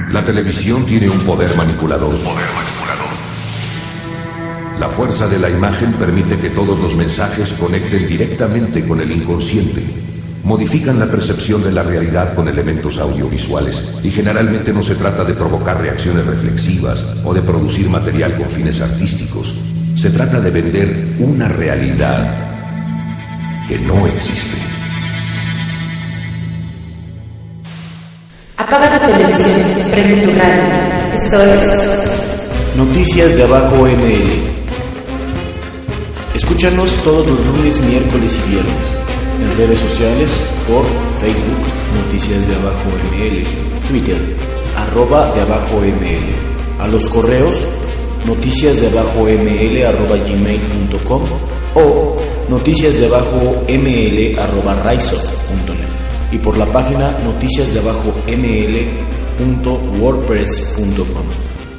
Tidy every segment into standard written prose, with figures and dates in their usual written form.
La televisión tiene un poder manipulador. La fuerza de la imagen permite que todos los mensajes conecten directamente con el inconsciente. Modifican la percepción de la realidad con elementos audiovisuales y generalmente no se trata de provocar reacciones reflexivas o de producir material con fines artísticos. Se trata de vender una realidad que no existe. Apaga tu televisión, prende tu radio. Esto es Noticias de Abajo ML. Escúchanos todos los lunes, miércoles y viernes. En redes sociales por Facebook, Noticias de Abajo ML, Twitter, @deabajoml. A los correos, noticiasdeabajoml@gmail.com o noticiasdeabajoml@raizo.net y por la página noticiasdeabajoml.wordpress.com.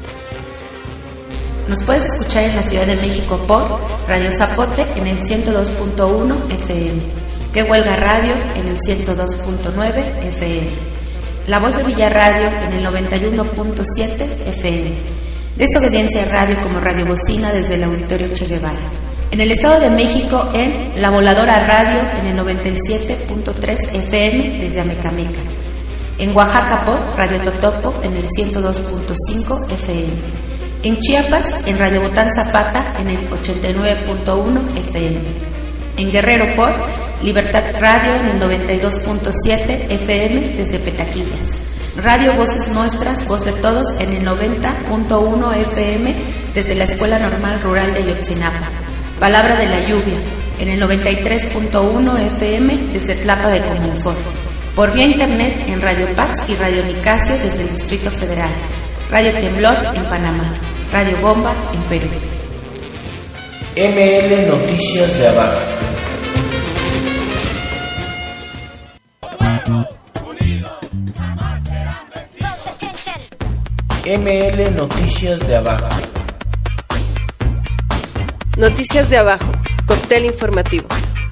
Nos puedes escuchar en la Ciudad de México por Radio Zapote en el 102.1 FM, Que Huelga Radio en el 102.9 FM, La Voz de Villa Radio en el 91.7 FM, Desobediencia Radio como Radio Bocina desde el Auditorio Che Guevara. En el Estado de México en La Voladora Radio en el 97.3 FM desde Amecameca. En Oaxaca por Radio Totopo en el 102.5 FM. En Chiapas, en Radio Botán Zapata, en el 89.1 FM. En Guerrero por Libertad Radio, en el 92.7 FM, desde Petaquillas. Radio Voces Nuestras, Voz de Todos, en el 90.1 FM, desde la Escuela Normal Rural de Ayotzinapa. Palabra de la Lluvia, en el 93.1 FM, desde Tlapa de Comunfort. Por vía internet, en Radio Pax y Radio Nicasio, desde el Distrito Federal. Radio Temblor en Panamá, Radio Bomba en Perú. ML Noticias de Abajo. ML Noticias de Abajo. Noticias de Abajo, cóctel informativo.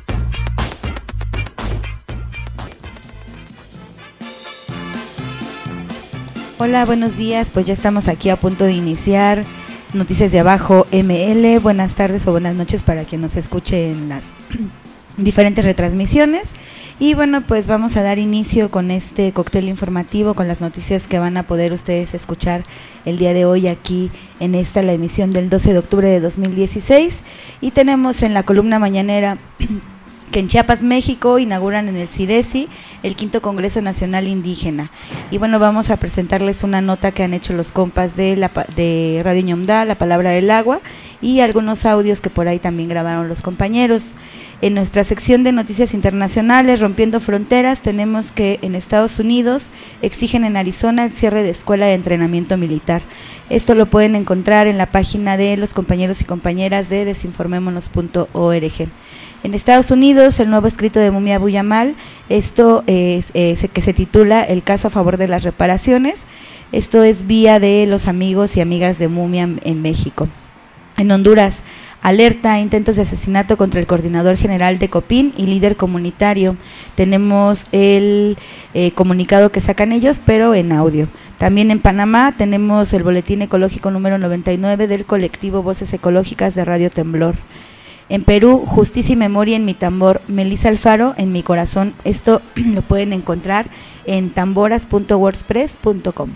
Hola, buenos días, pues ya estamos aquí a punto de iniciar Noticias de Abajo ML. Buenas tardes o buenas noches para quien nos escuche en las diferentes retransmisiones. Y bueno, pues vamos a dar inicio con este cóctel informativo, con las noticias que van a poder ustedes escuchar el día de hoy aquí en la emisión del 12 de octubre de 2016. Y tenemos en la columna mañanera que en Chiapas, México, inauguran en el CIDESI el 5º Congreso Nacional Indígena. Y bueno, vamos a presentarles una nota que han hecho los compas de Radio Ñomdá, La Palabra del Agua, y algunos audios que por ahí también grabaron los compañeros. En nuestra sección de noticias internacionales, Rompiendo Fronteras, tenemos que en Estados Unidos exigen en Arizona el cierre de escuela de entrenamiento militar. Esto lo pueden encontrar en la página de los compañeros y compañeras de desinformémonos.org. En Estados Unidos, el nuevo escrito de Mumia Abu Jamal, esto es que se titula El caso a favor de las reparaciones. Esto es vía de los amigos y amigas de Mumia en México. En Honduras, alerta, intentos de asesinato contra el coordinador general de COPIN y líder comunitario. Tenemos el comunicado que sacan ellos, pero en audio. También en Panamá tenemos el boletín ecológico número 99 del colectivo Voces Ecológicas de Radio Temblor. En Perú, Justicia y Memoria en mi tambor, Melissa Alfaro en mi corazón. Esto lo pueden encontrar en tamboras.wordpress.com.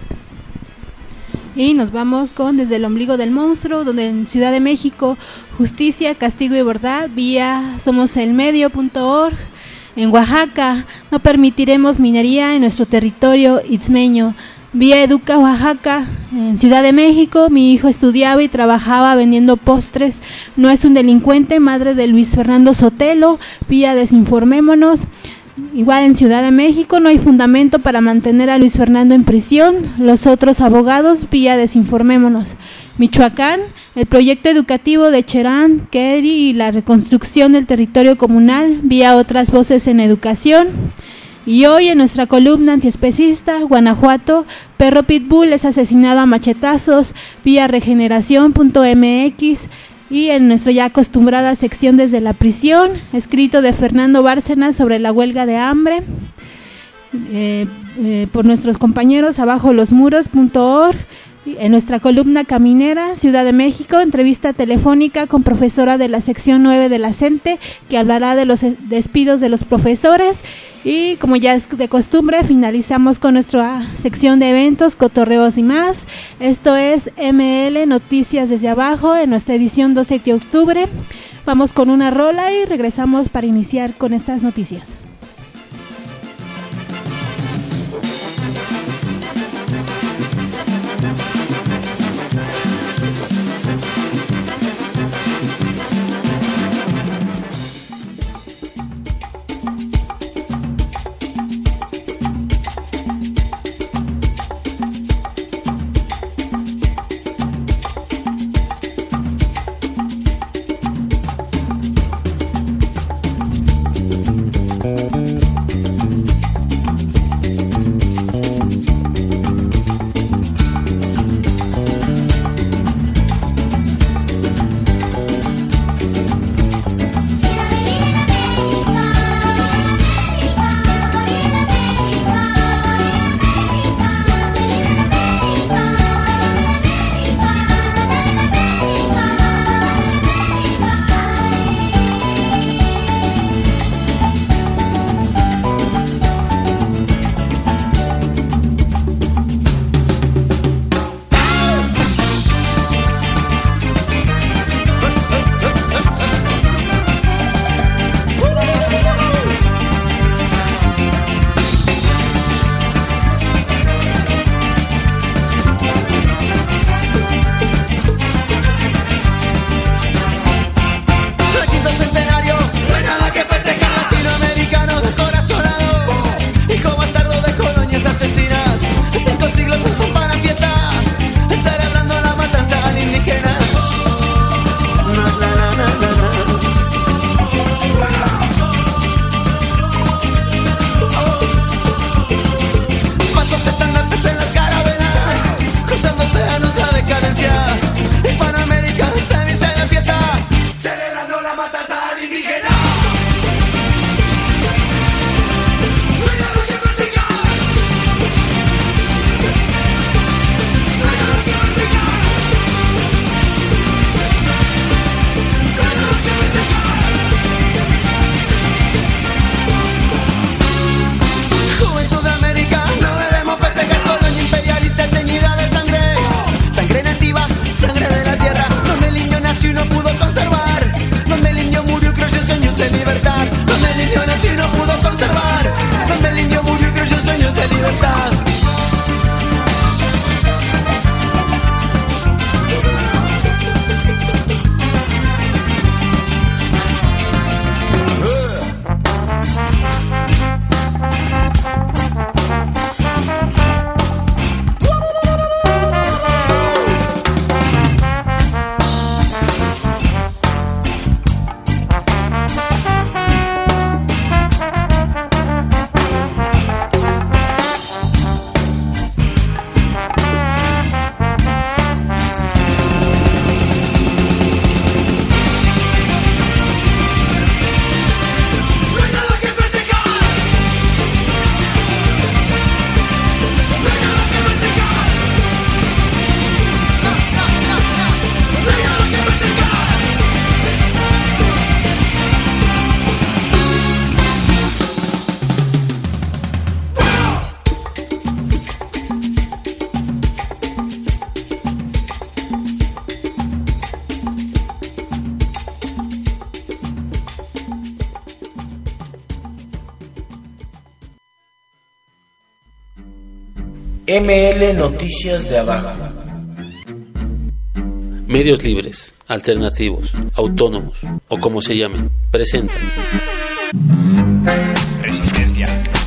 Y nos vamos con Desde el Ombligo del Monstruo, donde en Ciudad de México, Justicia, Castigo y Verdad, vía somoselmedio.org. En Oaxaca, no permitiremos minería en nuestro territorio itzmeño, vía Educa Oaxaca. En Ciudad de México, mi hijo estudiaba y trabajaba vendiendo postres, no es un delincuente, madre de Luis Fernando Sotelo, vía Desinformémonos. Igual en Ciudad de México, no hay fundamento para mantener a Luis Fernando en prisión, los otros abogados, vía Desinformémonos. Michoacán, el proyecto educativo de Cherán, Kerry y la reconstrucción del territorio comunal, vía Otras Voces en Educación. Y hoy en nuestra columna antiespecista, Guanajuato, perro pitbull es asesinado a machetazos, vía regeneración.mx. Y en nuestra ya acostumbrada sección Desde la Prisión, escrito de Fernando Bárcenas sobre la huelga de hambre. por nuestros compañeros abajo-los-muros.org. En nuestra columna caminera, Ciudad de México, entrevista telefónica con profesora de la sección 9 de la CENTE, que hablará de los despidos de los profesores. Y como ya es de costumbre, finalizamos con nuestra sección de eventos, cotorreos y más. Esto es ML Noticias desde Abajo, en nuestra edición 12 de octubre. Vamos con una rola y regresamos para iniciar con estas noticias. ML Noticias de Abajo. Medios libres, alternativos, autónomos o como se llamen, presentan Resistencia.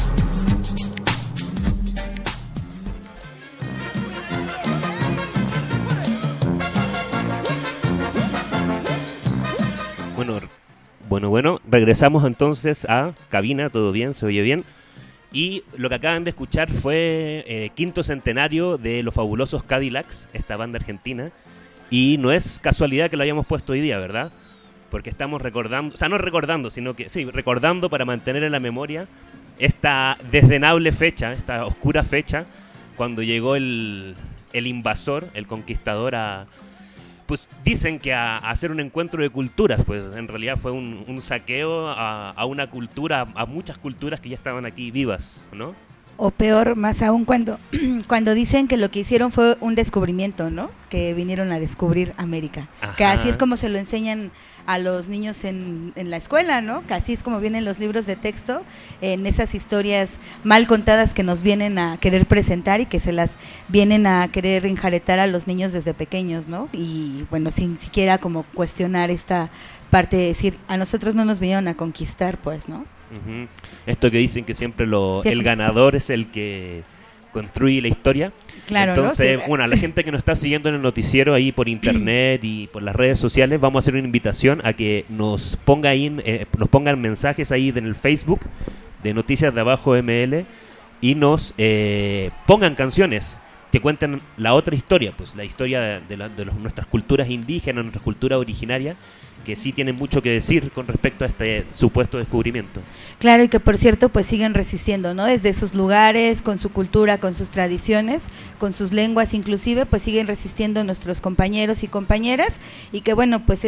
Bueno, regresamos entonces a cabina, todo bien, se oye bien. Y lo que acaban de escuchar fue quinto centenario de los fabulosos Cadillacs, esta banda argentina. Y no es casualidad que lo hayamos puesto hoy día, ¿verdad? Porque estamos recordando, o sea, no recordando, sino que sí, recordando para mantener en la memoria esta desdenable fecha, esta oscura fecha, cuando llegó el invasor, el conquistador pues dicen que a hacer un encuentro de culturas, pues en realidad fue un saqueo a una cultura, a muchas culturas que ya estaban aquí vivas, ¿no? O peor, más aún cuando dicen que lo que hicieron fue un descubrimiento, ¿no? Que vinieron a descubrir América. Ajá. Que así es como se lo enseñan a los niños en la escuela, ¿no? Que así es como vienen los libros de texto, en esas historias mal contadas que nos vienen a querer presentar y que se las vienen a querer enjaretar a los niños desde pequeños, ¿no? Y bueno, sin siquiera como cuestionar esta parte de decir, a nosotros no nos vinieron a conquistar, pues, ¿no? Uh-huh. Esto que dicen que siempre el ganador es el que construye la historia. Claro, entonces, ¿no? Sí. Bueno, a la gente que nos está siguiendo en el noticiero ahí por internet y por las redes sociales, vamos a hacer una invitación a que nos pongan mensajes ahí en el Facebook de Noticias de Abajo ML y nos pongan canciones que cuenten la otra historia, pues la historia de nuestras culturas indígenas, nuestra cultura originaria, que sí tienen mucho que decir con respecto a este supuesto descubrimiento. Claro, y que por cierto pues siguen resistiendo, ¿no? Desde sus lugares, con su cultura, con sus tradiciones, con sus lenguas inclusive, pues siguen resistiendo nuestros compañeros y compañeras, y que bueno, pues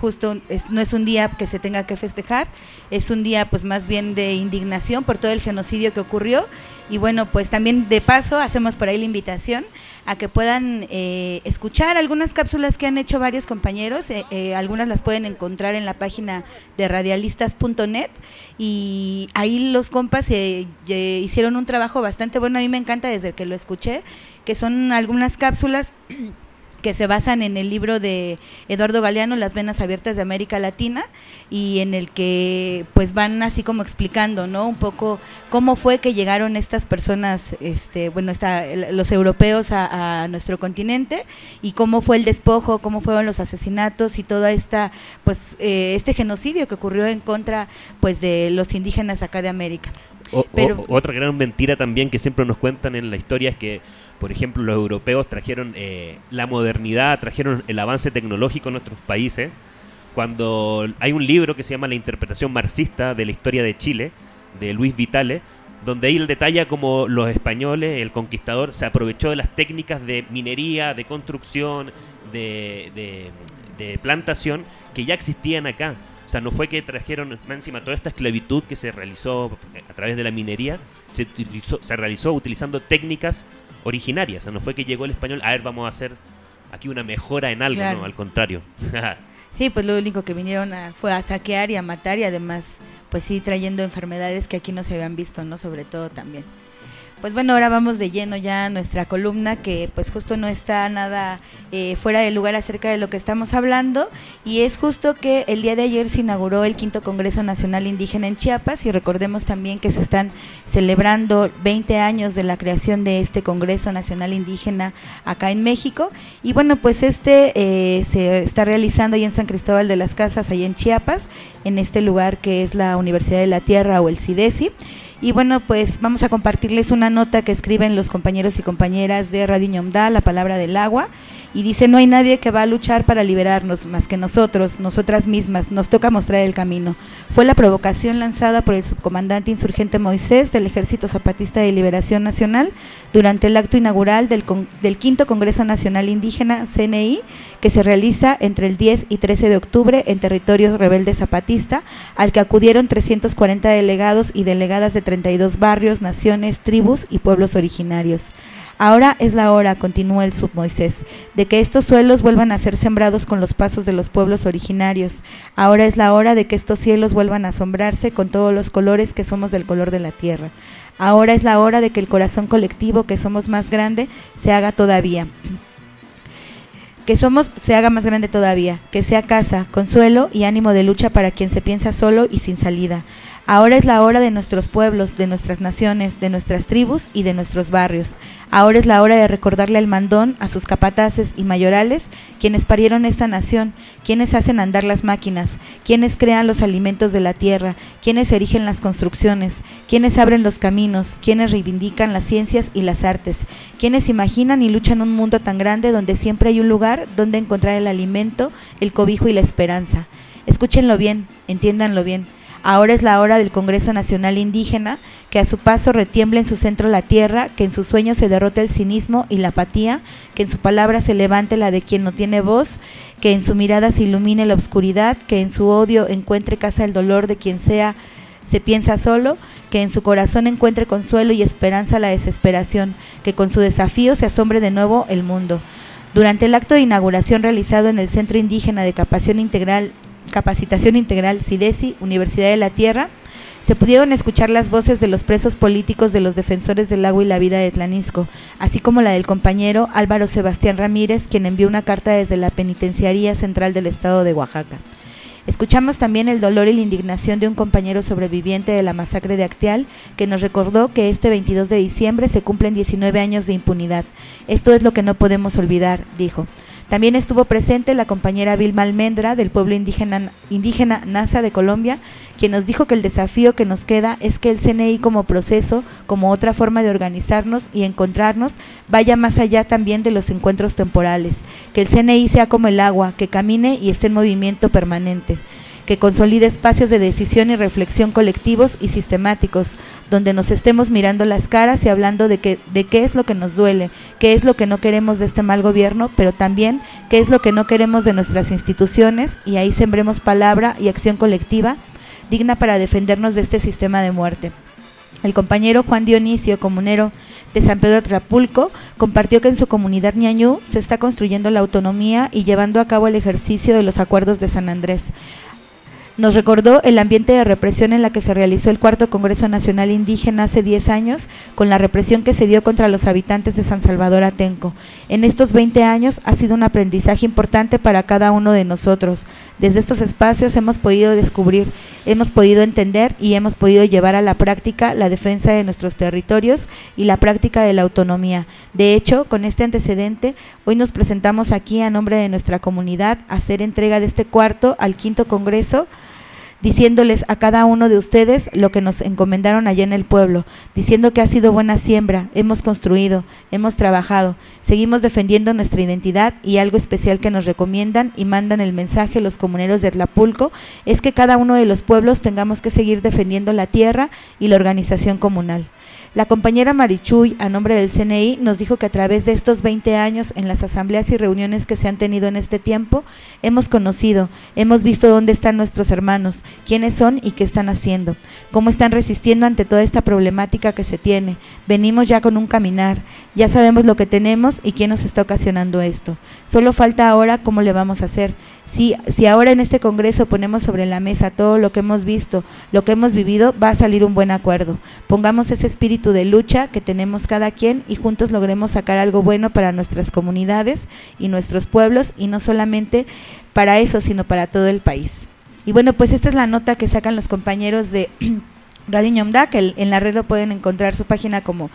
no es un día que se tenga que festejar, es un día pues más bien de indignación por todo el genocidio que ocurrió, y bueno, pues también de paso hacemos por ahí la invitación a que puedan escuchar algunas cápsulas que han hecho varios compañeros, algunas las pueden encontrar en la página de radialistas.net, y ahí los compas hicieron un trabajo bastante bueno, a mí me encanta desde que lo escuché, que son algunas cápsulas que se basan en el libro de Eduardo Galeano, Las Venas Abiertas de América Latina, y en el que pues van así como explicando, ¿no? Un poco cómo fue que llegaron estas personas, los europeos a nuestro continente, y cómo fue el despojo, cómo fueron los asesinatos y toda esta, pues este genocidio que ocurrió en contra pues de los indígenas acá de América. Otra gran mentira también que siempre nos cuentan en la historia es que, por ejemplo, los europeos trajeron la modernidad, trajeron el avance tecnológico a nuestros países, cuando hay un libro que se llama La interpretación marxista de la historia de Chile, de Luis Vitale, donde ahí él detalla cómo los españoles, el conquistador, se aprovechó de las técnicas de minería, de construcción, de plantación, que ya existían acá. O sea, no fue que trajeron encima toda esta esclavitud que se realizó a través de la minería, se realizó utilizando técnicas originarias. O sea, no fue que llegó el español, a ver, vamos a hacer aquí una mejora en algo, claro. No, al contrario. Sí, pues lo único que vinieron fue a saquear y a matar, y además, pues sí, trayendo enfermedades que aquí no se habían visto, ¿no? Sobre todo también. Pues bueno, ahora vamos de lleno ya a nuestra columna, que pues justo no está nada fuera de lugar acerca de lo que estamos hablando, y es justo que el día de ayer se inauguró el 5º Congreso Nacional Indígena en Chiapas, y recordemos también que se están celebrando 20 años de la creación de este Congreso Nacional Indígena acá en México, y bueno, pues se está realizando ahí en San Cristóbal de las Casas, ahí en Chiapas, en este lugar que es la Universidad de la Tierra o el CIDESI. Y bueno, pues vamos a compartirles una nota que escriben los compañeros y compañeras de Radio Ñomdá, La Palabra del Agua, y dice: no hay nadie que va a luchar para liberarnos más que nosotros, nosotras mismas, nos toca mostrar el camino. Fue la provocación lanzada por el subcomandante insurgente Moisés del Ejército Zapatista de Liberación Nacional durante el acto inaugural del 5º Congreso Nacional Indígena, CNI, que se realiza entre el 10 y 13 de octubre en territorio rebelde zapatista, al que acudieron 340 delegados y delegadas de 32 barrios, naciones, tribus y pueblos originarios. Ahora es la hora, continúa el submoisés, de que estos suelos vuelvan a ser sembrados con los pasos de los pueblos originarios. Ahora es la hora de que estos cielos vuelvan a asombrarse con todos los colores que somos del color de la tierra. Ahora es la hora de que el corazón colectivo que somos más grande se haga todavía. Se haga más grande todavía, que sea casa, consuelo y ánimo de lucha para quien se piensa solo y sin salida. Ahora es la hora de nuestros pueblos, de nuestras naciones, de nuestras tribus y de nuestros barrios. Ahora es la hora de recordarle al mandón, a sus capataces y mayorales, quienes parieron esta nación, quienes hacen andar las máquinas, quienes crean los alimentos de la tierra, quienes erigen las construcciones, quienes abren los caminos, quienes reivindican las ciencias y las artes, quienes imaginan y luchan un mundo tan grande donde siempre hay un lugar donde encontrar el alimento, el cobijo y la esperanza. Escúchenlo bien, entiéndanlo bien. Ahora es la hora del Congreso Nacional Indígena, que a su paso retiemble en su centro la tierra, que en sus sueños se derrote el cinismo y la apatía, que en su palabra se levante la de quien no tiene voz, que en su mirada se ilumine la oscuridad, que en su odio encuentre casa el dolor de quien se piensa solo, que en su corazón encuentre consuelo y esperanza la desesperación, que con su desafío se asombre de nuevo el mundo. Durante el acto de inauguración realizado en el Centro Indígena de Capacitación Integral CIDESI, Universidad de la Tierra, se pudieron escuchar las voces de los presos políticos de los defensores del agua y la vida de Tlanisco, así como la del compañero Álvaro Sebastián Ramírez, quien envió una carta desde la Penitenciaría Central del Estado de Oaxaca. Escuchamos también el dolor y la indignación de un compañero sobreviviente de la masacre de Acteal, que nos recordó que este 22 de diciembre se cumplen 19 años de impunidad. Esto es lo que no podemos olvidar, dijo. También estuvo presente la compañera Vilma Almendra, del pueblo indígena Nasa de Colombia, quien nos dijo que el desafío que nos queda es que el CNI como proceso, como otra forma de organizarnos y encontrarnos, vaya más allá también de los encuentros temporales, que el CNI sea como el agua, que camine y esté en movimiento permanente, que consolide espacios de decisión y reflexión colectivos y sistemáticos, donde nos estemos mirando las caras y hablando de qué es lo que nos duele, qué es lo que no queremos de este mal gobierno, pero también qué es lo que no queremos de nuestras instituciones, y ahí sembremos palabra y acción colectiva digna para defendernos de este sistema de muerte. El compañero Juan Dionisio, comunero de San Pedro Tlapulco, compartió que en su comunidad ñañú se está construyendo la autonomía y llevando a cabo el ejercicio de los acuerdos de San Andrés. Nos recordó el ambiente de represión en la que se realizó el Cuarto Congreso Nacional Indígena hace 10 años, con la represión que se dio contra los habitantes de San Salvador Atenco. En estos 20 años ha sido un aprendizaje importante para cada uno de nosotros. Desde estos espacios hemos podido descubrir, hemos podido entender y hemos podido llevar a la práctica la defensa de nuestros territorios y la práctica de la autonomía. De hecho, con este antecedente, hoy nos presentamos aquí a nombre de nuestra comunidad a hacer entrega de este cuarto al quinto Congreso, diciéndoles a cada uno de ustedes lo que nos encomendaron allá en el pueblo, diciendo que ha sido buena siembra, hemos construido, hemos trabajado, seguimos defendiendo nuestra identidad, y algo especial que nos recomiendan y mandan el mensaje los comuneros de Tlapulco es que cada uno de los pueblos tengamos que seguir defendiendo la tierra y la organización comunal. La compañera Marichuy, a nombre del CNI, nos dijo que a través de estos 20 años, en las asambleas y reuniones que se han tenido en este tiempo, hemos conocido, hemos visto dónde están nuestros hermanos, quiénes son y qué están haciendo, cómo están resistiendo ante toda esta problemática que se tiene. Venimos ya con un caminar, ya sabemos lo que tenemos y quién nos está ocasionando esto. Solo falta ahora cómo le vamos a hacer. Si ahora en este congreso ponemos sobre la mesa todo lo que hemos visto, lo que hemos vivido, va a salir un buen acuerdo. Pongamos ese espíritu de lucha que tenemos cada quien y juntos logremos sacar algo bueno para nuestras comunidades y nuestros pueblos, y no solamente para eso, sino para todo el país. Y bueno, pues esta es la nota que sacan los compañeros de Radio Ñomda, que en la red lo pueden encontrar su página como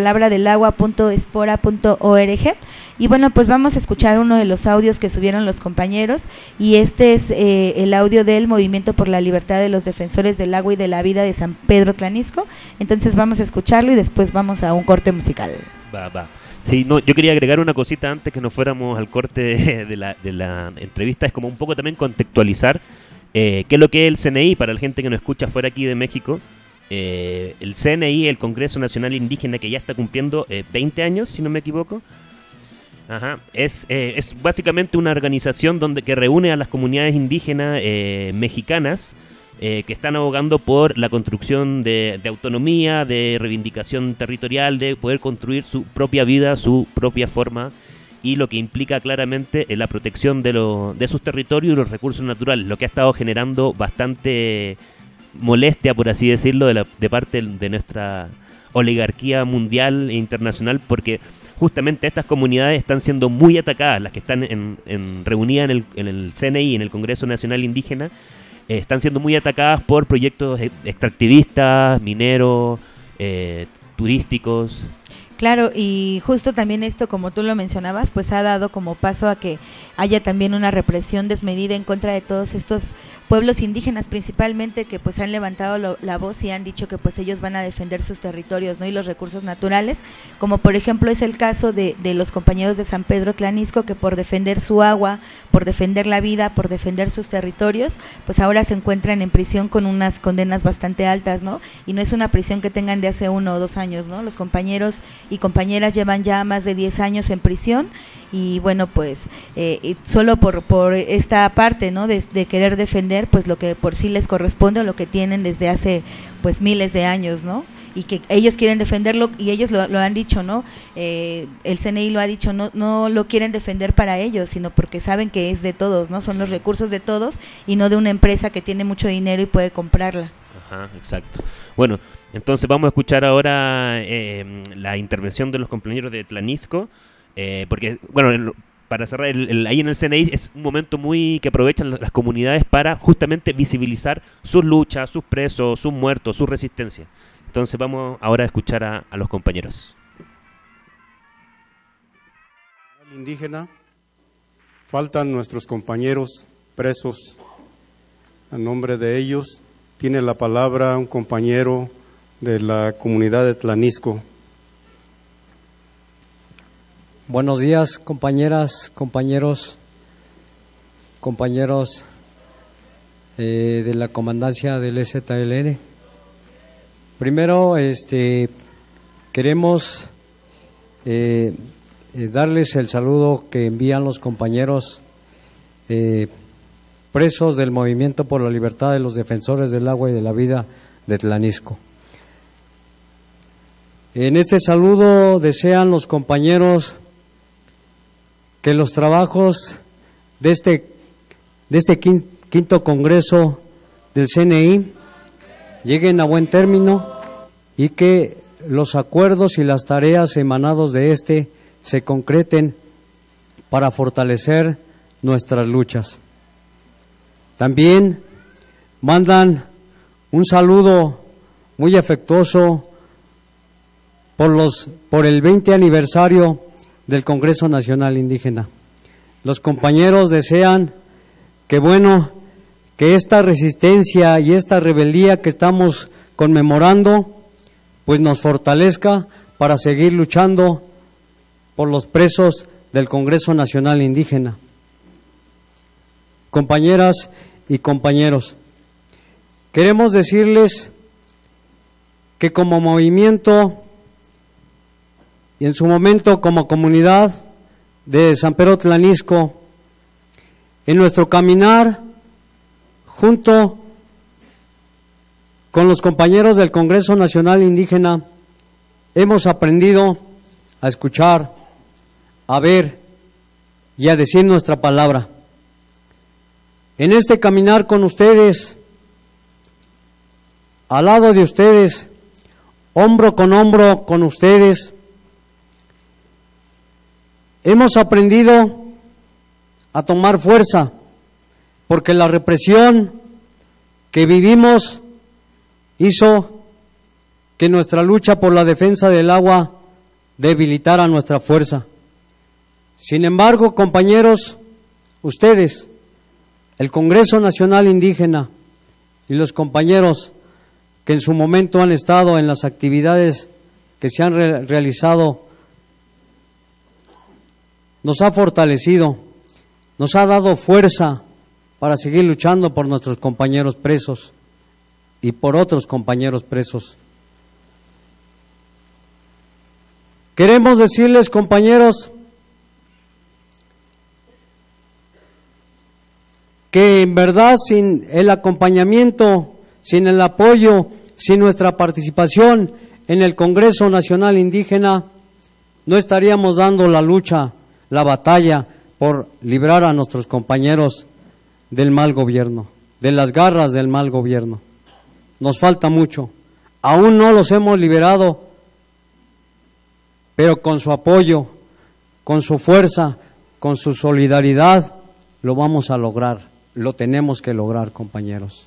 lapalabradelagua.espora.org. Y bueno, pues vamos a escuchar uno de los audios que subieron los compañeros, y este es el audio del Movimiento por la Libertad de los Defensores del Agua y de la Vida de San Pedro Tlanisco. Entonces vamos a escucharlo y después vamos a un corte musical. Va. Sí, no, yo quería agregar una cosita antes que nos fuéramos al corte de la entrevista. Es como un poco también contextualizar qué es lo que es el CNI para la gente que nos escucha fuera aquí de México. El CNI, el Congreso Nacional Indígena, que ya está cumpliendo 20 años, si no me equivoco. Es básicamente una organización que reúne a las comunidades indígenas mexicanas que están abogando por la construcción de autonomía, de reivindicación territorial, de poder construir su propia vida, su propia forma, y lo que implica claramente la protección de sus territorios y los recursos naturales, lo que ha estado generando bastante molestia, por así decirlo, de parte de nuestra oligarquía mundial e internacional, porque justamente estas comunidades están siendo muy atacadas, las que están reunidas en el CNI, en el Congreso Nacional Indígena, están siendo muy atacadas por proyectos extractivistas, mineros, turísticos. Claro, y justo también esto, como tú lo mencionabas, pues ha dado como paso a que haya también una represión desmedida en contra de todos estos pueblos indígenas principalmente, que pues han levantado la voz y han dicho que pues ellos van a defender sus territorios, ¿no? Y los recursos naturales, como por ejemplo es el caso de los compañeros de San Pedro Tlanisco, que por defender su agua, por defender la vida, por defender sus territorios, pues ahora se encuentran en prisión con unas condenas bastante altas, ¿no? Y no es una prisión que tengan de hace 1 o 2 años, ¿no? Los compañeros y compañeras llevan ya más de 10 años en prisión, y bueno, pues solo por esta parte, ¿no? De querer defender pues lo que por sí les corresponde, o lo que tienen desde hace pues miles de años, ¿no? Y que ellos quieren defenderlo, y ellos lo han dicho, ¿no? El CNI lo ha dicho, no lo quieren defender para ellos, sino porque saben que es de todos, ¿no? Son los recursos de todos y no de una empresa que tiene mucho dinero y puede comprarla. Ajá, exacto. Bueno, entonces vamos a escuchar ahora la intervención de los compañeros de Tlanisco, porque, bueno, para cerrar, ahí en el CNI es un momento muy que aprovechan las comunidades para justamente visibilizar sus luchas, sus presos, sus muertos, su resistencia. Entonces vamos ahora a escuchar a los compañeros. Indígena, faltan nuestros compañeros presos. A nombre de ellos tiene la palabra un compañero de la comunidad de Tlanisco. Buenos días, compañeras, compañeros de la comandancia del EZLN. Primero, queremos darles el saludo que envían los compañeros presos del Movimiento por la Libertad de los Defensores del Agua y de la Vida de Tlanisco. En este saludo desean los compañeros que los trabajos de este quinto congreso del CNI lleguen a buen término y que los acuerdos y las tareas emanados de se concreten para fortalecer nuestras luchas. También mandan un saludo muy afectuoso por el 20 aniversario del Congreso Nacional Indígena. Los compañeros desean que esta resistencia y esta rebeldía que estamos conmemorando pues nos fortalezca para seguir luchando por los presos del Congreso Nacional Indígena. Compañeras y compañeros, queremos decirles que como movimiento y en su momento como comunidad de San Pedro Tlanisco, en nuestro caminar junto con los compañeros del Congreso Nacional Indígena, hemos aprendido a escuchar, a ver y a decir nuestra palabra. En este caminar con ustedes, al lado de ustedes, hombro con ustedes, hemos aprendido a tomar fuerza, porque la represión que vivimos hizo que nuestra lucha por la defensa del agua debilitara nuestra fuerza. Sin embargo, compañeros, ustedes, el Congreso Nacional Indígena y los compañeros que en su momento han estado en las actividades que se han realizado, nos ha fortalecido, nos ha dado fuerza para seguir luchando por nuestros compañeros presos y por otros compañeros presos. Queremos decirles, compañeros, que en verdad sin el acompañamiento, sin el apoyo, sin nuestra participación en el Congreso Nacional Indígena, no estaríamos dando la lucha, la batalla por librar a nuestros compañeros del mal gobierno, de las garras del mal gobierno. Nos falta mucho, aún no los hemos liberado, pero con su apoyo, con su fuerza, con su solidaridad, lo vamos a lograr, lo tenemos que lograr, compañeros.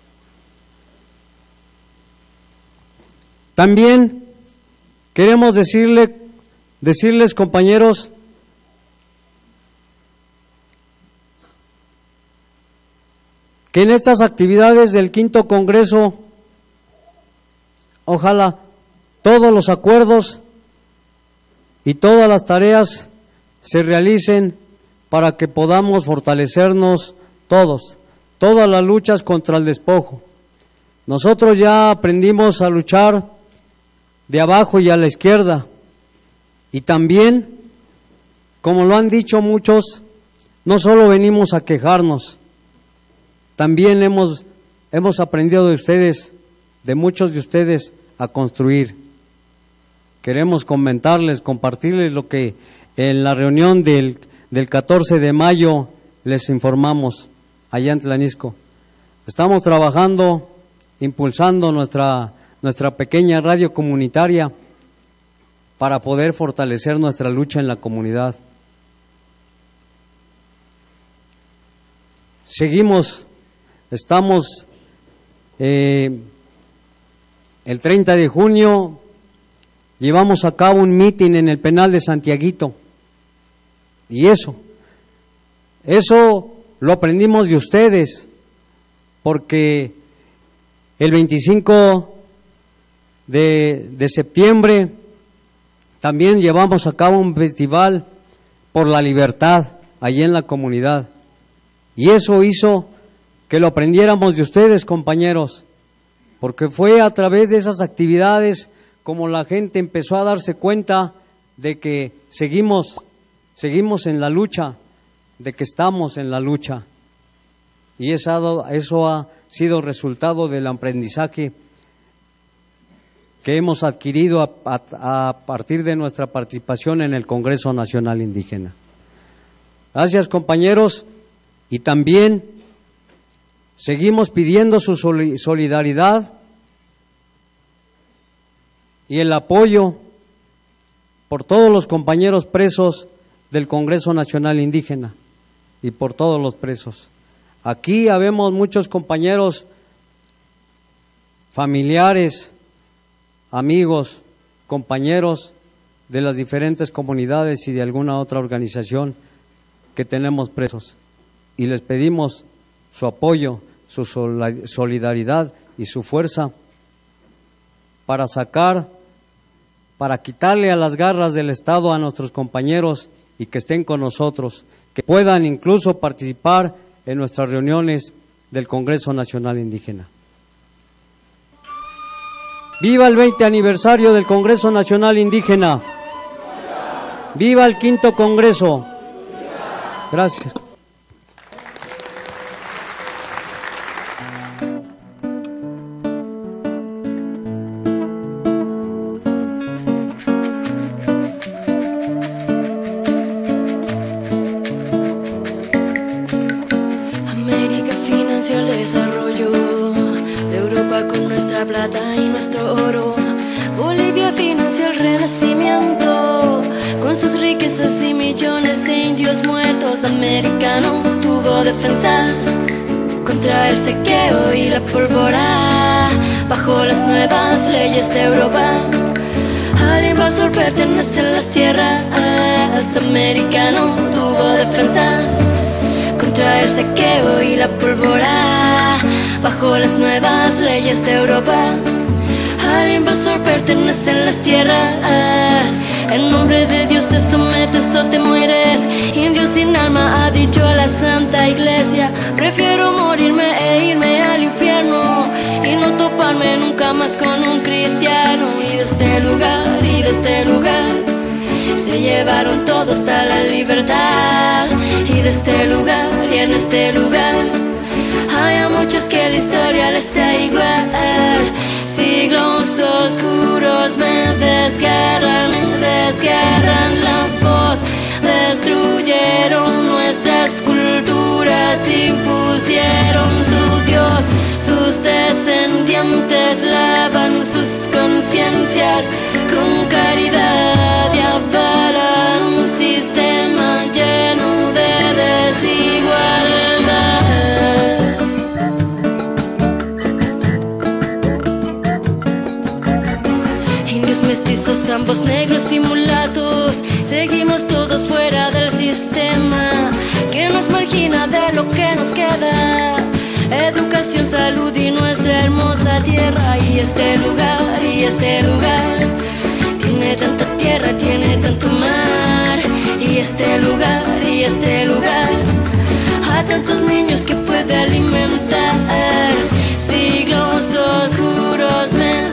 También queremos decirles, compañeros, que en estas actividades del 5º Congreso, ojalá todos los acuerdos y todas las tareas se realicen para que podamos fortalecernos todos, todas las luchas contra el despojo. Nosotros ya aprendimos a luchar de abajo y a la izquierda, y también, como lo han dicho muchos, no solo venimos a quejarnos, también hemos aprendido de ustedes, de muchos de ustedes, a construir. Queremos comentarles, compartirles lo que en la reunión del 14 de mayo les informamos allá en Tlanisco. Estamos trabajando, impulsando nuestra pequeña radio comunitaria para poder fortalecer nuestra lucha en la comunidad. Estamos el 30 de junio, llevamos a cabo un mitin en el penal de Santiaguito, y eso lo aprendimos de ustedes, porque el 25 de septiembre también llevamos a cabo un festival por la libertad allí en la comunidad, y eso hizo que lo aprendiéramos de ustedes, compañeros, porque fue a través de esas actividades como la gente empezó a darse cuenta de que seguimos en la lucha, de que estamos en la lucha, y eso ha sido resultado del aprendizaje que hemos adquirido a partir de nuestra participación en el Congreso Nacional Indígena. Gracias, compañeros, y también seguimos pidiendo su solidaridad y el apoyo por todos los compañeros presos del Congreso Nacional Indígena y por todos los presos. Aquí habemos muchos compañeros, familiares, amigos, compañeros de las diferentes comunidades y de alguna otra organización que tenemos presos, y les pedimos su apoyo, su solidaridad y su fuerza para quitarle a las garras del Estado a nuestros compañeros y que estén con nosotros, que puedan incluso participar en nuestras reuniones del Congreso Nacional Indígena. ¡Viva el 20 aniversario del Congreso Nacional Indígena! ¡Viva el 5º Congreso! Gracias. El desarrollo de Europa con nuestra plata y nuestro oro. Bolivia financió el renacimiento con sus riquezas y millones de indios muertos. América no tuvo defensas contra el saqueo y la pólvora. Bajo las nuevas leyes de Europa, al invasor pertenecen las tierras. América no tuvo defensas contra el saqueo y la pólvora. Bajo las nuevas leyes de Europa, al invasor pertenecen las tierras. En nombre de Dios te sometes o te mueres. Indio sin alma, ha dicho la Santa Iglesia. Prefiero morirme e irme al infierno y no toparme nunca más con un cristiano. Y de este lugar se llevaron todo hasta la libertad. Y de este lugar y en este lugar hay a muchos que la historia les da igual. Siglos oscuros me desgarran la voz. Destruyeron nuestras culturas, impusieron su Dios. Sus descendientes lavan sus conciencias con caridad y avalan un sistema lleno de desigualdad. Indios mestizos, ambos negros y mulatos, seguimos todos fuera del sistema que nos margina de lo que nos queda. educación, salud y nuestra hermosa tierra. Y este lugar tiene tanta tierra, tiene tanto mar. Y este lugar a tantos niños que puede alimentar. Siglos oscuros me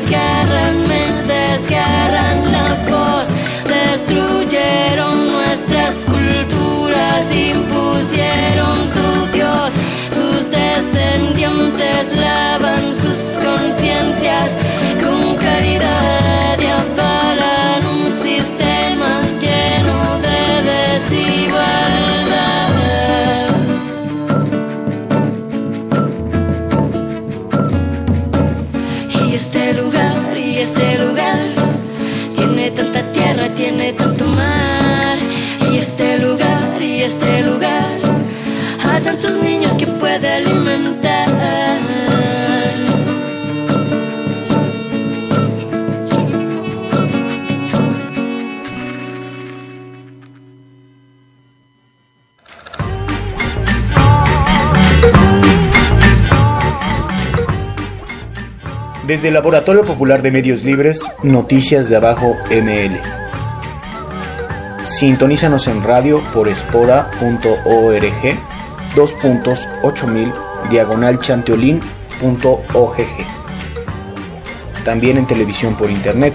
desgarran la voz. Destruyeron nuestras culturas, impusieron su Dios. Sus descendientes lavan sus conciencias con caridad y avalan un sistema lleno de desigualdad. Y este lugar tiene tanta tierra, tiene tanto mar. Y este lugar a tantos niños que puede alimentar. Desde el Laboratorio Popular de Medios Libres, Noticias de Abajo ML. Sintonízanos en radio por espora.org, 2.8000/chanteolin.ogg. También en televisión por internet,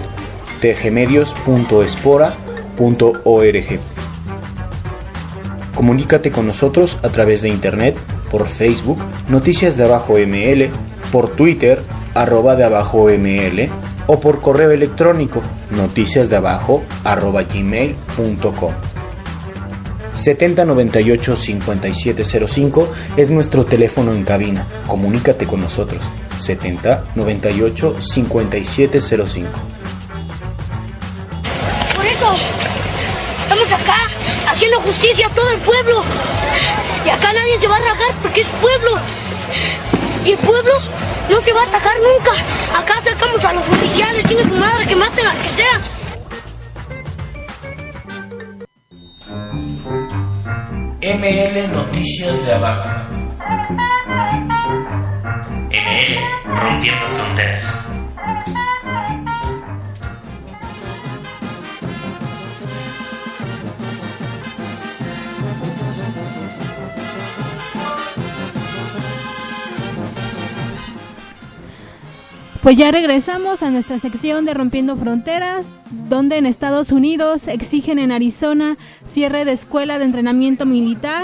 tgmedios.espora.org. Comunícate con nosotros a través de internet, por Facebook, Noticias de Abajo ML, por Twitter, @deabajoml, o por correo electrónico, noticiasdeabajo@gmail.com. 7098-5705 es nuestro teléfono en cabina. Comunícate con nosotros. 7098-5705. Por eso estamos acá haciendo justicia a todo el pueblo. Y acá nadie se va a rajar porque es pueblo. Y el pueblo no se va a atacar nunca. Acá sacamos a los oficiales, chingue su madre, que maten al que sea. ML Noticias de Abajo. ML Rompiendo Fronteras. Pues ya regresamos a nuestra sección de Rompiendo Fronteras, donde en Estados Unidos exigen en Arizona cierre de escuela de entrenamiento militar.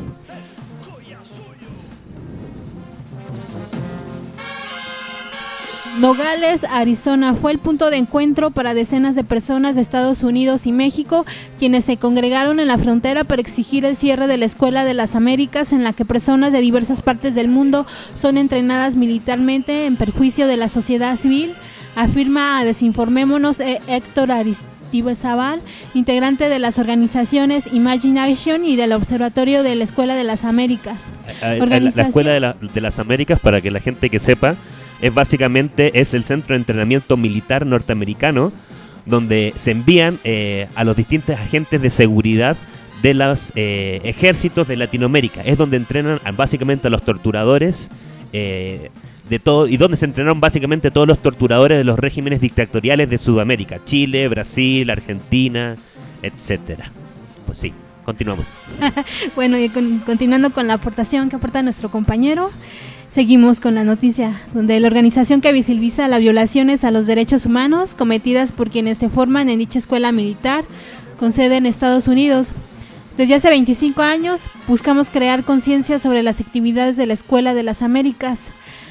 Nogales, Arizona, fue el punto de encuentro para decenas de personas de Estados Unidos y México, quienes se congregaron en la frontera para exigir el cierre de la Escuela de las Américas, en la que personas de diversas partes del mundo son entrenadas militarmente en perjuicio de la sociedad civil, afirma a Desinformémonos Héctor Aristizábal, integrante de las organizaciones Imagination y del Observatorio de la Escuela de las Américas. La Escuela de las Américas, para que la gente que sepa, es el centro de entrenamiento militar norteamericano, donde se envían a los distintos agentes de seguridad de los ejércitos de Latinoamérica. Es donde entrenan básicamente a los torturadores de todo, y donde se entrenaron básicamente todos los torturadores de los regímenes dictatoriales de Sudamérica: Chile, Brasil, Argentina, etcétera. Pues sí, continuamos. Bueno, y continuando con la aportación que aporta nuestro compañero, seguimos con la noticia, donde la organización que visibiliza las violaciones a los derechos humanos cometidas por quienes se forman en dicha escuela militar, con sede en Estados Unidos. Desde hace 25 años buscamos crear conciencia sobre las actividades de la Escuela de las Américas.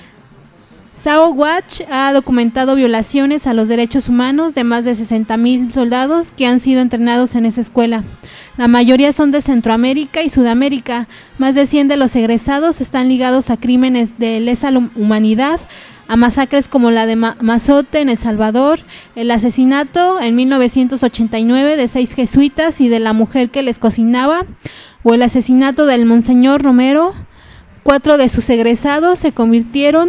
SAO Watch ha documentado violaciones a los derechos humanos de más de 60,000 soldados que han sido entrenados en esa escuela. La mayoría son de Centroamérica y Sudamérica. Más de 100 de los egresados están ligados a crímenes de lesa humanidad, a masacres como la de Mazote en El Salvador, el asesinato en 1989 de 6 jesuitas y de la mujer que les cocinaba, o el asesinato del Monseñor Romero. 4 de sus egresados se convirtieron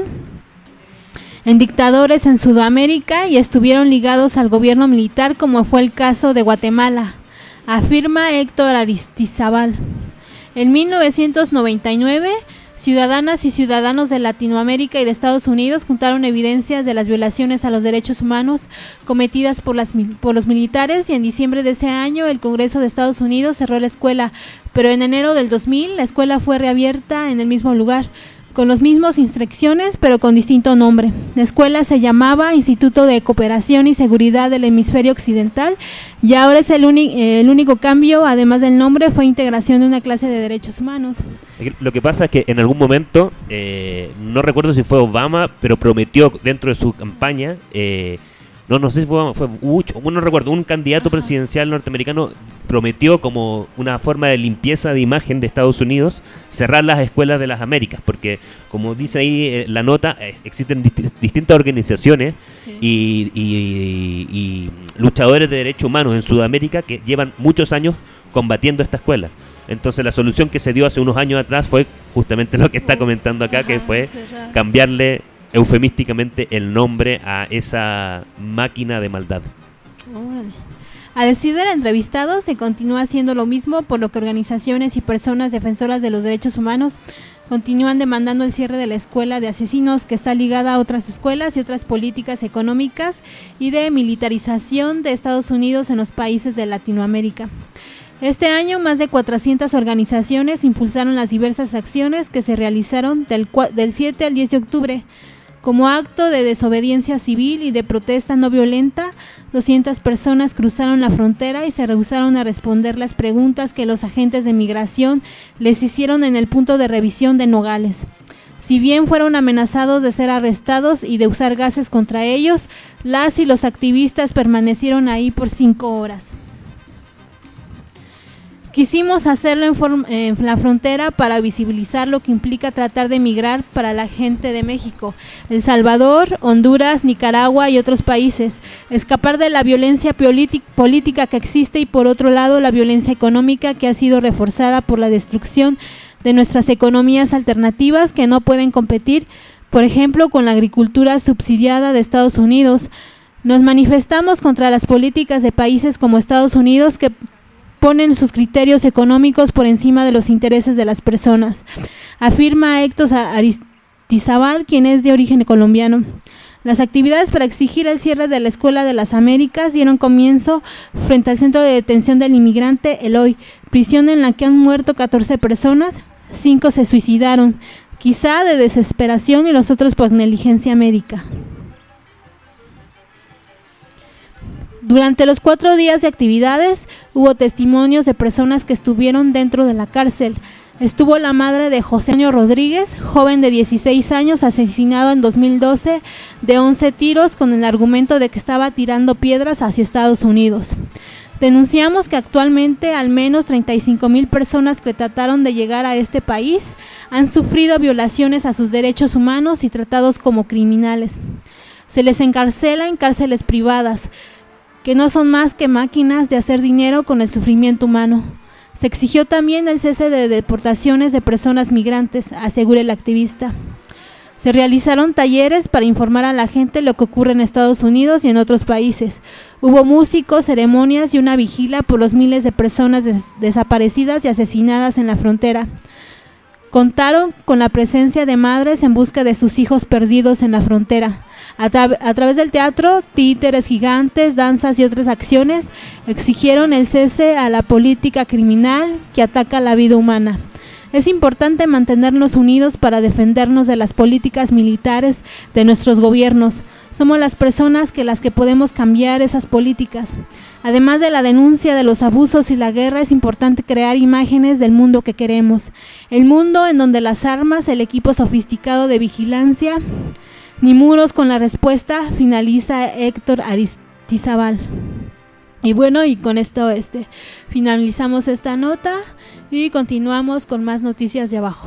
en dictadores en Sudamérica y estuvieron ligados al gobierno militar, como fue el caso de Guatemala, afirma Héctor Aristizábal. En 1999 Ciudadanas y ciudadanos de Latinoamérica y de Estados Unidos juntaron evidencias de las violaciones a los derechos humanos cometidas por los militares, y en diciembre de ese año el Congreso de Estados Unidos cerró la escuela, pero en enero del 2000 la escuela fue reabierta en el mismo lugar, con los mismos instrucciones pero con distinto nombre. La escuela se llamaba Instituto de Cooperación y Seguridad del Hemisferio Occidental, y ahora es el único cambio, además del nombre, fue integración de una clase de derechos humanos. Lo que pasa es que en algún momento, no recuerdo si fue Obama, pero prometió dentro de su campaña, no sé si fue Bush, no recuerdo, un candidato presidencial norteamericano prometió, como una forma de limpieza de imagen de Estados Unidos, cerrar las escuelas de las Américas, porque como dice ahí la nota, existen distintas organizaciones y luchadores de derechos humanos en Sudamérica que llevan muchos años combatiendo esta escuela. Entonces la solución que se dio hace unos años atrás fue justamente lo que está comentando acá, que fue cambiarle eufemísticamente el nombre a esa máquina de maldad. A decir del entrevistado, se continúa haciendo lo mismo, por lo que organizaciones y personas defensoras de los derechos humanos continúan demandando el cierre de la escuela de asesinos, que está ligada a otras escuelas y otras políticas económicas y de militarización de Estados Unidos en los países de Latinoamérica. Este año, más de 400 organizaciones impulsaron las diversas acciones que se realizaron del 7 al 10 de octubre. Como acto de desobediencia civil y de protesta no violenta, 200 personas cruzaron la frontera y se rehusaron a responder las preguntas que los agentes de migración les hicieron en el punto de revisión de Nogales. Si bien fueron amenazados de ser arrestados y de usar gases contra ellos, las y los activistas permanecieron ahí por 5 horas. Quisimos hacerlo en la frontera para visibilizar lo que implica tratar de emigrar para la gente de México, El Salvador, Honduras, Nicaragua y otros países, escapar de la violencia política que existe y, por otro lado, la violencia económica que ha sido reforzada por la destrucción de nuestras economías alternativas que no pueden competir, por ejemplo, con la agricultura subsidiada de Estados Unidos. Nos manifestamos contra las políticas de países como Estados Unidos que ponen sus criterios económicos por encima de los intereses de las personas, afirma Héctor Aristizábal, quien es de origen colombiano. Las actividades para exigir el cierre de la Escuela de las Américas dieron comienzo frente al Centro de Detención del Inmigrante Eloy, prisión en la que han muerto 14 personas, 5 se suicidaron, quizá de desesperación y los otros por negligencia médica. Durante los 4 días de actividades hubo testimonios de personas que estuvieron dentro de la cárcel. Estuvo la madre de José Antonio Rodríguez, joven de 16 años, asesinado en 2012 de 11 tiros con el argumento de que estaba tirando piedras hacia Estados Unidos. Denunciamos que actualmente al menos 35,000 personas que trataron de llegar a este país han sufrido violaciones a sus derechos humanos y tratados como criminales. Se les encarcela en cárceles privadas, que no son más que máquinas de hacer dinero con el sufrimiento humano. Se exigió también el cese de deportaciones de personas migrantes, asegura el activista. Se realizaron talleres para informar a la gente lo que ocurre en Estados Unidos y en otros países. Hubo músicos, ceremonias y una vigilia por los miles de personas desaparecidas y asesinadas en la frontera. Contaron con la presencia de madres en busca de sus hijos perdidos en la frontera. A través del teatro, títeres gigantes, danzas y otras acciones, exigieron el cese a la política criminal que ataca la vida humana. Es importante mantenernos unidos para defendernos de las políticas militares de nuestros gobiernos. Somos las personas las que podemos cambiar esas políticas. Además de la denuncia de los abusos y la guerra, es importante crear imágenes del mundo que queremos. El mundo en donde las armas, el equipo sofisticado de vigilancia, ni muros con la respuesta, finaliza Héctor Aristizábal. Y bueno, y con esto finalizamos esta nota y continuamos con más noticias de abajo.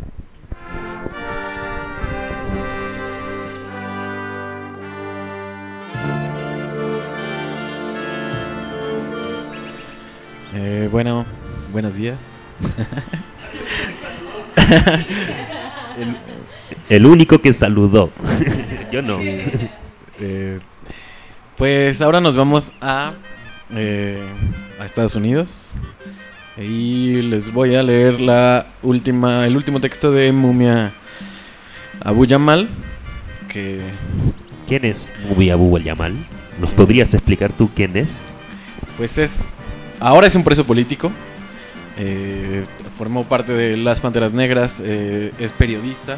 Buenos días. El único que saludó. Yo no. Sí. Pues ahora nos vamos a Estados Unidos. Y les voy a leer el último texto de Mumia Abu Jamal. ¿Quién es Mumia Abu Jamal? ¿Nos podrías explicar tú quién es? Pues ahora es un preso político. Formó parte de las Panteras Negras, es periodista,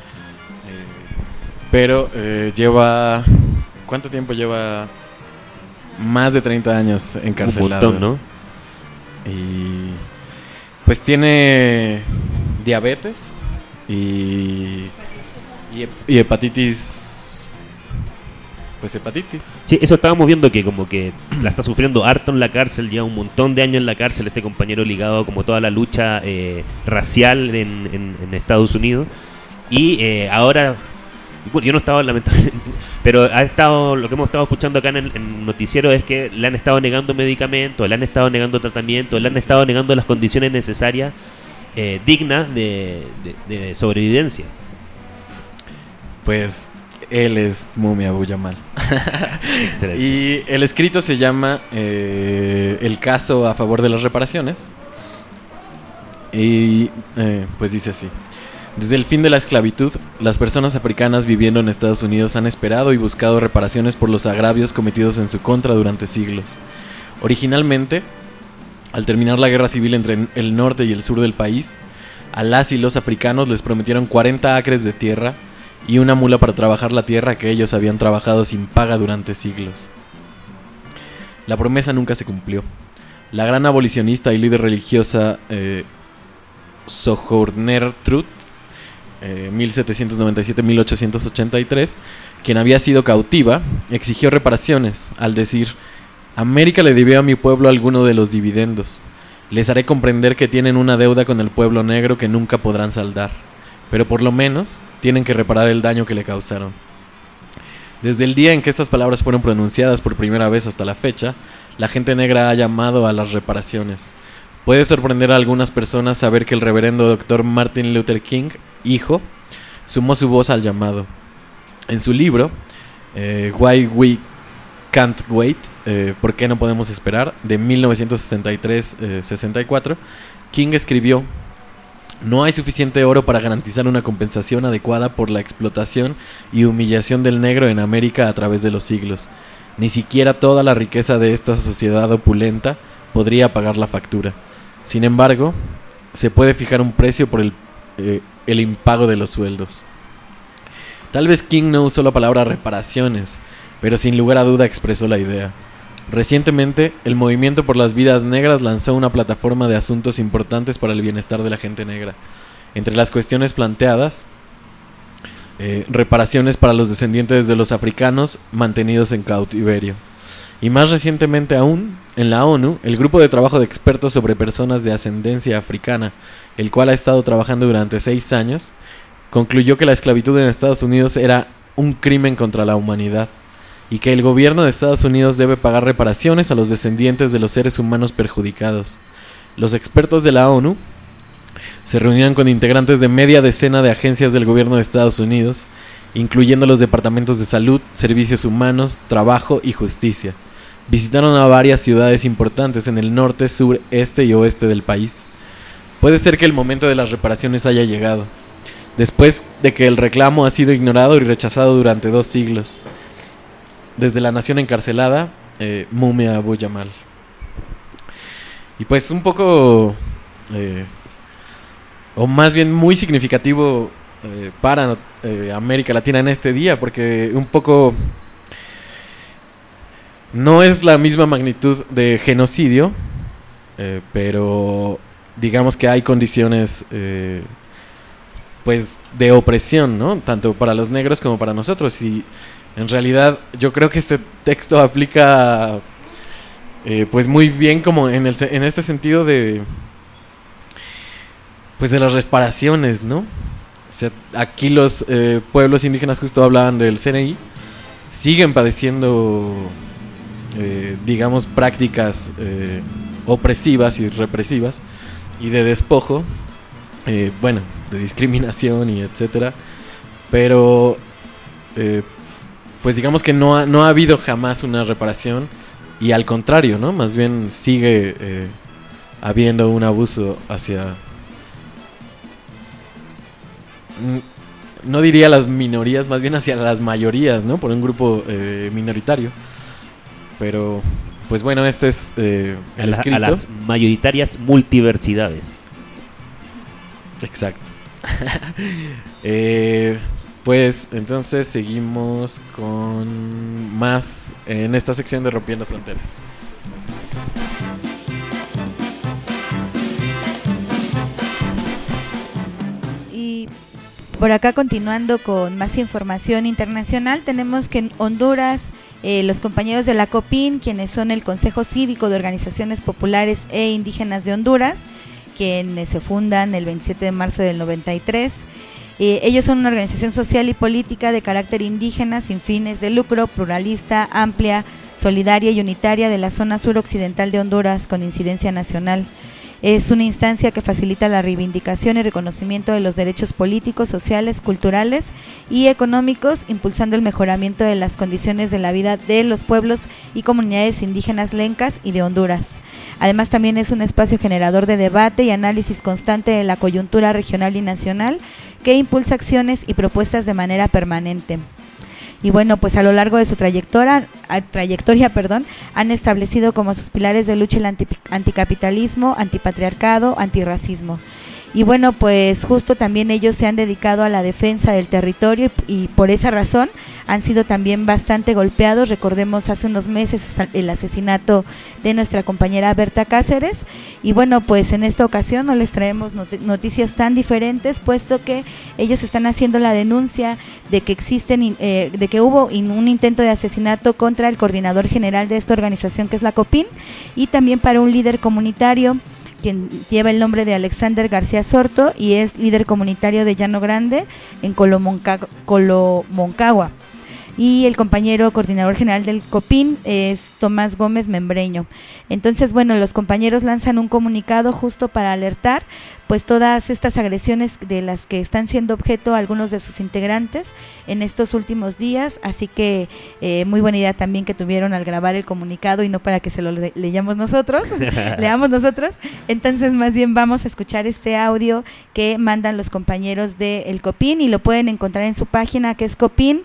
pero lleva... ¿Cuánto tiempo lleva? Más de 30 años encarcelado. Un montón, ¿no? Y pues tiene diabetes y hepatitis. Pues hepatitis. Sí, eso estábamos viendo, que como que la está sufriendo harto en la cárcel, lleva un montón de años en la cárcel, este compañero ligado como toda la lucha racial en Estados Unidos. Y ahora, bueno, yo no estaba lamentablemente, pero lo que hemos estado escuchando acá en el noticiero es que le han estado negando medicamentos, le han estado negando tratamiento, le han estado negando las condiciones necesarias, dignas de sobrevivencia. Pues él es Mumia Abu Jamal. Y el escrito se llama El caso a favor de las reparaciones. Y pues dice así: desde el fin de la esclavitud, las personas africanas viviendo en Estados Unidos han esperado y buscado reparaciones por los agravios cometidos en su contra durante siglos. Originalmente, al terminar la guerra civil entre el norte y el sur del país, a las y los africanos les prometieron 40 acres de tierra y una mula para trabajar la tierra que ellos habían trabajado sin paga durante siglos. La promesa nunca se cumplió. La gran abolicionista y líder religiosa Sojourner Truth, 1797-1883, quien había sido cautiva, exigió reparaciones al decir: América le debió a mi pueblo alguno de los dividendos. Les haré comprender que tienen una deuda con el pueblo negro que nunca podrán saldar, pero por lo menos tienen que reparar el daño que le causaron. Desde el día en que estas palabras fueron pronunciadas por primera vez hasta la fecha, la gente negra ha llamado a las reparaciones. Puede sorprender a algunas personas saber que el reverendo Dr. Martin Luther King, hijo, sumó su voz al llamado. En su libro, Why We Can't Wait, ¿Por qué no podemos esperar?, de 1963-64, King escribió: no hay suficiente oro para garantizar una compensación adecuada por la explotación y humillación del negro en América a través de los siglos. Ni siquiera toda la riqueza de esta sociedad opulenta podría pagar la factura. Sin embargo, se puede fijar un precio por el impago de los sueldos. Tal vez King no usó la palabra reparaciones, pero sin lugar a duda expresó la idea. Recientemente, el Movimiento por las Vidas Negras lanzó una plataforma de asuntos importantes para el bienestar de la gente negra. Entre las cuestiones planteadas, reparaciones para los descendientes de los africanos mantenidos en cautiverio. Y más recientemente aún, en la ONU, el grupo de trabajo de expertos sobre personas de ascendencia africana, el cual ha estado trabajando durante 6 años, concluyó que la esclavitud en Estados Unidos era un crimen contra la humanidad y que el gobierno de Estados Unidos debe pagar reparaciones a los descendientes de los seres humanos perjudicados. Los expertos de la ONU se reunieron con integrantes de media decena de agencias del gobierno de Estados Unidos, incluyendo los departamentos de salud, servicios humanos, trabajo y justicia. Visitaron a varias ciudades importantes en el norte, sur, este y oeste del país. Puede ser que el momento de las reparaciones haya llegado, después de que el reclamo ha sido ignorado y rechazado durante 2 siglos. Desde la nación encarcelada, Mumia Abu Jamal. Y pues un poco, o más bien muy significativo para América Latina en este día, porque un poco no es la misma magnitud de genocidio, pero digamos que hay condiciones pues de opresión, ¿no? Tanto para los negros como para nosotros. Y en realidad yo creo que este texto aplica pues muy bien como en este sentido de pues de las reparaciones, ¿no? O sea, aquí los pueblos indígenas justo hablaban del CNI, siguen padeciendo digamos prácticas opresivas y represivas y de despojo, bueno, de discriminación y etcétera, pero pues digamos que no ha habido jamás una reparación, y al contrario, ¿no? Más bien sigue habiendo un abuso hacia, no diría las minorías, más bien hacia las mayorías, ¿no? Por un grupo minoritario. Pero, pues bueno, este es el escrito. A las mayoritarias multiversidades. Exacto. Pues entonces seguimos con más en esta sección de Rompiendo Fronteras. Y por acá, continuando con más información internacional, tenemos que en Honduras los compañeros de la COPIN, quienes son el Consejo Cívico de Organizaciones Populares e Indígenas de Honduras, quienes se fundan el 27 de marzo del 93. Ellos son una organización social y política de carácter indígena, sin fines de lucro, pluralista, amplia, solidaria y unitaria de la zona suroccidental de Honduras, con incidencia nacional. Es una instancia que facilita la reivindicación y reconocimiento de los derechos políticos, sociales, culturales y económicos, impulsando el mejoramiento de las condiciones de la vida de los pueblos y comunidades indígenas lencas y de Honduras. Además, también es un espacio generador de debate y análisis constante de la coyuntura regional y nacional, que impulsa acciones y propuestas de manera permanente. Y bueno, pues a lo largo de su trayectoria, han establecido como sus pilares de lucha el anticapitalismo, antipatriarcado, antirracismo. Y bueno, pues justo también ellos se han dedicado a la defensa del territorio y por esa razón han sido también bastante golpeados. Recordemos hace unos meses el asesinato de nuestra compañera Berta Cáceres. Y bueno, pues en esta ocasión no les traemos noticias tan diferentes, puesto que ellos están haciendo la denuncia de que de que hubo un intento de asesinato contra el coordinador general de esta organización, que es la COPIN, y también para un líder comunitario, quien lleva el nombre de Alexander García Sorto y es líder comunitario de Llano Grande en Colomoncagua. Y el compañero coordinador general del COPIN es Tomás Gómez Membreño. Entonces, bueno, los compañeros lanzan un comunicado justo para alertar pues todas estas agresiones de las que están siendo objeto algunos de sus integrantes en estos últimos días, así que muy buena idea también que tuvieron al grabar el comunicado y no para que se lo leamos nosotros. Entonces más bien vamos a escuchar este audio que mandan los compañeros del COPIN y lo pueden encontrar en su página, que es COPIN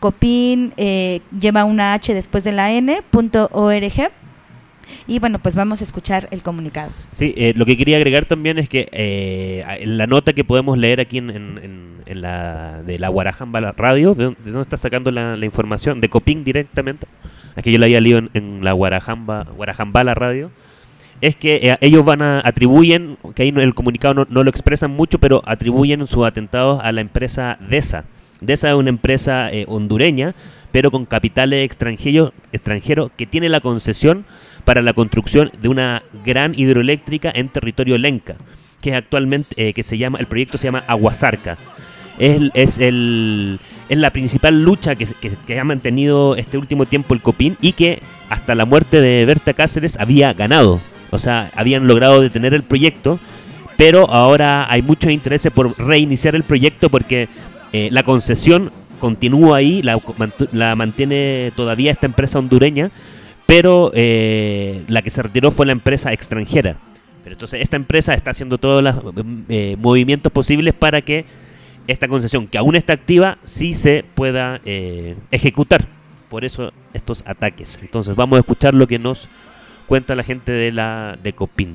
lleva una H después de la N.org. Y bueno, pues vamos a escuchar el comunicado. Sí, lo que quería agregar también es que la nota que podemos leer aquí en la de la Guarajamba Radio, de dónde está sacando la información, de COPIN directamente, aquí yo la había leído en la Guarajamba Radio, es que ellos atribuyen, que ahí el comunicado no lo expresan mucho, pero atribuyen sus atentados a la empresa DESA. DESA es una empresa hondureña, pero con capital extranjero que tiene la concesión para la construcción de una gran hidroeléctrica en territorio lenca, que es actualmente el proyecto se llama Aguasarca. Es la principal lucha que ha mantenido este último tiempo el COPIN y que hasta la muerte de Berta Cáceres había ganado. O sea, habían logrado detener el proyecto, pero ahora hay muchos intereses por reiniciar el proyecto porque la concesión continúa ahí, la mantiene todavía esta empresa hondureña, pero la que se retiró fue la empresa extranjera. Pero entonces esta empresa está haciendo todos los movimientos posibles para que esta concesión, que aún está activa, sí se pueda ejecutar. Por eso estos ataques. Entonces vamos a escuchar lo que nos cuenta la gente de COPIN.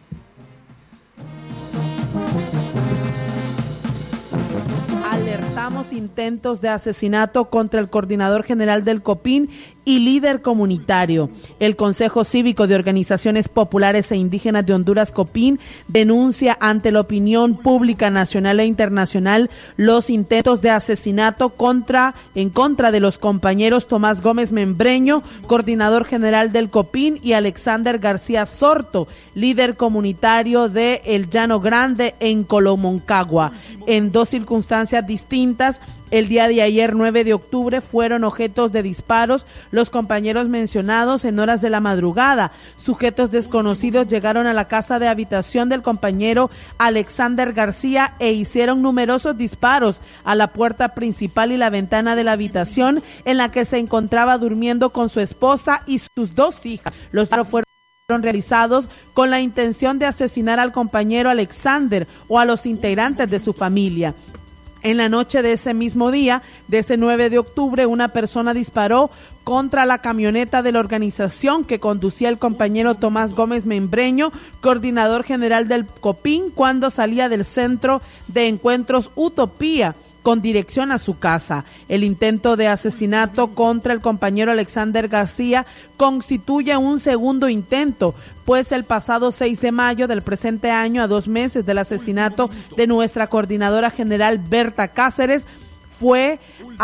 Alertamos intentos de asesinato contra el coordinador general del COPIN y líder comunitario. El Consejo Cívico de Organizaciones Populares e Indígenas de Honduras, COPIN, denuncia ante la opinión pública nacional e internacional los intentos de asesinato en contra de los compañeros Tomás Gómez Membreño, coordinador general del COPIN, y Alexander García Sorto, líder comunitario de El Llano Grande en Colomoncagua. En dos circunstancias distintas, el día de ayer, 9 de octubre, fueron objetos de disparos los compañeros mencionados en horas de la madrugada. Sujetos desconocidos llegaron a la casa de habitación del compañero Alexander García e hicieron numerosos disparos a la puerta principal y la ventana de la habitación en la que se encontraba durmiendo con su esposa y sus dos hijas. Los disparos fueron fueron realizados con la intención de asesinar al compañero Alexander o a los integrantes de su familia. En la noche de ese mismo día, de ese 9 de octubre, una persona disparó contra la camioneta de la organización que conducía el compañero Tomás Gómez Membreño, coordinador general del COPIN, cuando salía del centro de encuentros Utopía con dirección a su casa. El intento de asesinato contra el compañero Alexander García constituye un segundo intento, pues el pasado 6 de mayo del presente año, a 2 meses del asesinato de nuestra coordinadora general Berta Cáceres, fue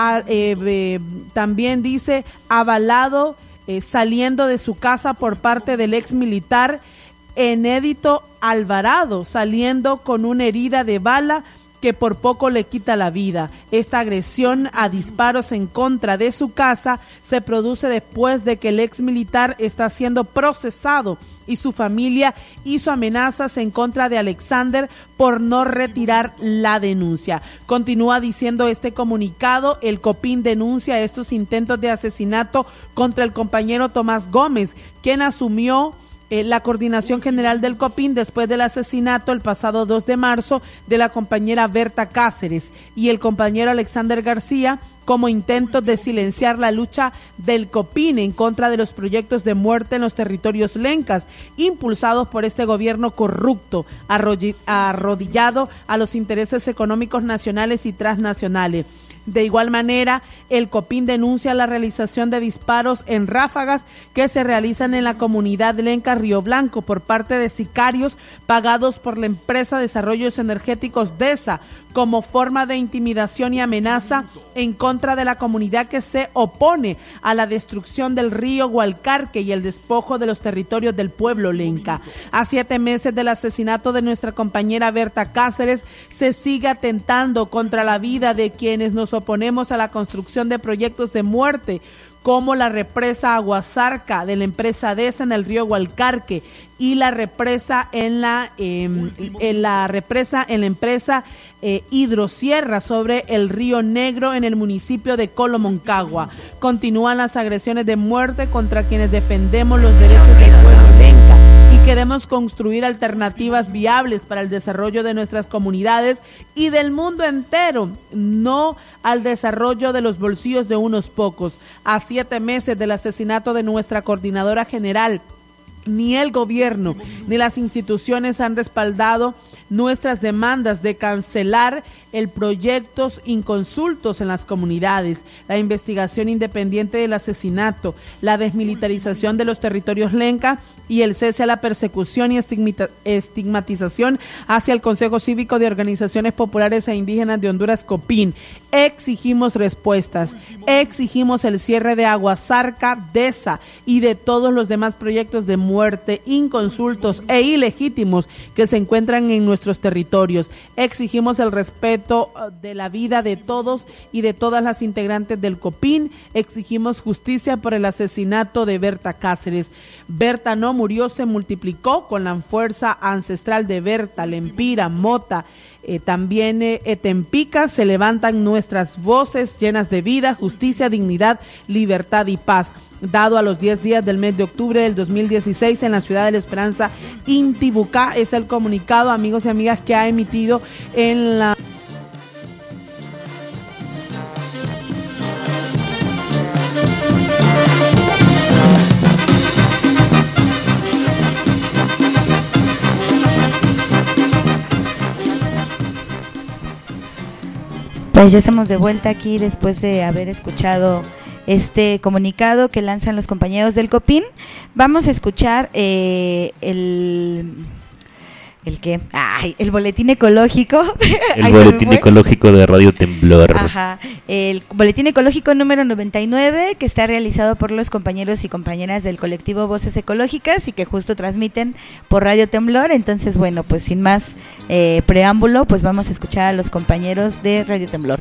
también dice avalado saliendo de su casa por parte del ex militar Enédito Alvarado, saliendo con una herida de bala que por poco le quita la vida. Esta agresión a disparos en contra de su casa se produce después de que el ex militar está siendo procesado y su familia hizo amenazas en contra de Alexander por no retirar la denuncia. Continúa diciendo este comunicado: el COPIN denuncia estos intentos de asesinato contra el compañero Tomás Gómez, quien asumió la coordinación general del COPIN después del asesinato el pasado 2 de marzo de la compañera Berta Cáceres y el compañero Alexander García, como intentos de silenciar la lucha del COPIN en contra de los proyectos de muerte en los territorios lencas, impulsados por este gobierno corrupto, arrodillado a los intereses económicos nacionales y transnacionales. De igual manera, el COPIN denuncia la realización de disparos en ráfagas que se realizan en la comunidad lenca Río Blanco por parte de sicarios pagados por la empresa Desarrollos Energéticos DESA, como forma de intimidación y amenaza en contra de la comunidad que se opone a la destrucción del río Hualcarque y el despojo de los territorios del pueblo lenca. A 7 meses del asesinato de nuestra compañera Berta Cáceres, se sigue atentando contra la vida de quienes nos oponemos a la construcción de proyectos de muerte, como la represa Aguasarca de la empresa DESA en el río Hualcarque y la represa en la empresa Hidrosierra sobre el río Negro en el municipio de Colomoncagua. Continúan las agresiones de muerte contra quienes defendemos los derechos del pueblo lenca y queremos construir alternativas viables para el desarrollo de nuestras comunidades y del mundo entero, no al desarrollo de los bolsillos de unos pocos. A 7 meses del asesinato de nuestra coordinadora general, ni el gobierno ni las instituciones han respaldado nuestras demandas de cancelar el proyectos inconsultos en las comunidades, la investigación independiente del asesinato, la desmilitarización de los territorios lenca y el cese a la persecución y estigmatización hacia el Consejo Cívico de Organizaciones Populares e Indígenas de Honduras, COPIN. Exigimos respuestas, exigimos el cierre de Aguasarca, DESA y de todos los demás proyectos de muerte inconsultos e ilegítimos que se encuentran en nuestros territorios. Exigimos el respeto de la vida de todos y de todas las integrantes del COPIN. Exigimos justicia por el asesinato de Berta Cáceres. Berta no murió, se multiplicó con la fuerza ancestral de Berta, Lempira, Mota, también Etempica. Se levantan nuestras voces llenas de vida, justicia, dignidad, libertad y paz. Dado a los 10 días del mes de octubre del 2016 en la ciudad de La Esperanza, Intibucá, es el comunicado, amigos y amigas, que ha emitido en la... Pues ya estamos de vuelta aquí después de haber escuchado este comunicado que lanzan los compañeros del COPIN. Vamos a escuchar el boletín ecológico. El boletín ecológico de Radio Temblor. Ajá, el boletín ecológico número 99, que está realizado por los compañeros y compañeras del colectivo Voces Ecológicas y que justo transmiten por Radio Temblor. Entonces, bueno, pues sin más preámbulo, pues vamos a escuchar a los compañeros de Radio Temblor.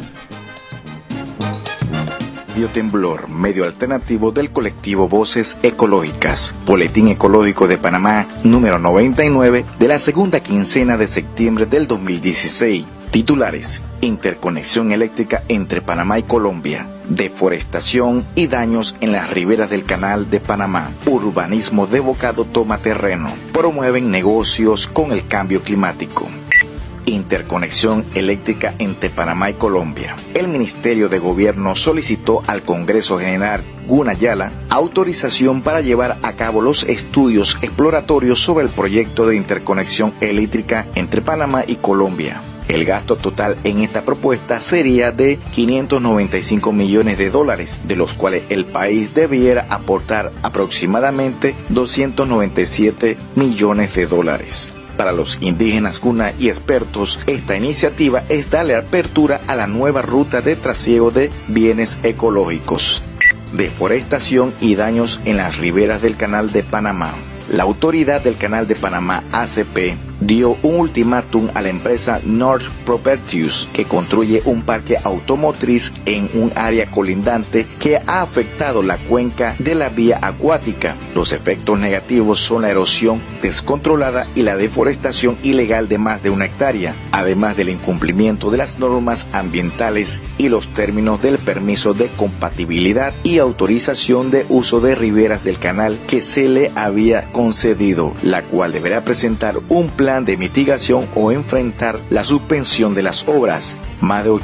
Radio Temblor, medio alternativo del colectivo Voces Ecológicas. Boletín Ecológico de Panamá, número 99, de la segunda quincena de septiembre del 2016. Titulares: interconexión eléctrica entre Panamá y Colombia. deforestación y daños en las riberas del Canal de Panamá. Urbanismo Devocado toma terreno. Promueven negocios con el cambio climático. Interconexión eléctrica entre Panamá y Colombia. El Ministerio de Gobierno solicitó al Congreso General Gunayala autorización para llevar a cabo los estudios exploratorios sobre el proyecto de interconexión eléctrica entre Panamá y Colombia. El gasto total en esta propuesta sería de $595 millones, de los cuales el país debiera aportar aproximadamente $297 millones. Para los indígenas Guna y expertos, esta iniciativa es darle apertura a la nueva ruta de trasiego de bienes ecológicos. Deforestación y daños en las riberas del Canal de Panamá. La autoridad del Canal de Panamá, ACP, dio un ultimátum a la empresa North Properties, que construye un parque automotriz en un área colindante que ha afectado la cuenca de la vía acuática. Los efectos negativos son la erosión descontrolada y la deforestación ilegal de más de 1 hectárea, además del incumplimiento de las normas ambientales y los términos del permiso de compatibilidad y autorización de uso de riberas del canal que se le había concedido, la cual deberá presentar un plan de mitigación o enfrentar la suspensión de las obras. Más de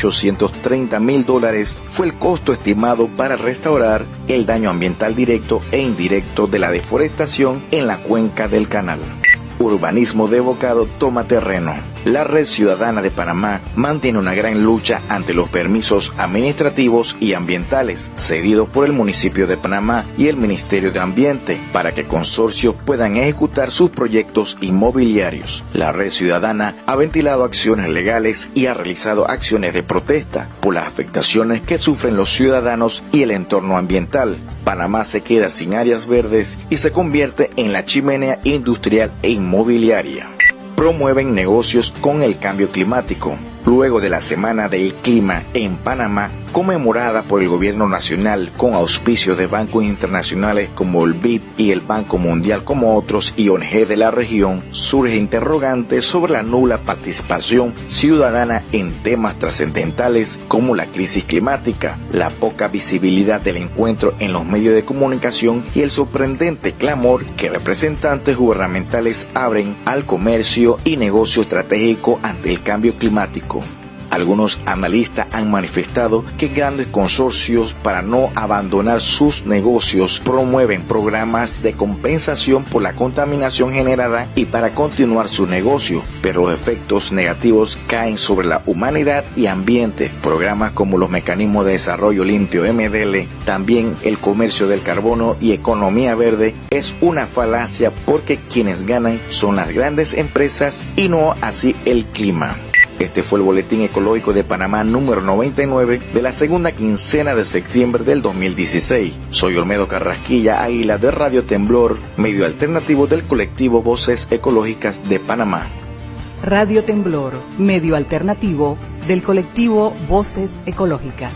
$830,000 fue el costo estimado para restaurar el daño ambiental directo e indirecto de la deforestación en la cuenca del canal. Urbanismo Devocado toma terreno. La Red Ciudadana de Panamá mantiene una gran lucha ante los permisos administrativos y ambientales cedidos por el municipio de Panamá y el Ministerio de Ambiente para que consorcios puedan ejecutar sus proyectos inmobiliarios. La Red Ciudadana ha ventilado acciones legales y ha realizado acciones de protesta por las afectaciones que sufren los ciudadanos y el entorno ambiental. Panamá se queda sin áreas verdes y se convierte en la chimenea industrial e inmobiliaria. Promueven negocios con el cambio climático. Luego de la Semana del Clima en Panamá, conmemorada por el Gobierno Nacional con auspicio de bancos internacionales como el BID y el Banco Mundial como otros y ONG de la región, surge interrogantes sobre la nula participación ciudadana en temas trascendentales como la crisis climática, la poca visibilidad del encuentro en los medios de comunicación y el sorprendente clamor que representantes gubernamentales abren al comercio y negocio estratégico ante el cambio climático. Algunos analistas han manifestado que grandes consorcios, para no abandonar sus negocios, promueven programas de compensación por la contaminación generada y para continuar su negocio, pero los efectos negativos caen sobre la humanidad y ambiente. Programas como los mecanismos de desarrollo limpio MDL, también el comercio del carbono y economía verde es una falacia porque quienes ganan son las grandes empresas y no así el clima. Este fue el Boletín Ecológico de Panamá número 99 de la segunda quincena de septiembre del 2016. Soy Olmedo Carrasquilla Águila de Radio Temblor, medio alternativo del colectivo Voces Ecológicas de Panamá. Radio Temblor, medio alternativo del colectivo Voces Ecológicas.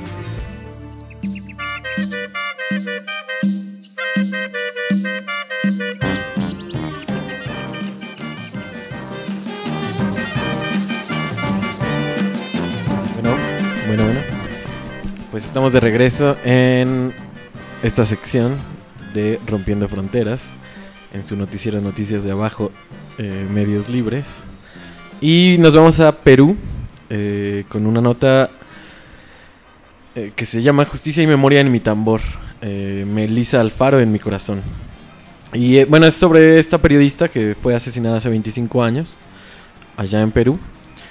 Bueno, pues estamos de regreso en esta sección de Rompiendo Fronteras, en su noticiero Noticias de Abajo, Medios Libres. Y nos vamos a Perú con una nota que se llama Justicia y Memoria en mi tambor, Melissa Alfaro en mi corazón. Y bueno, es sobre esta periodista que fue asesinada hace 25 años, allá en Perú.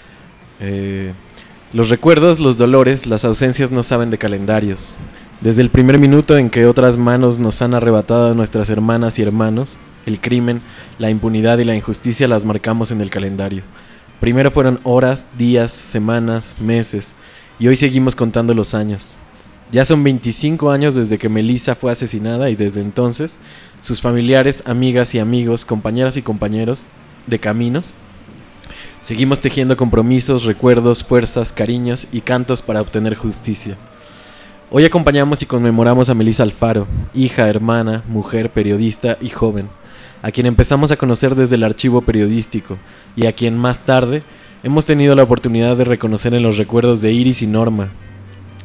Los recuerdos, los dolores, las ausencias no saben de calendarios. Desde el primer minuto en que otras manos nos han arrebatado a nuestras hermanas y hermanos, el crimen, la impunidad y la injusticia las marcamos en el calendario. Primero fueron horas, días, semanas, meses, y hoy seguimos contando los años. Ya son 25 años desde que Melissa fue asesinada y desde entonces, sus familiares, amigas y amigos, compañeras y compañeros de caminos, seguimos tejiendo compromisos, recuerdos, fuerzas, cariños y cantos para obtener justicia. Hoy acompañamos y conmemoramos a Melissa Alfaro, hija, hermana, mujer, periodista y joven, a quien empezamos a conocer desde el archivo periodístico y a quien más tarde hemos tenido la oportunidad de reconocer en los recuerdos de Iris y Norma.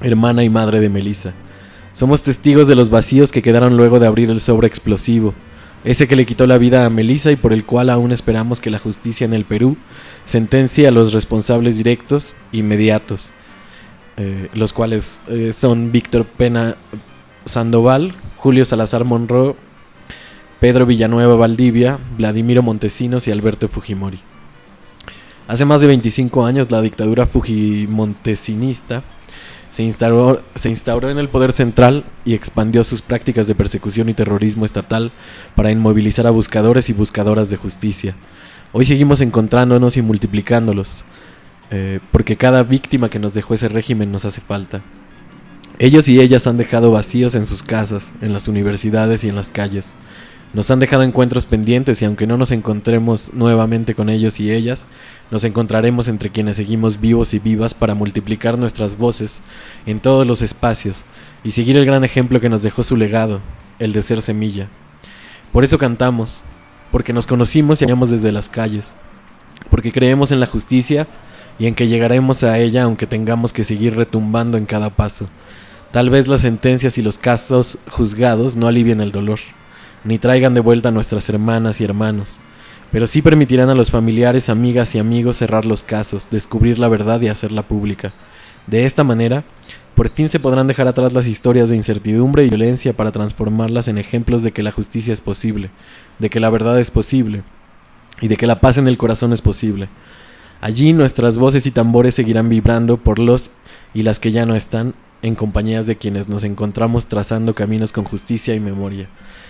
hermana y madre de Melissa. Somos testigos de los vacíos que quedaron luego de abrir el sobre explosivo, ese que le quitó la vida a Melissa y por el cual aún esperamos que la justicia en el Perú sentencie a los responsables directos e inmediatos, los cuales son Víctor Pena Sandoval, Julio Salazar Monroe, Pedro Villanueva Valdivia, Vladimiro Montesinos y Alberto Fujimori. Hace más de 25 años la dictadura fujimontesinista se instauró en el poder central y expandió sus prácticas de persecución y terrorismo estatal para inmovilizar a buscadores y buscadoras de justicia. Hoy seguimos encontrándonos y multiplicándolos, porque cada víctima que nos dejó ese régimen nos hace falta. Ellos y ellas han dejado vacíos en sus casas, en las universidades y en las calles. Nos han dejado encuentros pendientes y aunque no nos encontremos nuevamente con ellos y ellas, nos encontraremos entre quienes seguimos vivos y vivas para multiplicar nuestras voces en todos los espacios y seguir el gran ejemplo que nos dejó su legado, el de ser semilla. Por eso cantamos, porque nos conocimos y amamos desde las calles, porque creemos en la justicia y en que llegaremos a ella aunque tengamos que seguir retumbando en cada paso. Tal vez las sentencias y los casos juzgados no alivien el dolor, ni traigan de vuelta a nuestras hermanas y hermanos, pero sí permitirán a los familiares, amigas y amigos cerrar los casos, descubrir la verdad y hacerla pública. De esta manera, por fin se podrán dejar atrás las historias de incertidumbre y violencia para transformarlas en ejemplos de que la justicia es posible, de que la verdad es posible y de que la paz en el corazón es posible. Allí nuestras voces y tambores seguirán vibrando por los y las que ya no están, en compañías de quienes nos encontramos trazando caminos con justicia y memoria.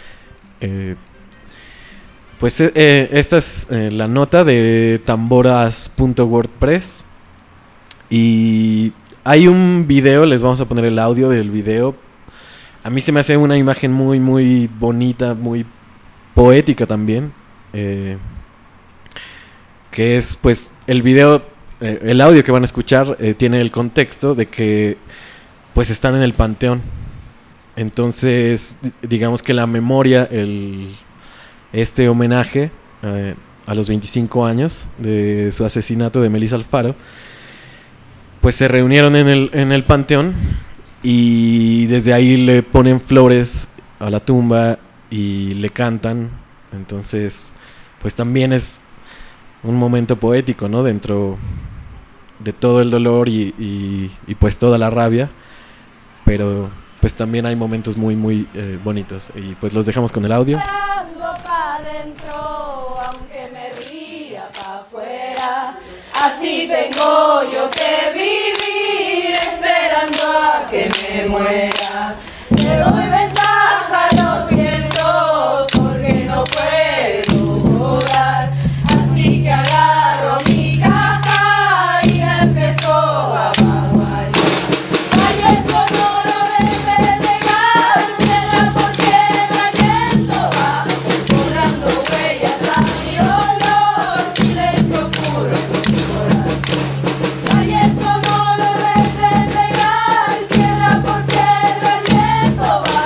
Esta es la nota de tamboras.wordpress y hay un video, les vamos a poner el audio del video. A mí se me hace una imagen muy muy bonita, muy poética también, que es pues el video, el audio que van a escuchar tiene el contexto de que pues están en el panteón. Entonces, digamos que la memoria, este homenaje a los 25 años de su asesinato de Melissa Alfaro, pues se reunieron en el panteón y desde ahí le ponen flores a la tumba y le cantan. Entonces, pues también es un momento poético, ¿no? Dentro de todo el dolor y pues toda la rabia, pero pues también hay momentos muy muy bonitos y pues los dejamos con el audio. Pa' dentro, aunque me ría pa' afuera, así tengo yo que vivir esperando a que me muera. Le doy ventaja a los vientos porque no puedo volar, así que agarro mi caja y la empezó a baguar. Valle sonoro desde el legal, tierra por tierra yendo bajo, borrando huellas a mi dolor, silencio puro en mi corazón. Valle sonoro desde el legal, tierra por tierra yendo bajo.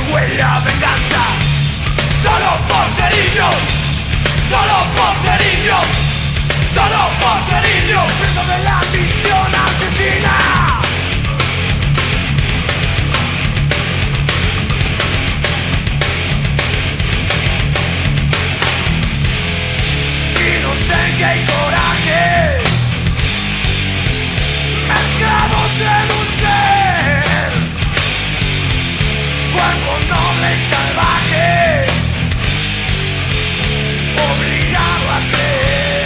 huele a venganza. Solo por ser indios, solo por ser indios, solo por ser indios, preso de la ambición asesina. Inocencia y coraje mezclados en un ser, cuerpo noble y salvaje, obligado a creer.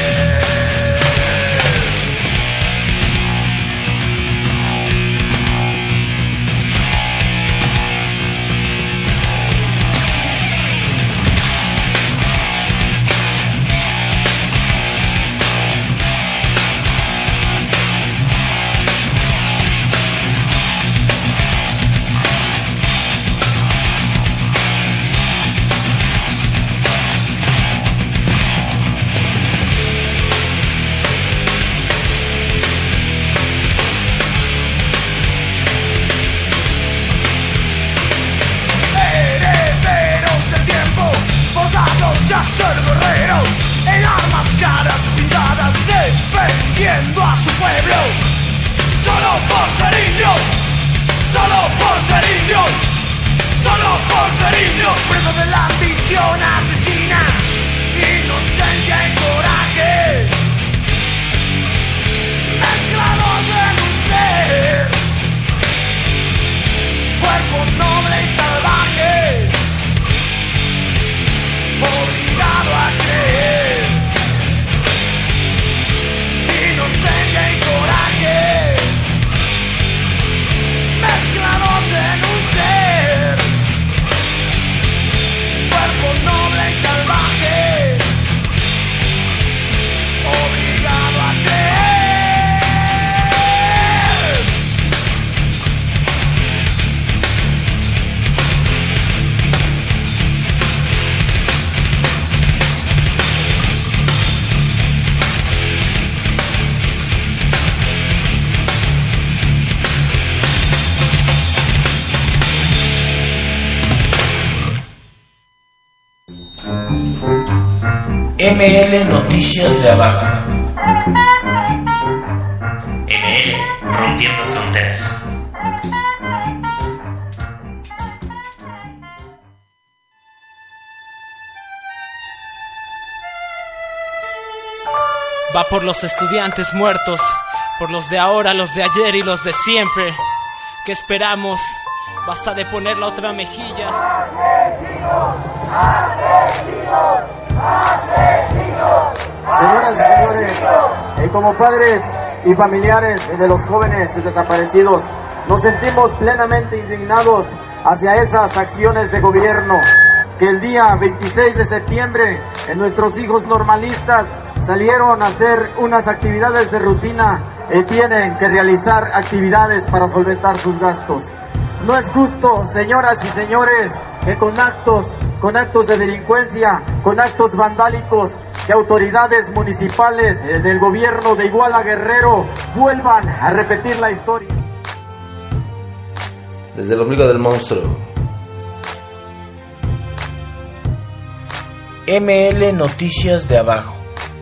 A ser guerreros en armas caras pintadas, defendiendo a su pueblo. Solo por ser indios, solo por ser indios, solo por ser indios, presos de la ambición asesina. Inocencia y coraje mezclados en un ser, cuerpo noble y salvaje, obligado a creer. Inocencia y coraje mezclados en un ser, cuerpo noble y salvaje, obligado a creer. ML Noticias de Abajo. ML Rompiendo Fronteras. Va por los estudiantes muertos, por los de ahora, los de ayer y los de siempre. ¿Qué esperamos? Basta de poner la otra mejilla. Señoras y señores, como padres y familiares de los jóvenes desaparecidos, nos sentimos plenamente indignados hacia esas acciones de gobierno que el día 26 de septiembre nuestros hijos normalistas salieron a hacer unas actividades de rutina y tienen que realizar actividades para solventar sus gastos. No es justo, señoras y señores, que con actos de delincuencia, con actos vandálicos, que autoridades municipales del gobierno de Iguala Guerrero vuelvan a repetir la historia. Desde el ombligo del monstruo. ML Noticias de Abajo.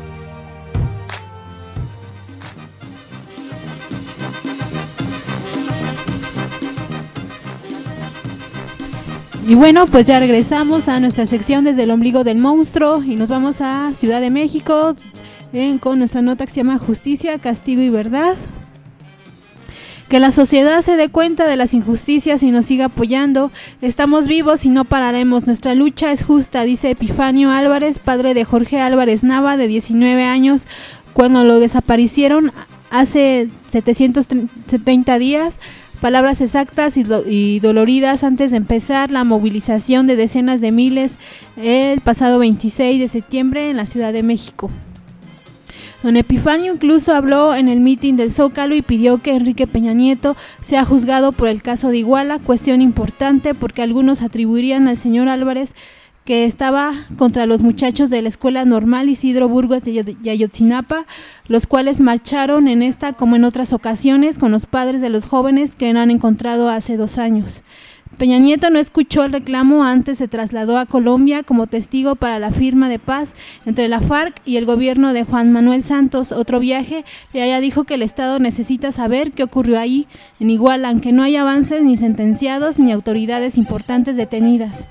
Y bueno, pues ya regresamos a nuestra sección Desde el Ombligo del Monstruo y nos vamos a Ciudad de México con nuestra nota que se llama Justicia, Castigo y Verdad. Que la sociedad se dé cuenta de las injusticias y nos siga apoyando. Estamos vivos y no pararemos. Nuestra lucha es justa, dice Epifanio Álvarez, padre de Jorge Álvarez Nava, de 19 años, cuando lo desaparecieron hace 730 días. Palabras exactas y doloridas antes de empezar la movilización de decenas de miles el pasado 26 de septiembre en la Ciudad de México. Don Epifanio incluso habló en el mitin del Zócalo y pidió que Enrique Peña Nieto sea juzgado por el caso de Iguala, cuestión importante porque algunos atribuirían al señor Álvarez que estaba contra los muchachos de la Escuela Normal Isidro Burgos de Ayotzinapa, los cuales marcharon en esta como en otras ocasiones con los padres de los jóvenes que no han encontrado hace 2 años. Peña Nieto no escuchó el reclamo, antes se trasladó a Colombia como testigo para la firma de paz entre la FARC y el gobierno de Juan Manuel Santos. Otro viaje, y allá dijo que el Estado necesita saber qué ocurrió ahí en Iguala, aunque no hay avances ni sentenciados ni autoridades importantes detenidas.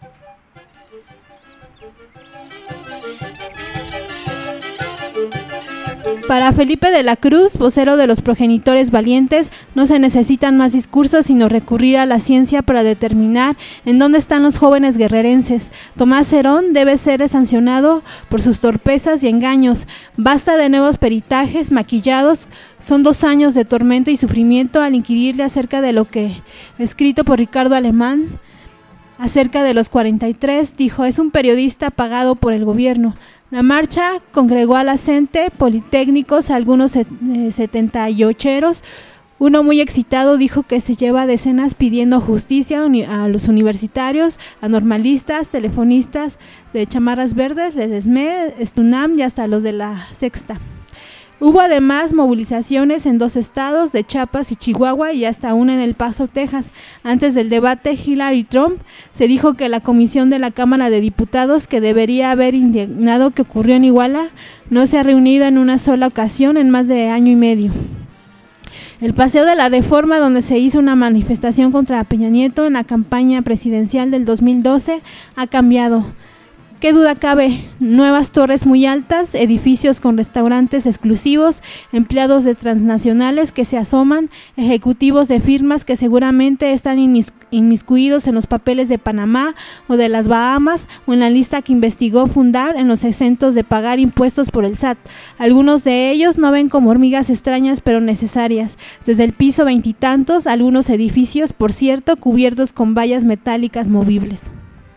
Para Felipe de la Cruz, vocero de los progenitores valientes, no se necesitan más discursos sino recurrir a la ciencia para determinar en dónde están los jóvenes guerrerenses. Tomás Herón debe ser sancionado por sus torpezas y engaños. Basta de nuevos peritajes maquillados. Son 2 años de tormento y sufrimiento al inquirirle acerca de lo que, escrito por Ricardo Alemán, acerca de los 43, dijo: es un periodista pagado por el gobierno. La marcha congregó a la gente, politécnicos, algunos 78eros. Uno muy excitado dijo que se lleva decenas pidiendo justicia a los universitarios, a normalistas, telefonistas de chamarras verdes, de SME, Estunam y hasta los de la Sexta. Hubo además movilizaciones en 2 estados, de Chiapas y Chihuahua, y hasta una en El Paso, Texas. Antes del debate Hillary-Trump, se dijo que la comisión de la Cámara de Diputados, que debería haber indignado que ocurrió en Iguala, no se ha reunido en una sola ocasión en más de año y medio. El Paseo de la Reforma, donde se hizo una manifestación contra Peña Nieto en la campaña presidencial del 2012, ha cambiado. ¿Qué duda cabe? Nuevas torres muy altas, edificios con restaurantes exclusivos, empleados de transnacionales que se asoman, ejecutivos de firmas que seguramente están inmiscuidos en los papeles de Panamá o de las Bahamas o en la lista que investigó Fundar en los exentos de pagar impuestos por el SAT. Algunos de ellos no ven como hormigas extrañas pero necesarias. Desde el piso 20 y tantos, algunos edificios, por cierto, cubiertos con vallas metálicas movibles.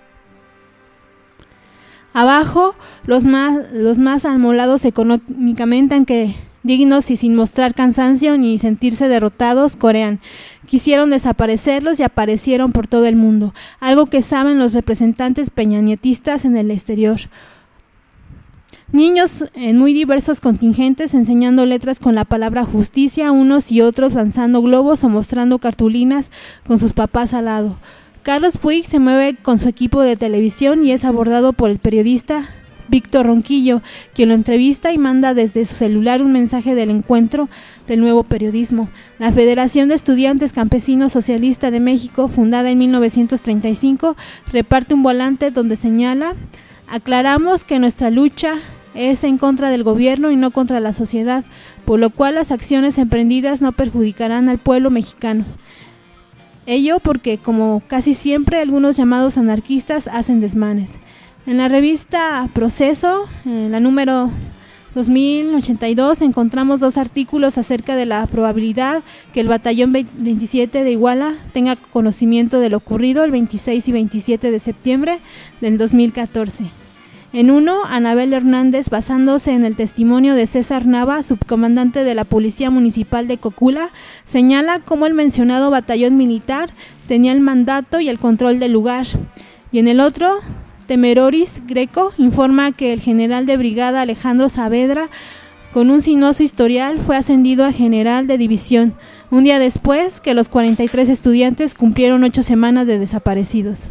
Abajo, los más amolados económicamente, aunque dignos y sin mostrar cansancio ni sentirse derrotados, corean. Quisieron desaparecerlos y aparecieron por todo el mundo, algo que saben los representantes peñanietistas en el exterior. Niños en muy diversos contingentes enseñando letras con la palabra justicia, unos y otros lanzando globos o mostrando cartulinas con sus papás al lado. Carlos Puig se mueve con su equipo de televisión y es abordado por el periodista Víctor Ronquillo, quien lo entrevista y manda desde su celular un mensaje del encuentro del nuevo periodismo. La Federación de Estudiantes Campesinos Socialista de México, fundada en 1935, reparte un volante donde señala: aclaramos que nuestra lucha es en contra del gobierno y no contra la sociedad, por lo cual las acciones emprendidas no perjudicarán al pueblo mexicano. Ello porque, como casi siempre, algunos llamados anarquistas hacen desmanes. En la revista Proceso, en la número 2082, encontramos 2 artículos acerca de la probabilidad que el batallón 27 de Iguala tenga conocimiento de lo ocurrido el 26 y 27 de septiembre del 2014. En uno, Anabel Hernández, basándose en el testimonio de César Nava, subcomandante de la Policía Municipal de Cocula, señala cómo el mencionado batallón militar tenía el mandato y el control del lugar. Y en el otro, Temeroris Greco informa que el general de brigada Alejandro Saavedra, con un sinuoso historial, fue ascendido a general de división, un día después que los 43 estudiantes cumplieron 8 semanas de desaparecidos.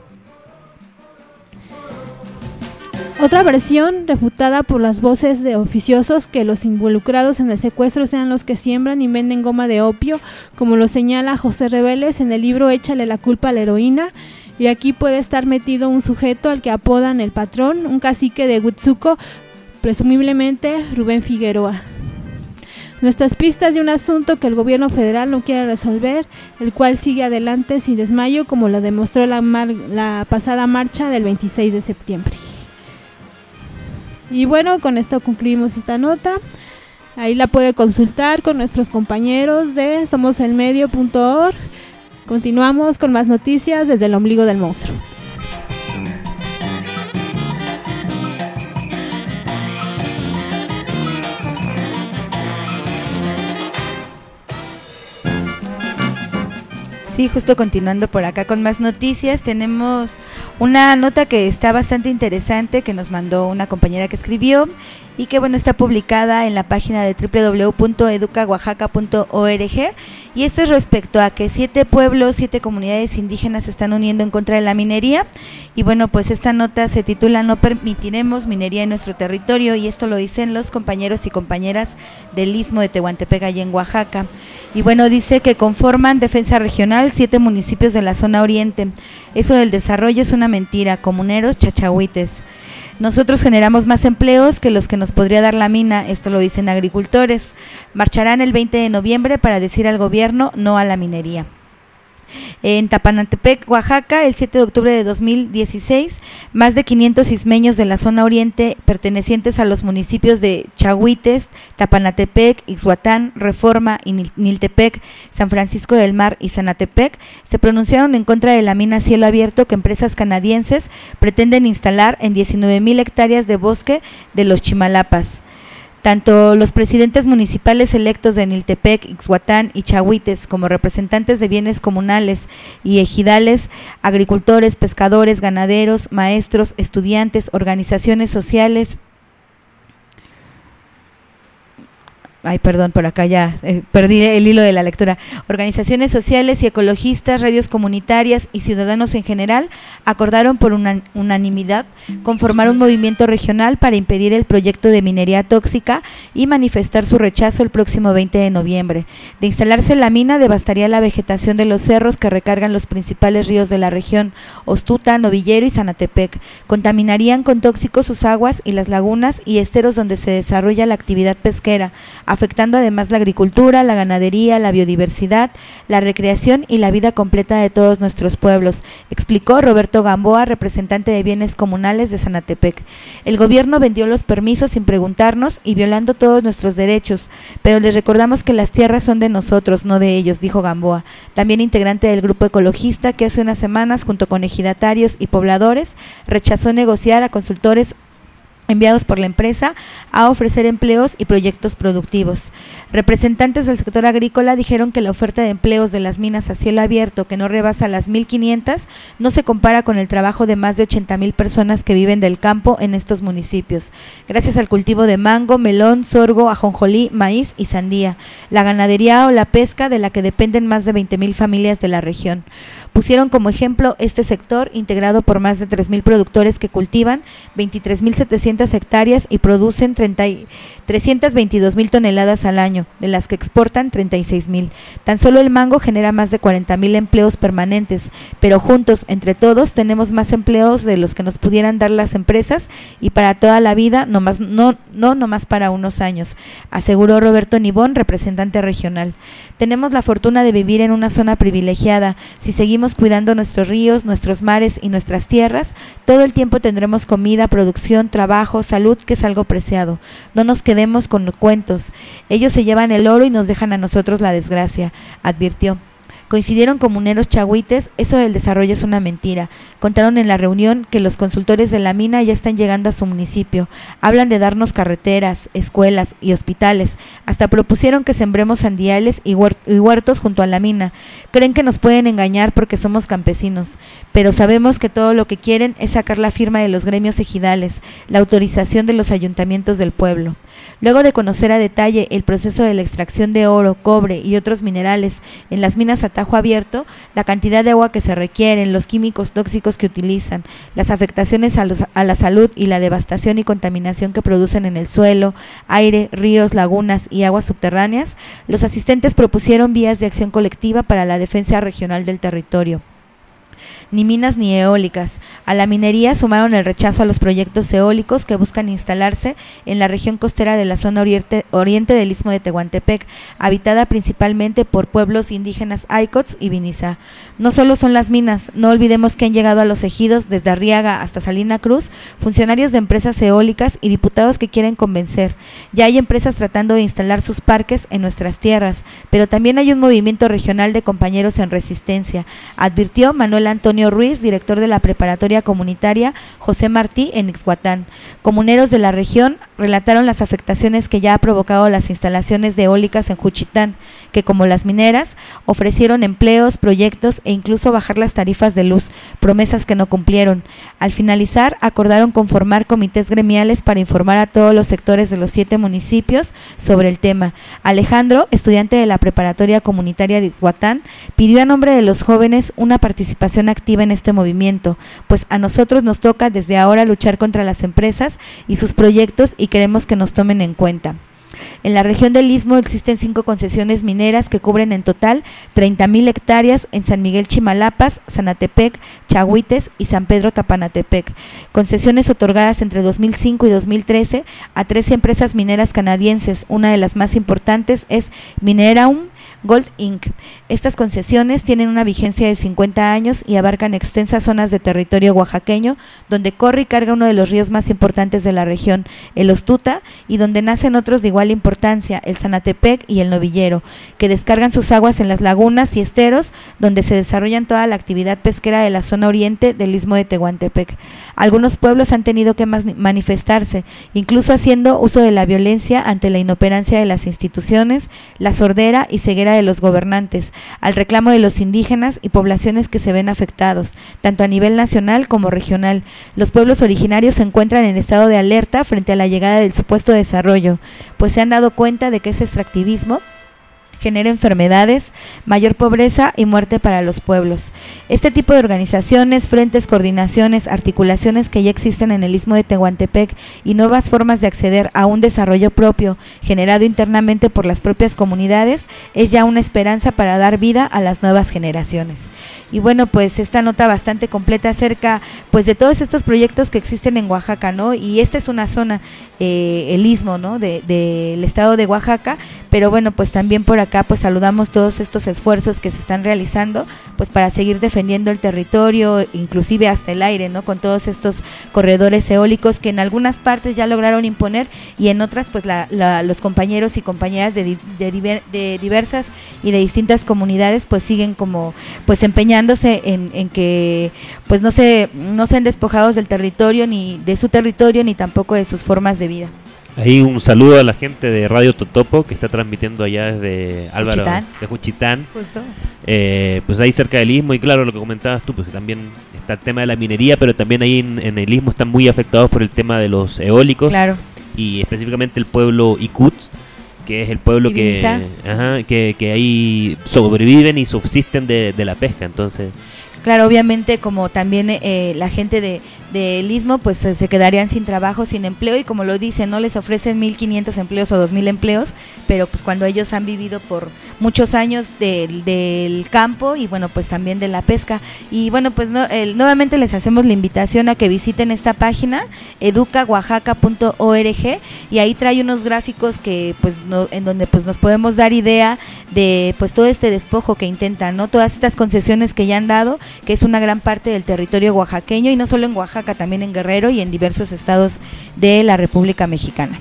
Otra versión, refutada por las voces de oficiosos, que los involucrados en el secuestro sean los que siembran y venden goma de opio, como lo señala José Reveles en el libro Échale la culpa a la heroína, y aquí puede estar metido un sujeto al que apodan el patrón, un cacique de Huitzuco, presumiblemente Rubén Figueroa. Nuestras pistas de un asunto que el gobierno federal no quiere resolver, el cual sigue adelante sin desmayo, como lo demostró la pasada marcha del 26 de septiembre. Y bueno, con esto concluimos esta nota. Ahí la puede consultar con nuestros compañeros de somoselmedio.org. Continuamos con más noticias desde el ombligo del monstruo. Sí, justo continuando por acá con más noticias, tenemos una nota que está bastante interesante que nos mandó una compañera que escribió y que bueno, está publicada en la página de www.educaoaxaca.org, y esto es respecto a que 7 pueblos, 7 comunidades indígenas se están uniendo en contra de la minería. Y bueno, pues esta nota se titula "No permitiremos minería en nuestro territorio", y esto lo dicen los compañeros y compañeras del Istmo de Tehuantepec allá en Oaxaca. Y bueno, dice que conforman defensa regional 7 municipios de la zona oriente. Eso del desarrollo es una mentira, comuneros chachahuites. Nosotros generamos más empleos que los que nos podría dar la mina, esto lo dicen agricultores. Marcharán el 20 de noviembre para decir al gobierno no a la minería. En Tapanatepec, Oaxaca, el 7 de octubre de 2016, más de 500 ismeños de la zona oriente, pertenecientes a los municipios de Chahuites, Tapanatepec, Ixhuatán, Reforma, Niltepec, San Francisco del Mar y Zanatepec, se pronunciaron en contra de la mina a cielo abierto que empresas canadienses pretenden instalar en 19,000 hectáreas de bosque de los Chimalapas. Tanto los presidentes municipales electos de Niltepec, Ixhuatán y Chahuites, como representantes de bienes comunales y ejidales, agricultores, pescadores, ganaderos, maestros, estudiantes, organizaciones sociales. Por acá ya perdí el hilo de la lectura. Organizaciones sociales y ecologistas, radios comunitarias y ciudadanos en general acordaron por unanimidad conformar un movimiento regional para impedir el proyecto de minería tóxica y manifestar su rechazo el próximo 20 de noviembre. De instalarse la mina, devastaría la vegetación de los cerros que recargan los principales ríos de la región, Ostuta, Novillero y Zanatepec. Contaminarían con tóxicos sus aguas y las lagunas y esteros donde se desarrolla la actividad pesquera, afectando además la agricultura, la ganadería, la biodiversidad, la recreación y la vida completa de todos nuestros pueblos, explicó Roberto Gamboa, representante de bienes comunales de Zanatepec. El gobierno vendió los permisos sin preguntarnos y violando todos nuestros derechos, pero les recordamos que las tierras son de nosotros, no de ellos, dijo Gamboa, también integrante del grupo ecologista que hace unas semanas, junto con ejidatarios y pobladores, rechazó negociar a consultores enviados por la empresa a ofrecer empleos y proyectos productivos. Representantes del sector agrícola dijeron que la oferta de empleos de las minas a cielo abierto, que no rebasa las 1,500, no se compara con el trabajo de más de 80,000 personas que viven del campo en estos municipios, gracias al cultivo de mango, melón, sorgo, ajonjolí, maíz y sandía, la ganadería o la pesca de la que dependen más de 20,000 familias de la región. Pusieron como ejemplo este sector integrado por más de 3,000 productores que cultivan 23,700 hectáreas y producen 322,000 toneladas al año, de las que exportan 36,000. Tan solo el mango genera más de 40,000 empleos permanentes, pero juntos, entre todos, tenemos más empleos de los que nos pudieran dar las empresas y para toda la vida, no nomás para unos años, aseguró Roberto Nibón, representante regional. Tenemos la fortuna de vivir en una zona privilegiada. Si seguimos cuidando nuestros ríos, nuestros mares y nuestras tierras, todo el tiempo tendremos comida, producción, trabajo, salud, que es algo preciado. No nos quedemos con cuentos. Ellos se llevan el oro y nos dejan a nosotros la desgracia, advirtió. Coincidieron comuneros chahuites, eso del desarrollo es una mentira. Contaron en la reunión que los consultores de la mina ya están llegando a su municipio. Hablan de darnos carreteras, escuelas y hospitales. Hasta propusieron que sembremos sandíales y huertos junto a la mina. Creen que nos pueden engañar porque somos campesinos, pero sabemos que todo lo que quieren es sacar la firma de los gremios ejidales, la autorización de los ayuntamientos del pueblo. Luego de conocer a detalle el proceso de la extracción de oro, cobre y otros minerales en las minas a tajo abierto, la cantidad de agua que se requieren, los químicos tóxicos que utilizan, las afectaciones a la salud y la devastación y contaminación que producen en el suelo, aire, ríos, lagunas y aguas subterráneas, los asistentes propusieron vías de acción colectiva para la defensa regional del territorio. Ni minas ni eólicas. A la minería sumaron el rechazo a los proyectos eólicos que buscan instalarse en la región costera de la zona oriente del Istmo de Tehuantepec, habitada principalmente por pueblos indígenas Aycots y Vinizá. No solo son las minas, no olvidemos que han llegado a los ejidos desde Arriaga hasta Salina Cruz, funcionarios de empresas eólicas y diputados que quieren convencer. Ya hay empresas tratando de instalar sus parques en nuestras tierras, pero también hay un movimiento regional de compañeros en resistencia, advirtió Manuel Antonio Ruiz, director de la preparatoria comunitaria José Martí en Ixhuatán. Comuneros de la región relataron las afectaciones que ya ha provocado las instalaciones de eólicas en Juchitán, que como las mineras ofrecieron empleos, proyectos e incluso bajar las tarifas de luz, promesas que no cumplieron. Al finalizar, acordaron conformar comités gremiales para informar a todos los sectores de los 7 municipios sobre el tema. Alejandro, estudiante de la preparatoria comunitaria de Ixhuatán, pidió a nombre de los jóvenes una participación activa en este movimiento, pues a nosotros nos toca desde ahora luchar contra las empresas y sus proyectos y queremos que nos tomen en cuenta. En la región del Istmo existen 5 concesiones mineras que cubren en total 30,000 hectáreas en San Miguel Chimalapas, Zanatepec, Chahuites y San Pedro Tapanatepec. Concesiones otorgadas entre 2005 y 2013 a 13 empresas mineras canadienses. Una de las más importantes es Mineraum Gold Inc. Estas concesiones tienen una vigencia de 50 años y abarcan extensas zonas de territorio oaxaqueño, donde corre y carga uno de los ríos más importantes de la región, el Ostuta, y donde nacen otros de igual importancia, el Zanatepec y el Novillero, que descargan sus aguas en las lagunas y esteros, donde se desarrollan toda la actividad pesquera de la zona oriente del Istmo de Tehuantepec. Algunos pueblos han tenido que manifestarse, incluso haciendo uso de la violencia ante la inoperancia de las instituciones, la sordera y ceguera de los gobernantes, al reclamo de los indígenas y poblaciones que se ven afectados, tanto a nivel nacional como regional. Los pueblos originarios se encuentran en estado de alerta frente a la llegada del supuesto desarrollo, pues se han dado cuenta de que ese extractivismo genera enfermedades, mayor pobreza y muerte para los pueblos. Este tipo de organizaciones, frentes, coordinaciones, articulaciones que ya existen en el Istmo de Tehuantepec y nuevas formas de acceder a un desarrollo propio generado internamente por las propias comunidades es ya una esperanza para dar vida a las nuevas generaciones. Y bueno, pues esta nota bastante completa acerca pues de todos estos proyectos que existen en Oaxaca, ¿no? Y esta es una zona, el Istmo, ¿no? Del estado de Oaxaca, pero bueno, pues también por acá pues saludamos todos estos esfuerzos que se están realizando pues para seguir defendiendo el territorio, inclusive hasta el aire, ¿no? Con todos estos corredores eólicos que en algunas partes ya lograron imponer y en otras pues los compañeros y compañeras de diversas y de distintas comunidades pues siguen como pues empeñando en que pues no sean despojados del territorio, ni de su territorio, ni tampoco de sus formas de vida. Ahí un saludo a la gente de Radio Totopo que está transmitiendo allá desde Álvaro, de Juchitán. Justo. Pues ahí cerca del Istmo, y claro, lo que comentabas tú, pues que también está el tema de la minería, pero también ahí en el Istmo están muy afectados por el tema de los eólicos. Claro. Y específicamente el pueblo Icut, que es el pueblo que ahí sobreviven y subsisten de la pesca, entonces... Claro, obviamente como también la gente del Istmo pues se quedarían sin trabajo, sin empleo, y como lo dicen, no les ofrecen 1,500 empleos o 2,000 empleos, pero pues cuando ellos han vivido por muchos años del campo y bueno, pues también de la pesca. Y bueno, pues nuevamente les hacemos la invitación a que visiten esta página educaoaxaca.org, y ahí trae unos gráficos que pues en donde pues nos podemos dar idea de pues todo este despojo que intentan, ¿no? Todas estas concesiones que ya han dado, que es una gran parte del territorio oaxaqueño, y no solo en Oaxaca, también en Guerrero y en diversos estados de la República Mexicana.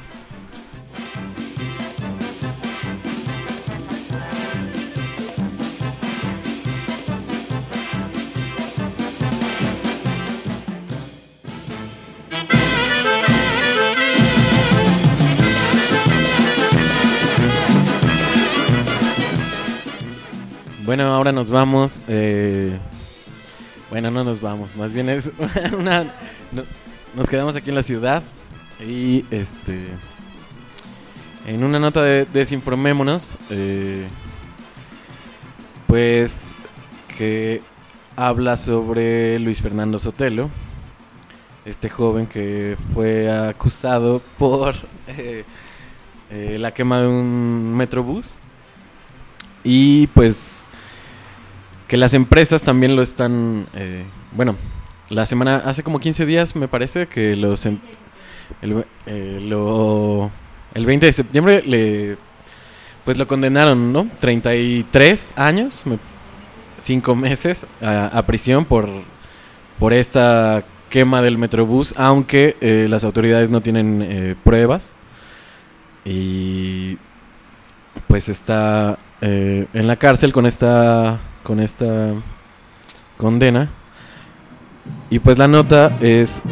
Bueno, ahora nos vamos. Bueno, no nos vamos. Más bien es nos quedamos aquí en la ciudad. Y en una nota de Desinformémonos, pues que habla sobre Luis Fernando Sotelo, este joven que fue acusado por la quema de un metrobús. Y pues que las empresas también lo están, hace como 15 días me parece que el 20 de septiembre lo condenaron, ¿no? 33 años, 5 meses a prisión por esta quema del metrobús, aunque las autoridades no tienen pruebas, y pues está en la cárcel con condena. Y pues la nota es...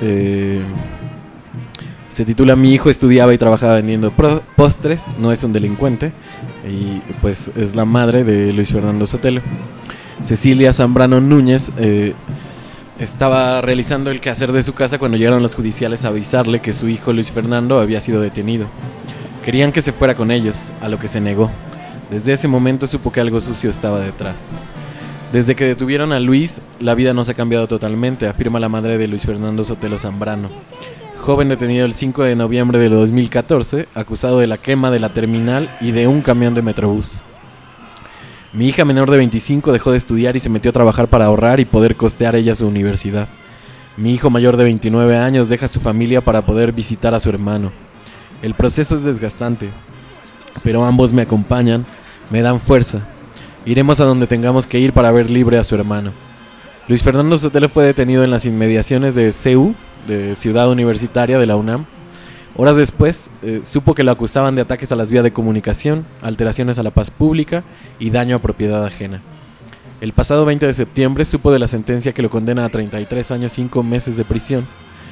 se titula Mi hijo estudiaba y trabajaba vendiendo postres, no es un delincuente. Y pues es la madre de Luis Fernando Sotelo. Cecilia Zambrano Núñez estaba realizando el quehacer de su casa cuando llegaron los judiciales a avisarle que su hijo Luis Fernando había sido detenido. Querían que se fuera con ellos, a lo que se negó. Desde ese momento supo que algo sucio estaba detrás. Desde que detuvieron a Luis, la vida nos ha cambiado totalmente, afirma la madre de Luis Fernando Sotelo Zambrano. Joven detenido el 5 de noviembre de 2014, acusado de la quema de la terminal y de un camión de Metrobús. Mi hija menor de 25 dejó de estudiar y se metió a trabajar para ahorrar y poder costear ella su universidad. Mi hijo mayor de 29 años deja a su familia para poder visitar a su hermano. El proceso es desgastante, pero ambos me acompañan, me dan fuerza. Iremos a donde tengamos que ir para ver libre a su hermano. Luis Fernando Sotelo fue detenido en las inmediaciones de CU, de Ciudad Universitaria de la UNAM. Horas después, supo que lo acusaban de ataques a las vías de comunicación, alteraciones a la paz pública y daño a propiedad ajena. El pasado 20 de septiembre supo de la sentencia que lo condena a 33 años 5 meses de prisión,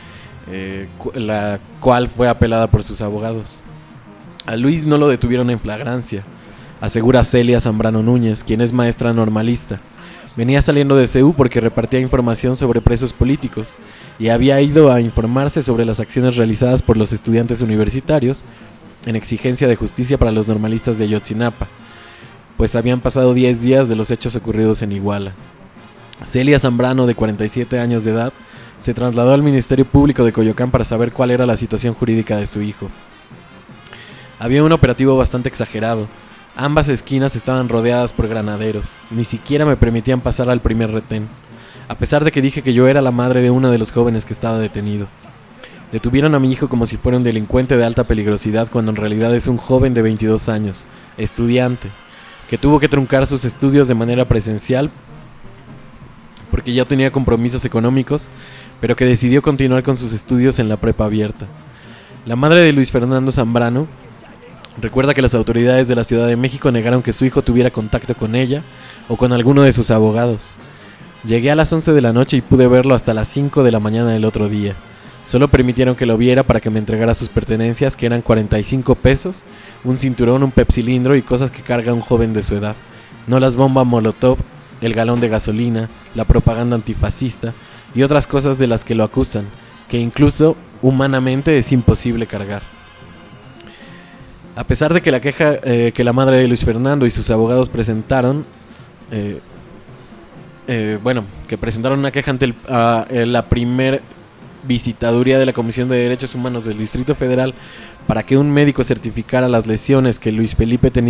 la cual fue apelada por sus abogados. A Luis no lo detuvieron en flagrancia, asegura Celia Zambrano Núñez, quien es maestra normalista. Venía saliendo de CU porque repartía información sobre presos políticos y había ido a informarse sobre las acciones realizadas por los estudiantes universitarios en exigencia de justicia para los normalistas de Ayotzinapa, pues habían pasado 10 días de los hechos ocurridos en Iguala. Celia Zambrano, de 47 años de edad, se trasladó al Ministerio Público de Coyoacán para saber cuál era la situación jurídica de su hijo. Había un operativo bastante exagerado. Ambas esquinas estaban rodeadas por granaderos. Ni siquiera me permitían pasar al primer retén, a pesar de que dije que yo era la madre de uno de los jóvenes que estaba detenido. Detuvieron a mi hijo como si fuera un delincuente de alta peligrosidad, cuando en realidad es un joven de 22 años, estudiante, que tuvo que truncar sus estudios de manera presencial porque ya tenía compromisos económicos, pero que decidió continuar con sus estudios en la prepa abierta. La madre de Luis Fernando Zambrano recuerda que las autoridades de la Ciudad de México negaron que su hijo tuviera contacto con ella o con alguno de sus abogados. Llegué a las 11 de la noche y pude verlo hasta las 5 de la mañana del otro día. Solo permitieron que lo viera para que me entregara sus pertenencias, que eran 45 pesos, un cinturón, un pepsilindro y cosas que carga un joven de su edad. No las bombas Molotov, el galón de gasolina, la propaganda antifascista y otras cosas de las que lo acusan, que incluso humanamente es imposible cargar. A pesar de que la queja que la madre de Luis Fernando y sus abogados presentaron, que presentaron una queja ante la primer visitaduría de la Comisión de Derechos Humanos del Distrito Federal para que un médico certificara las lesiones que Luis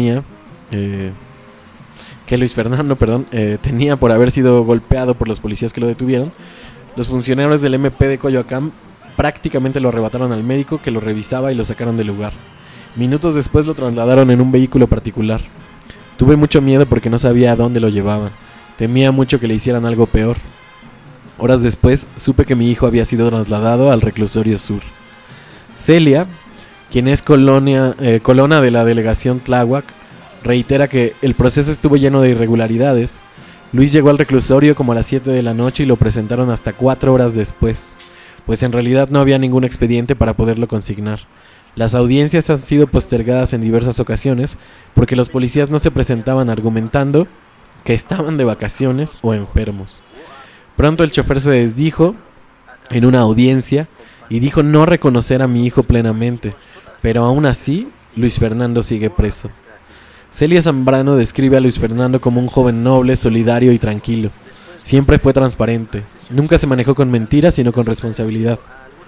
Fernando tenía por haber sido golpeado por los policías que lo detuvieron. Los funcionarios del MP de Coyoacán prácticamente lo arrebataron al médico, que lo revisaba, y lo sacaron del lugar. Minutos después lo trasladaron en un vehículo particular. Tuve mucho miedo porque no sabía a dónde lo llevaban. Temía mucho que le hicieran algo peor. Horas después supe que mi hijo había sido trasladado al reclusorio sur. Celia, quien es colona de la delegación Tláhuac, reitera que el proceso estuvo lleno de irregularidades. Luis llegó al reclusorio como a las 7 de la noche y lo presentaron hasta 4 horas después, pues en realidad no había ningún expediente para poderlo consignar. Las audiencias han sido postergadas en diversas ocasiones porque los policías no se presentaban, argumentando que estaban de vacaciones o enfermos. Pronto el chofer se desdijo en una audiencia y dijo no reconocer a mi hijo plenamente, pero aún así Luis Fernando sigue preso. Celia Zambrano describe a Luis Fernando como un joven noble, solidario y tranquilo. Siempre fue transparente, nunca se manejó con mentiras sino con responsabilidad.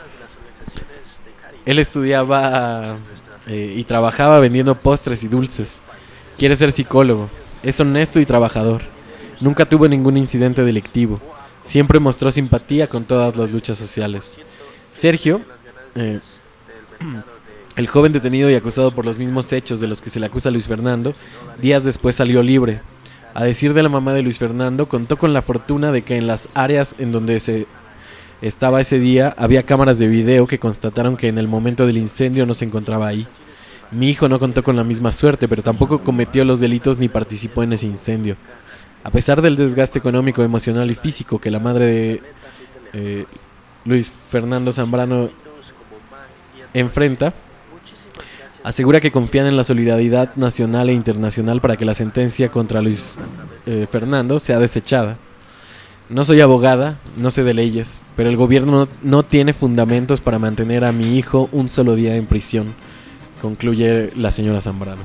Él estudiaba y trabajaba vendiendo postres y dulces. Quiere ser psicólogo, es honesto y trabajador. Nunca tuvo ningún incidente delictivo. Siempre mostró simpatía con todas las luchas sociales. Sergio, el joven detenido y acusado por los mismos hechos de los que se le acusa a Luis Fernando, días después salió libre. A decir de la mamá de Luis Fernando, contó con la fortuna de que en las áreas en donde se estaba ese día había cámaras de video que constataron que en el momento del incendio no se encontraba ahí. Mi hijo no contó con la misma suerte, pero tampoco cometió los delitos ni participó en ese incendio. A pesar del desgaste económico, emocional y físico que la madre de Luis Fernando Zambrano enfrenta, asegura que confían en la solidaridad nacional e internacional para que la sentencia contra Luis Fernando sea desechada. No soy abogada, no sé de leyes, pero el gobierno no tiene fundamentos para mantener a mi hijo un solo día en prisión, concluye la señora Zambrano.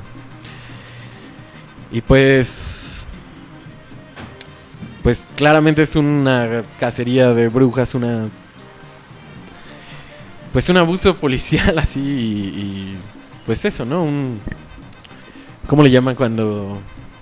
Y pues claramente es una cacería de brujas, un abuso policial así y pues eso, ¿no? ¿Cómo le llaman cuando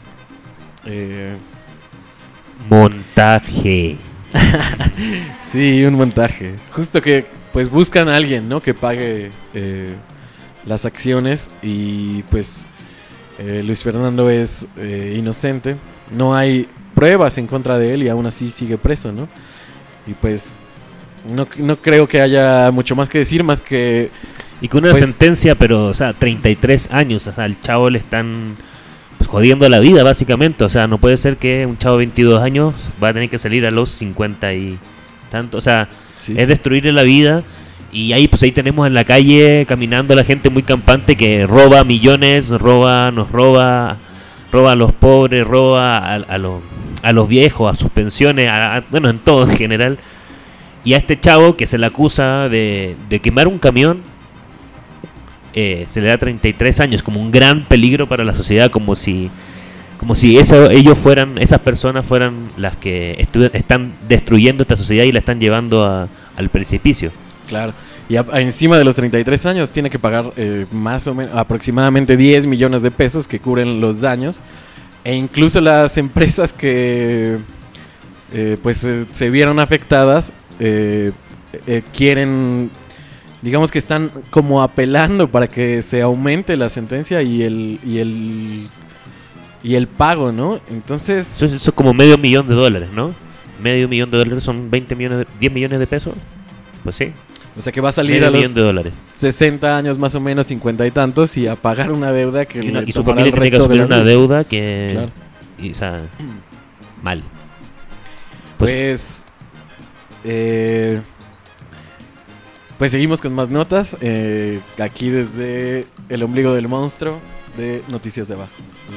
montaje? Sí, un montaje. Justo que pues buscan a alguien, ¿no? Que pague las acciones y pues Luis Fernando es inocente. No hay pruebas en contra de él y aún así sigue preso, ¿no? Y pues no creo que haya mucho más que decir, más que... Y con una sentencia, pero, o sea, 33 años, o sea, al chavo le están pues, jodiendo la vida, básicamente. O sea, no puede ser que un chavo de 22 años va a tener que salir a los 50 y tanto. O sea, es destruirle la vida. Y ahí pues ahí tenemos en la calle caminando la gente muy campante que roba millones, roba a los pobres, roba a los viejos, a sus pensiones, bueno, en todo en general. Y a este chavo que se le acusa de quemar un camión, se le da 33 años, como un gran peligro para la sociedad, como si esas personas fueran las que están destruyendo esta sociedad y la están llevando al precipicio. Claro. Y encima de los 33 años tiene que pagar más o menos aproximadamente 10 millones de pesos que cubren los daños. E incluso las empresas que se vieron afectadas quieren, digamos que están como apelando para que se aumente la sentencia y el pago, ¿no? Entonces... Eso es como $500,000, ¿no? $500,000 son 10 millones de pesos. Pues sí. O sea que va a salir a los 60 años más o menos, 50 y tantos, y a pagar una deuda que y su familia tiene que asumir una deuda que... Claro. Y, o sea, mal. Pues seguimos con más notas. Aquí desde el ombligo del monstruo de Noticias de Abajo.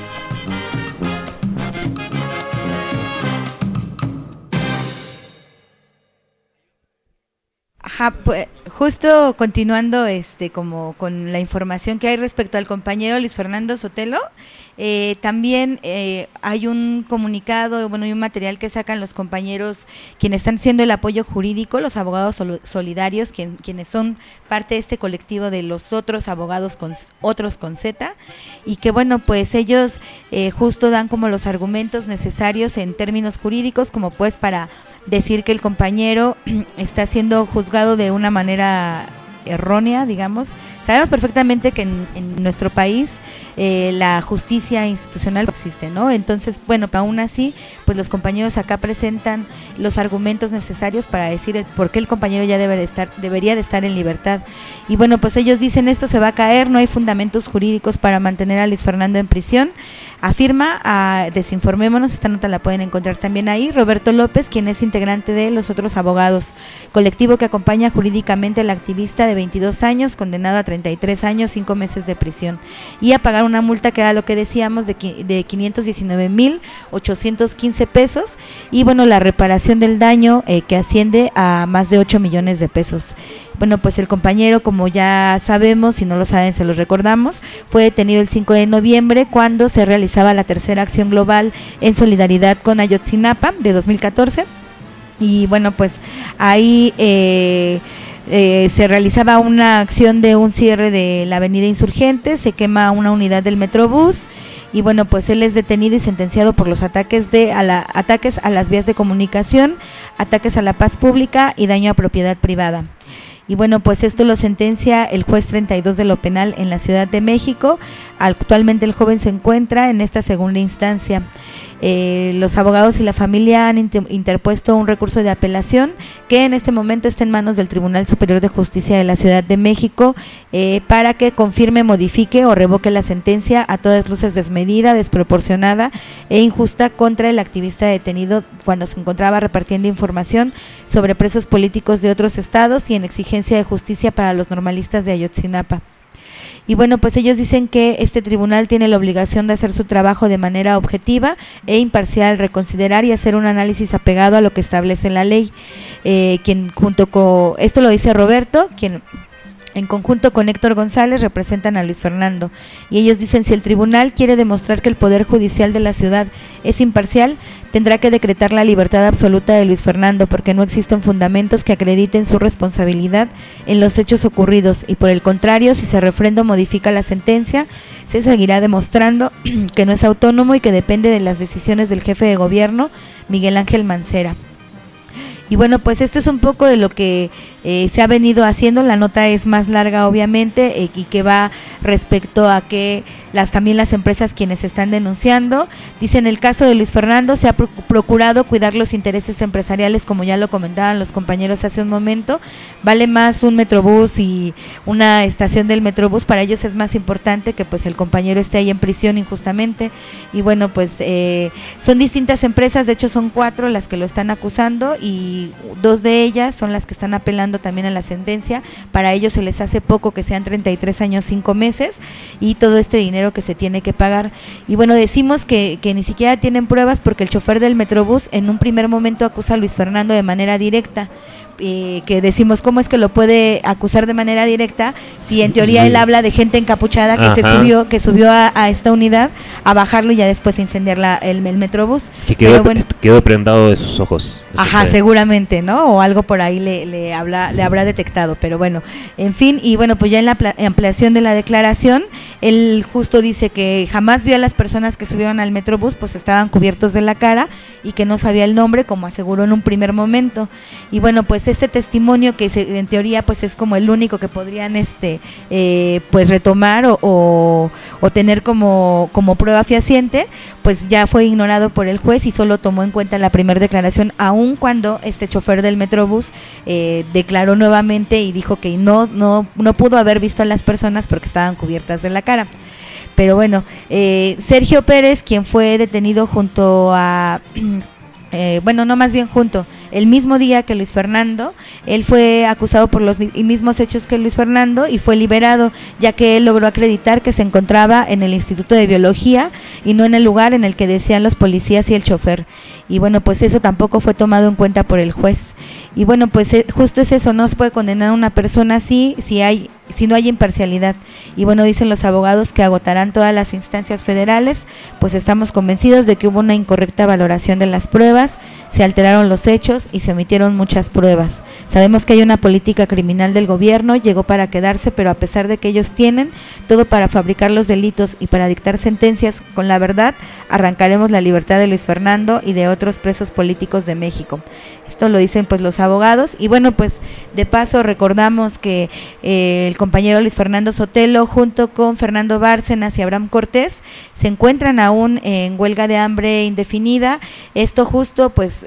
Ajá, pues justo continuando como con la información que hay respecto al compañero Luis Fernando Sotelo, también hay un comunicado, y un material que sacan los compañeros quienes están haciendo el apoyo jurídico, los abogados solidarios, quienes son parte de este colectivo de los otros abogados otros con Z, y que pues ellos justo dan como los argumentos necesarios en términos jurídicos, como pues para decir que el compañero está siendo juzgado de una manera errónea, digamos. Sabemos perfectamente que en nuestro país la justicia institucional existe, ¿no? Entonces, aún así, pues los compañeros acá presentan los argumentos necesarios para decir por qué el compañero ya debería de estar en libertad. Y pues ellos dicen, esto se va a caer, no hay fundamentos jurídicos para mantener a Luis Fernando en prisión. Afirma, desinformémonos, esta nota la pueden encontrar también ahí, Roberto López, quien es integrante de Los Otros Abogados, colectivo que acompaña jurídicamente al activista de 22 años, condenado a 33 años, 5 meses de prisión, y a pagar una multa que era lo que decíamos de 519,815 pesos, y la reparación del daño que asciende a más de 8 millones de pesos. Pues el compañero, como ya sabemos, si no lo saben se los recordamos, fue detenido el 5 de noviembre cuando se realizaba la tercera acción global en solidaridad con Ayotzinapa de 2014, y ahí se realizaba una acción de un cierre de la avenida Insurgentes, se quema una unidad del Metrobús, y él es detenido y sentenciado por los ataques a las vías de comunicación, ataques a la paz pública y daño a propiedad privada. Y esto lo sentencia el juez 32 de lo penal en la Ciudad de México. Actualmente el joven se encuentra en esta segunda instancia. Los abogados y la familia han interpuesto un recurso de apelación que en este momento está en manos del Tribunal Superior de Justicia de la Ciudad de México para que confirme, modifique o revoque la sentencia, a todas luces desmedida, desproporcionada e injusta contra el activista detenido cuando se encontraba repartiendo información sobre presos políticos de otros estados y en exigencia de justicia para los normalistas de Ayotzinapa. Y bueno, pues ellos dicen que este tribunal tiene la obligación de hacer su trabajo de manera objetiva e imparcial, reconsiderar y hacer un análisis apegado a lo que establece la ley. Quien junto con, esto lo dice Roberto, quien en conjunto con Héctor González representan a Luis Fernando, y ellos dicen: si el tribunal quiere demostrar que el Poder Judicial de la ciudad es imparcial, tendrá que decretar la libertad absoluta de Luis Fernando, porque no existen fundamentos que acrediten su responsabilidad en los hechos ocurridos, y por el contrario, si se refrenda o modifica la sentencia, se seguirá demostrando que no es autónomo y que depende de las decisiones del jefe de gobierno, Miguel Ángel Mancera. Y bueno, pues esto es un poco de lo que se ha venido haciendo. La nota es más larga, obviamente, y que va respecto a que también las empresas quienes están denunciando. Dice: en el caso de Luis Fernando se ha procurado cuidar los intereses empresariales, como ya lo comentaban los compañeros hace un momento. Vale más un Metrobús y una estación del Metrobús, para ellos es más importante que pues el compañero esté ahí en prisión injustamente. Y bueno, pues son distintas empresas, de hecho son 4 las que lo están acusando, y 2 de ellas son las que están apelando también a la sentencia. Para ellos se les hace poco que sean 33 años 5 meses y todo este dinero que se tiene que pagar. Y bueno, decimos que ni siquiera tienen pruebas, porque el chofer del Metrobús en un primer momento acusa a Luis Fernando de manera directa. Que decimos, ¿cómo es que lo puede acusar de manera directa si en teoría él habla de gente encapuchada que se subió a esta unidad a bajarlo y ya después incendiar el Metrobús? Que quedó prendado de sus ojos. Seguramente, ¿no? O algo por ahí le habrá detectado, pero bueno, en fin. Y bueno, pues ya en la ampliación de la declaración, él justo dice que jamás vio a las personas que subieron al Metrobús, pues estaban cubiertos de la cara y que no sabía el nombre, como aseguró en un primer momento. Y bueno, pues este testimonio que en teoría pues es como el único que podrían pues retomar o tener como prueba fehaciente, pues ya fue ignorado por el juez y solo tomó en cuenta la primera declaración, aun cuando este chofer del Metrobús declaró nuevamente y dijo que no pudo haber visto a las personas porque estaban cubiertas de la cara. Pero bueno, Sergio Pérez, quien fue detenido junto a el mismo día que Luis Fernando, él fue acusado por los mismos hechos que Luis Fernando y fue liberado, ya que él logró acreditar que se encontraba en el Instituto de Biología y no en el lugar en el que decían los policías y el chofer. Y bueno, pues eso tampoco fue tomado en cuenta por el juez. Y bueno, pues justo es eso, no se puede condenar a una persona así si no hay imparcialidad. Y bueno, dicen los abogados que agotarán todas las instancias federales, pues estamos convencidos de que hubo una incorrecta valoración de las pruebas, se alteraron los hechos y se omitieron muchas pruebas. Sabemos que hay una política criminal del gobierno, llegó para quedarse, pero a pesar de que ellos tienen todo para fabricar los delitos y para dictar sentencias con la verdad, arrancaremos la libertad de Luis Fernando y de otros presos políticos de México. Esto lo dicen pues los abogados. Y bueno, pues de paso recordamos que el compañero Luis Fernando Sotelo junto con Fernando Bárcenas y Abraham Cortés se encuentran aún en huelga de hambre indefinida. Esto justo pues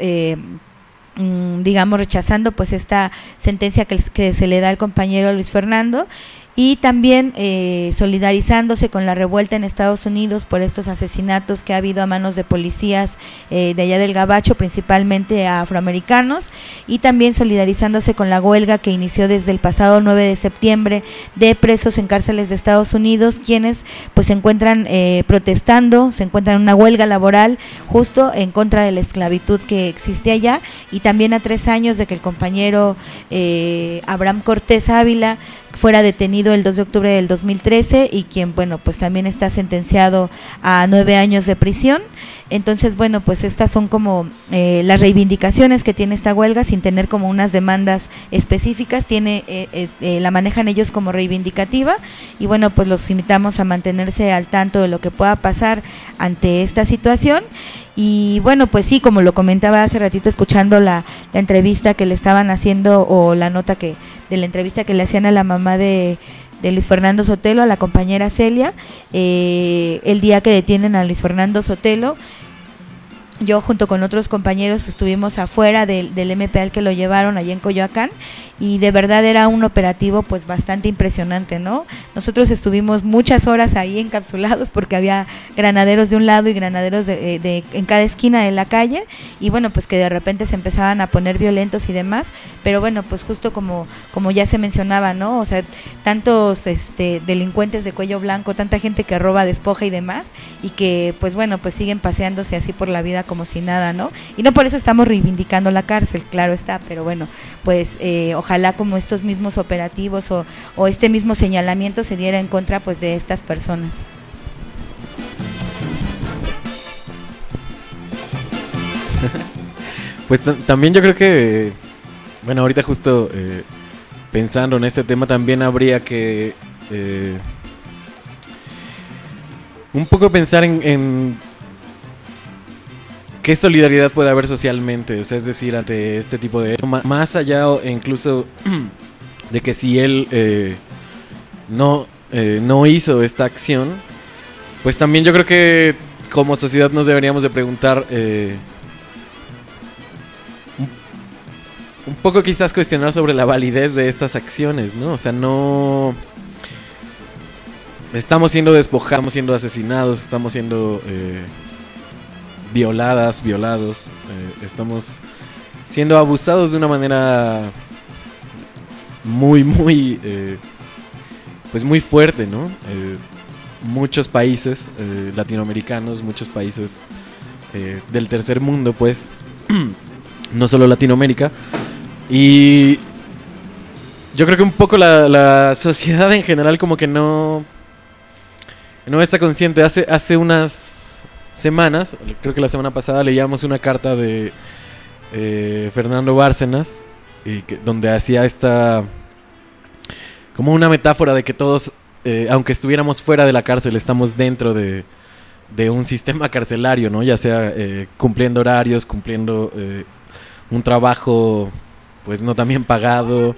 rechazando pues esta sentencia que se le da al compañero Luis Fernando, y también solidarizándose con la revuelta en Estados Unidos por estos asesinatos que ha habido a manos de policías de allá del Gabacho, principalmente a afroamericanos, y también solidarizándose con la huelga que inició desde el pasado 9 de septiembre de presos en cárceles de Estados Unidos, quienes pues se encuentran protestando, se encuentran en una huelga laboral justo en contra de la esclavitud que existe allá, y también a 3 años de que el compañero Abraham Cortés Ávila fuera detenido el 2 de octubre del 2013 y quien, bueno, pues también está sentenciado a 9 años de prisión. Entonces, bueno, pues estas son como las reivindicaciones que tiene esta huelga, sin tener como unas demandas específicas, la manejan ellos como reivindicativa. Y bueno, pues los invitamos a mantenerse al tanto de lo que pueda pasar ante esta situación. Y bueno, pues sí, como lo comentaba hace ratito escuchando la entrevista que le estaban haciendo, o la nota de la entrevista que le hacían a la mamá de Luis Fernando Sotelo, a la compañera Celia, el día que detienen a Luis Fernando Sotelo, yo junto con otros compañeros estuvimos afuera del MP al que lo llevaron allá en Coyoacán, y de verdad era un operativo pues bastante impresionante, ¿no? Nosotros estuvimos muchas horas ahí encapsulados porque había granaderos de un lado y granaderos en cada esquina de la calle, y bueno, pues que de repente se empezaban a poner violentos y demás, pero bueno, pues justo como ya se mencionaba, ¿no? O sea, tantos delincuentes de cuello blanco, tanta gente que roba, despoja y demás, y que pues bueno, pues siguen paseándose así por la vida como si nada, ¿no? Y no por eso estamos reivindicando la cárcel, claro está, pero bueno, pues ojalá como estos mismos operativos o este mismo señalamiento se diera en contra pues de estas personas. Pues también yo creo que, bueno, ahorita justo pensando en este tema también habría que un poco pensar en qué solidaridad puede haber socialmente, o sea, es decir, ante este tipo de... Más allá incluso de que si él no hizo esta acción, pues también yo creo que como sociedad nos deberíamos de preguntar, un poco quizás cuestionar sobre la validez de estas acciones, ¿no? O sea, no... Estamos siendo despojados, estamos siendo asesinados, estamos siendo... violados, estamos siendo abusados de una manera muy pues muy fuerte, ¿no? Muchos países latinoamericanos, muchos países del tercer mundo, pues, no solo Latinoamérica, y yo creo que un poco la sociedad en general como que no está consciente. Hace unas semanas, creo que la semana pasada leíamos una carta de Fernando Bárcenas, donde hacía esta como una metáfora de que todos, aunque estuviéramos fuera de la cárcel, estamos dentro de un sistema carcelario, ¿no? Ya sea cumpliendo horarios, cumpliendo un trabajo pues no tan bien pagado,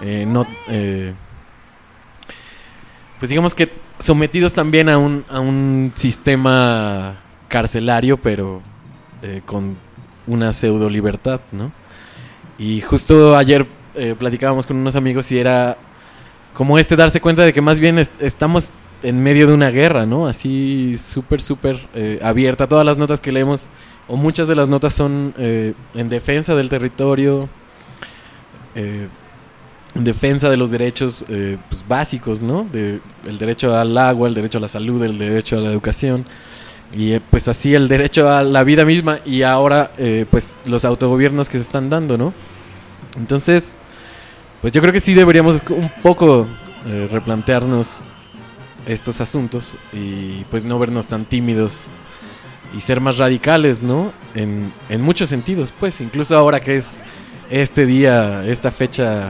pues digamos que sometidos también a un sistema carcelario, pero con una pseudo libertad, ¿no? Y justo ayer platicábamos con unos amigos y era como darse cuenta de que más bien estamos en medio de una guerra, ¿no? Así súper abierta. Todas las notas que leemos, o muchas de las notas son en defensa del territorio, en defensa de los derechos pues básicos, ¿no? El derecho al agua, el derecho a la salud, el derecho a la educación. Y pues así el derecho a la vida misma, y ahora pues los autogobiernos que se están dando, ¿no? Entonces, pues yo creo que sí deberíamos un poco replantearnos estos asuntos y pues no vernos tan tímidos y ser más radicales, ¿no? En muchos sentidos, pues, incluso ahora que es este día, esta fecha,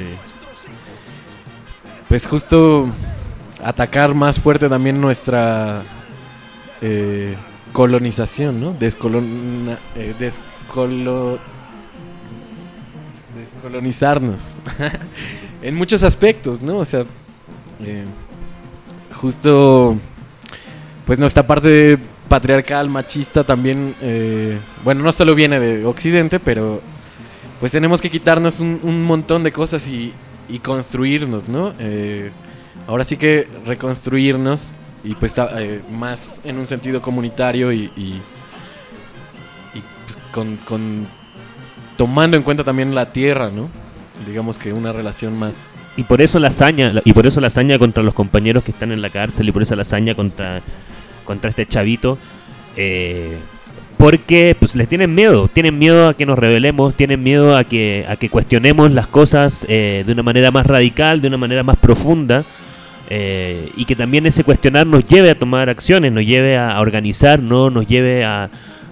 pues justo atacar más fuerte también nuestra colonización, ¿no? Descolonizarnos en muchos aspectos, ¿no? O sea, justo pues nuestra parte patriarcal, machista también, bueno, no solo viene de Occidente, pero pues tenemos que quitarnos un montón de cosas y construirnos, ¿no? Ahora sí que reconstruirnos, y pues más en un sentido comunitario y pues con tomando en cuenta también la tierra, ¿no? Digamos que una relación más. Y por eso la hazaña contra los compañeros que están en la cárcel, y por eso la hazaña contra este chavito, porque pues les tienen miedo a que nos rebelemos, tienen miedo a que cuestionemos las cosas de una manera más radical, de una manera más profunda. Y que también ese cuestionar nos lleve a tomar acciones, nos lleve a organizarnos, nos lleve a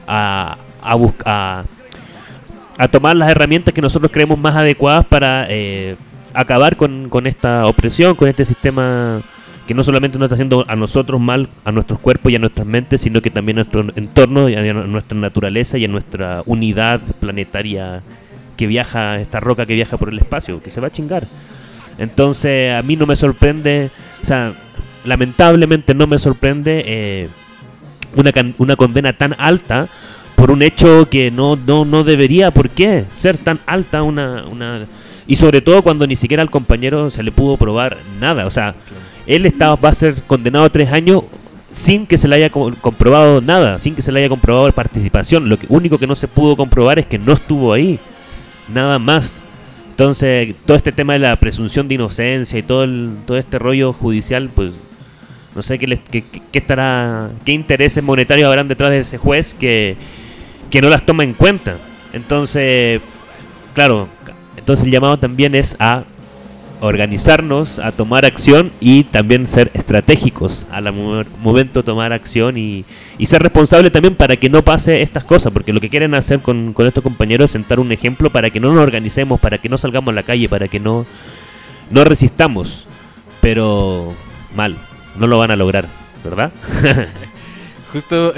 tomar las herramientas que nosotros creemos más adecuadas para acabar con esta opresión, con este sistema que no solamente nos está haciendo a nosotros mal, a nuestros cuerpos y a nuestras mentes, sino que también a nuestro entorno y a nuestra naturaleza y a nuestra unidad planetaria que viaja, esta roca que viaja por el espacio, que se va a chingar. Entonces a mí no me sorprende, o sea, lamentablemente no me sorprende una condena tan alta, por un hecho que no debería, ¿por qué? Ser tan alta y sobre todo cuando ni siquiera al compañero se le pudo probar nada. O sea, él va a ser condenado a 3 años sin que se le haya comprobado nada, sin que se le haya comprobado participación. Lo único que no se pudo comprobar es que no estuvo ahí, nada más. Entonces, todo este tema de la presunción de inocencia y todo este rollo judicial, pues no sé qué intereses monetarios habrán detrás de ese juez que no las toma en cuenta. Entonces, claro, el llamado también es a organizarnos, a tomar acción y también ser estratégicos al momento de tomar acción y ser responsable también para que no pase estas cosas, porque lo que quieren hacer con estos compañeros es sentar un ejemplo para que no nos organicemos, para que no salgamos a la calle, para que no resistamos, pero mal, no lo van a lograr, ¿verdad? Justo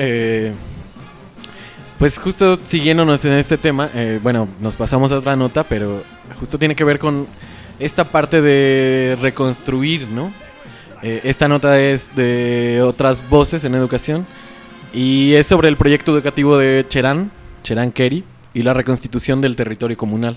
siguiéndonos en este tema, nos pasamos a otra nota, pero justo tiene que ver con esta parte de reconstruir, ¿no? Esta nota es de Otras Voces en Educación y es sobre el proyecto educativo de Cherán Keri y la reconstitución del territorio comunal.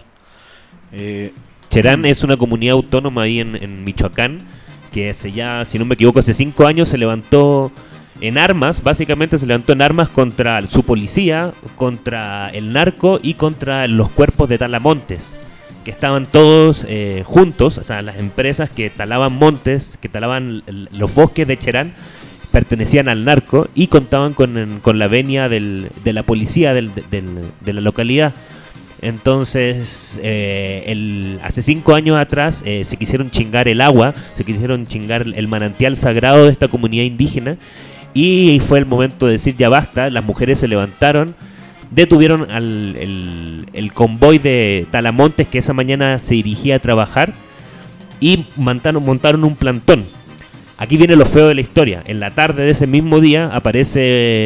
Cherán es una comunidad autónoma ahí en Michoacán que si no me equivoco, hace 5 años se levantó en armas, básicamente se levantó en armas contra su policía, contra el narco y contra los cuerpos de talamontes, que estaban todos juntos, o sea, las empresas que talaban montes, que talaban los bosques de Cherán, pertenecían al narco y contaban con la venia de la policía de la localidad. Entonces, hace 5 años atrás se quisieron chingar el agua, se quisieron chingar el manantial sagrado de esta comunidad indígena y fue el momento de decir ya basta. Las mujeres se levantaron, detuvieron el convoy de talamontes que esa mañana se dirigía a trabajar y montaron un plantón. Aquí viene lo feo de la historia. En la tarde de ese mismo día aparece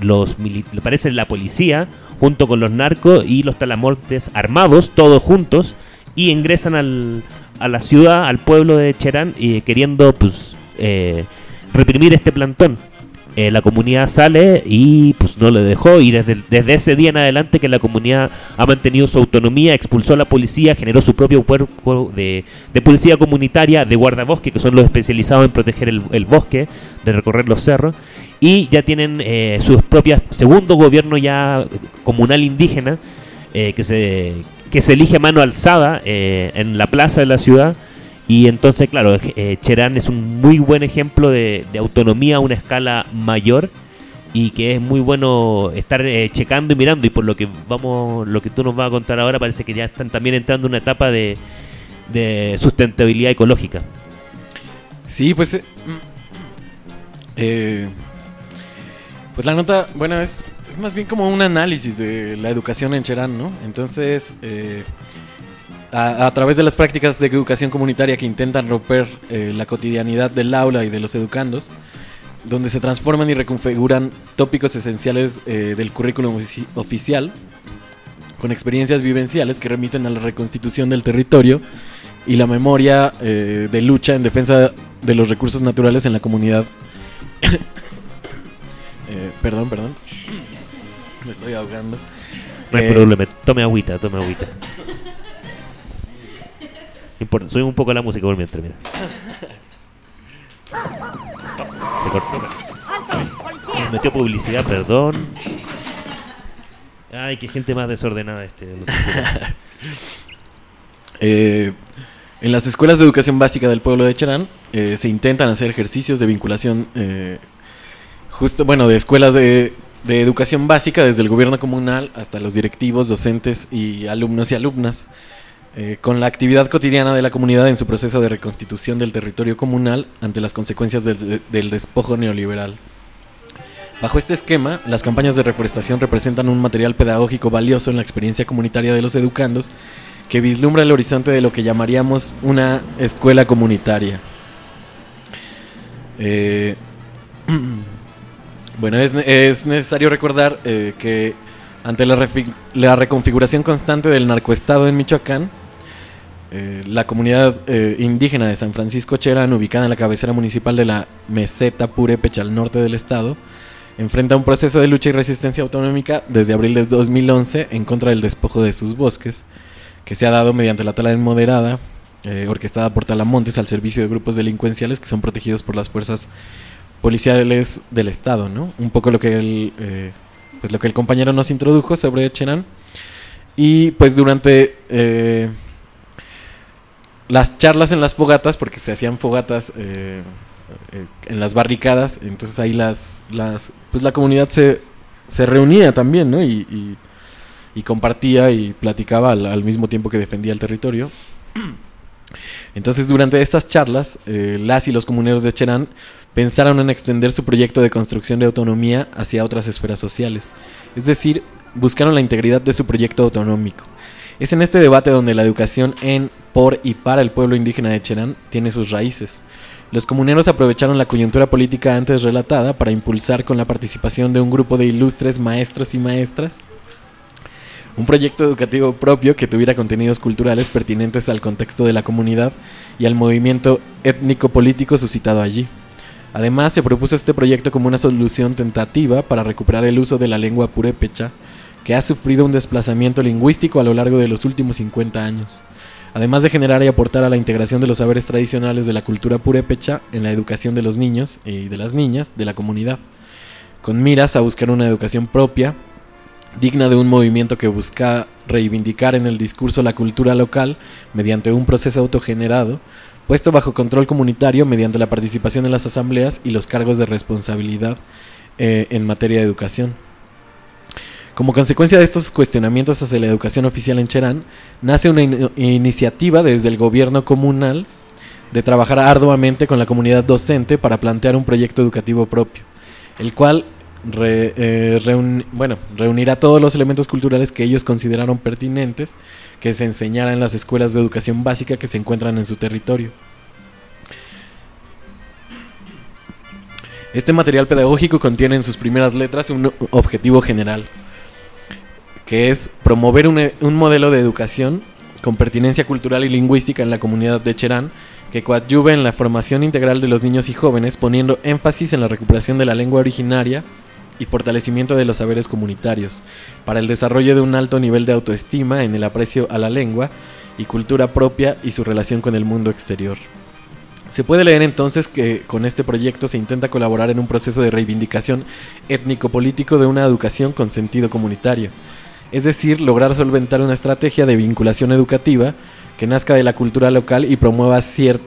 la policía junto con los narcos y los talamontes armados, todos juntos, y ingresan a la ciudad, al pueblo de Cherán, queriendo reprimir este plantón. La comunidad sale y pues no le dejó, y desde ese día en adelante que la comunidad ha mantenido su autonomía, expulsó a la policía, generó su propio cuerpo de policía comunitaria, de guardabosque, que son los especializados en proteger el bosque, de recorrer los cerros, y ya tienen sus propias segundo gobierno ya comunal indígena, que se elige a mano alzada en la plaza de la ciudad. Y entonces, claro, Cherán es un muy buen ejemplo de autonomía a una escala mayor, y que es muy bueno estar checando y mirando. Y por lo que tú nos vas a contar ahora, parece que ya están también entrando en una etapa de sustentabilidad ecológica. Sí, pues la nota, es más bien como un análisis de la educación en Cherán, ¿no? Entonces, a través de las prácticas de educación comunitaria que intentan romper la cotidianidad del aula y de los educandos, donde se transforman y reconfiguran tópicos esenciales del currículum oficial, con experiencias vivenciales que remiten a la reconstitución del territorio y la memoria de lucha en defensa de los recursos naturales en la comunidad. Perdón, me estoy ahogando. No hay problema, tome agüita. Importa, soy un poco la música por mientras, mira. Se cortó. Me metió publicidad, perdón. Ay, qué gente más desordenada En las escuelas de educación básica del pueblo de Cherán se intentan hacer ejercicios de vinculación de escuelas de educación básica, desde el gobierno comunal hasta los directivos, docentes y alumnos y alumnas, con la actividad cotidiana de la comunidad en su proceso de reconstitución del territorio comunal ante las consecuencias del despojo neoliberal. Bajo este esquema, las campañas de reforestación representan un material pedagógico valioso en la experiencia comunitaria de los educandos, que vislumbra el horizonte de lo que llamaríamos una escuela comunitaria. Es necesario recordar que ante la reconfiguración constante del narcoestado en Michoacán, la comunidad indígena de San Francisco Cherán, ubicada en la cabecera municipal de la meseta Purépech al norte del estado, enfrenta un proceso de lucha y resistencia autonómica desde abril de 2011 en contra del despojo de sus bosques, que se ha dado mediante la tala moderada, orquestada por talamontes al servicio de grupos delincuenciales que son protegidos por las fuerzas policiales del Estado, ¿no? Un poco lo que el compañero nos introdujo sobre Cherán. Y pues durante las charlas en las fogatas, porque se hacían fogatas en las barricadas, entonces ahí pues la comunidad se reunía también, ¿no? Y compartía y platicaba al mismo tiempo que defendía el territorio. Entonces durante estas charlas las y los comuneros de Cherán pensaron en extender su proyecto de construcción de autonomía hacia otras esferas sociales, es decir, buscaron la integridad de su proyecto autonómico. Es en este debate donde la educación en, por y para el pueblo indígena de Cherán tiene sus raíces. Los comuneros aprovecharon la coyuntura política antes relatada para impulsar con la participación de un grupo de ilustres maestros y maestras un proyecto educativo propio que tuviera contenidos culturales pertinentes al contexto de la comunidad y al movimiento étnico-político suscitado allí. Además, se propuso este proyecto como una solución tentativa para recuperar el uso de la lengua purépecha, que ha sufrido un desplazamiento lingüístico a lo largo de los últimos 50 años, además de generar y aportar a la integración de los saberes tradicionales de la cultura purépecha en la educación de los niños y de las niñas de la comunidad, con miras a buscar una educación propia, digna de un movimiento que busca reivindicar en el discurso la cultura local mediante un proceso autogenerado, puesto bajo control comunitario mediante la participación en las asambleas y los cargos de responsabilidad en materia de educación. Como consecuencia de estos cuestionamientos hacia la educación oficial en Cherán, nace una iniciativa desde el gobierno comunal de trabajar arduamente con la comunidad docente para plantear un proyecto educativo propio, el cual reunirá todos los elementos culturales que ellos consideraron pertinentes que se enseñara en las escuelas de educación básica que se encuentran en su territorio. Este material pedagógico contiene en sus primeras letras un objetivo general, que es promover un modelo de educación con pertinencia cultural y lingüística en la comunidad de Cherán, que coadyuve en la formación integral de los niños y jóvenes, poniendo énfasis en la recuperación de la lengua originaria y fortalecimiento de los saberes comunitarios, para el desarrollo de un alto nivel de autoestima en el aprecio a la lengua y cultura propia y su relación con el mundo exterior. Se puede leer entonces que con este proyecto se intenta colaborar en un proceso de reivindicación étnico-político de una educación con sentido comunitario, es decir, lograr solventar una estrategia de vinculación educativa que nazca de la cultura local y promueva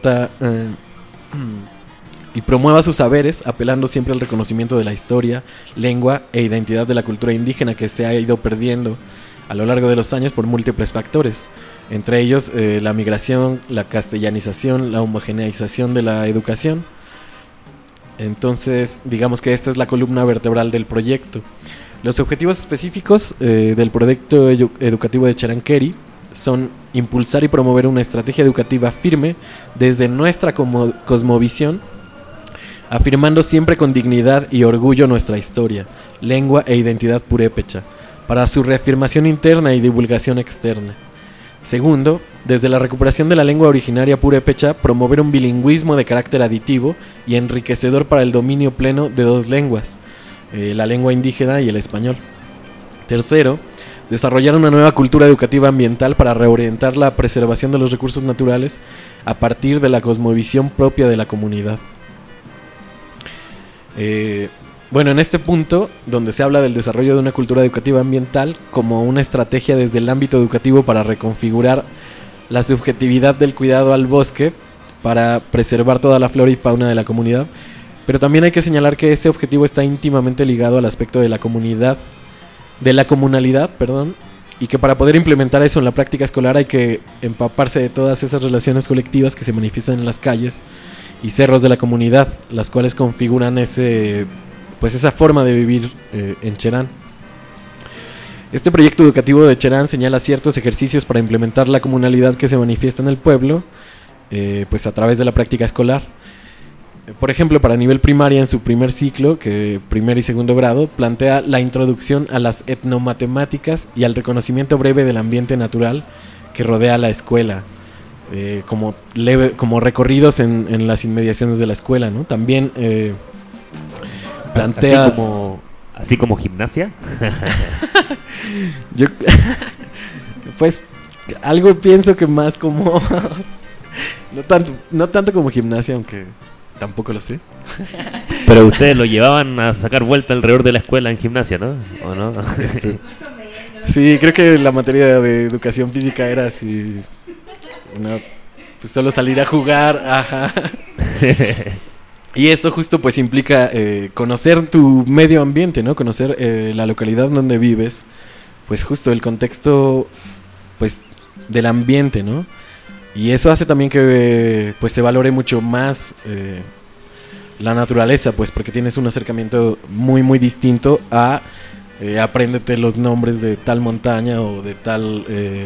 sus saberes, apelando siempre al reconocimiento de la historia, lengua e identidad de la cultura indígena que se ha ido perdiendo a lo largo de los años por múltiples factores, entre ellos la migración, la castellanización, la homogeneización de la educación. Entonces, digamos que esta es la columna vertebral del proyecto. Los objetivos específicos del proyecto educativo de Charanqueri son impulsar y promover una estrategia educativa firme desde nuestra cosmovisión, afirmando siempre con dignidad y orgullo nuestra historia, lengua e identidad purépecha, para su reafirmación interna y divulgación externa. Segundo, desde la recuperación de la lengua originaria purépecha, promover un bilingüismo de carácter aditivo y enriquecedor para el dominio pleno de dos lenguas, la lengua indígena y el español. Tercero, desarrollar una nueva cultura educativa ambiental para reorientar la preservación de los recursos naturales a partir de la cosmovisión propia de la comunidad. Bueno, en este punto, donde se habla del desarrollo de una cultura educativa ambiental como una estrategia desde el ámbito educativo para reconfigurar la subjetividad del cuidado al bosque, para preservar toda la flora y fauna de la comunidad, pero también hay que señalar que ese objetivo está íntimamente ligado al aspecto de la comunalidad, y que para poder implementar eso en la práctica escolar hay que empaparse de todas esas relaciones colectivas que se manifiestan en las calles y cerros de la comunidad, las cuales configuran esa forma de vivir en Cherán. Este proyecto educativo de Cherán señala ciertos ejercicios para implementar la comunalidad que se manifiesta en el pueblo, a través de la práctica escolar. Por ejemplo, para nivel primaria, en su primer ciclo, que primer y segundo grado, plantea la introducción a las etnomatemáticas y al reconocimiento breve del ambiente natural que rodea la escuela, como recorridos en las inmediaciones de la escuela, ¿no? También plantea... Así como gimnasia. Yo, pues, algo pienso que más como... no tanto como gimnasia, aunque tampoco lo sé. Pero ustedes lo llevaban a sacar vuelta alrededor de la escuela en gimnasia, ¿no? ¿O no? Sí, creo que la materia de educación física era así... pues solo salir a jugar, ajá. Y esto justo pues implica conocer tu medio ambiente, ¿no? Conocer la localidad donde vives, pues justo el contexto pues del ambiente, ¿no? Y eso hace también que pues se valore mucho más la naturaleza, pues porque tienes un acercamiento muy muy distinto a apréndete los nombres de tal montaña o de tal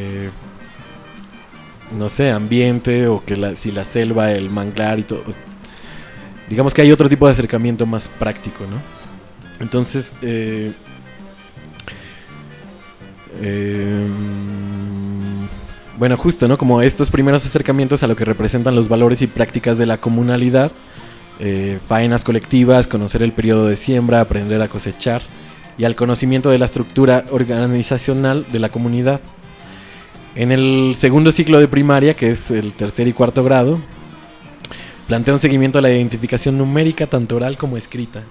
no sé, ambiente, o que si la selva, el manglar y todo. Digamos que hay otro tipo de acercamiento más práctico, ¿no? Entonces, bueno, justo, ¿no? Como estos primeros acercamientos a lo que representan los valores y prácticas de la comunalidad, faenas colectivas, conocer el periodo de siembra, aprender a cosechar, y al conocimiento de la estructura organizacional de la comunidad. En el segundo ciclo de primaria, que es el tercer y cuarto grado, plantea un seguimiento a la identificación numérica, tanto oral como escrita.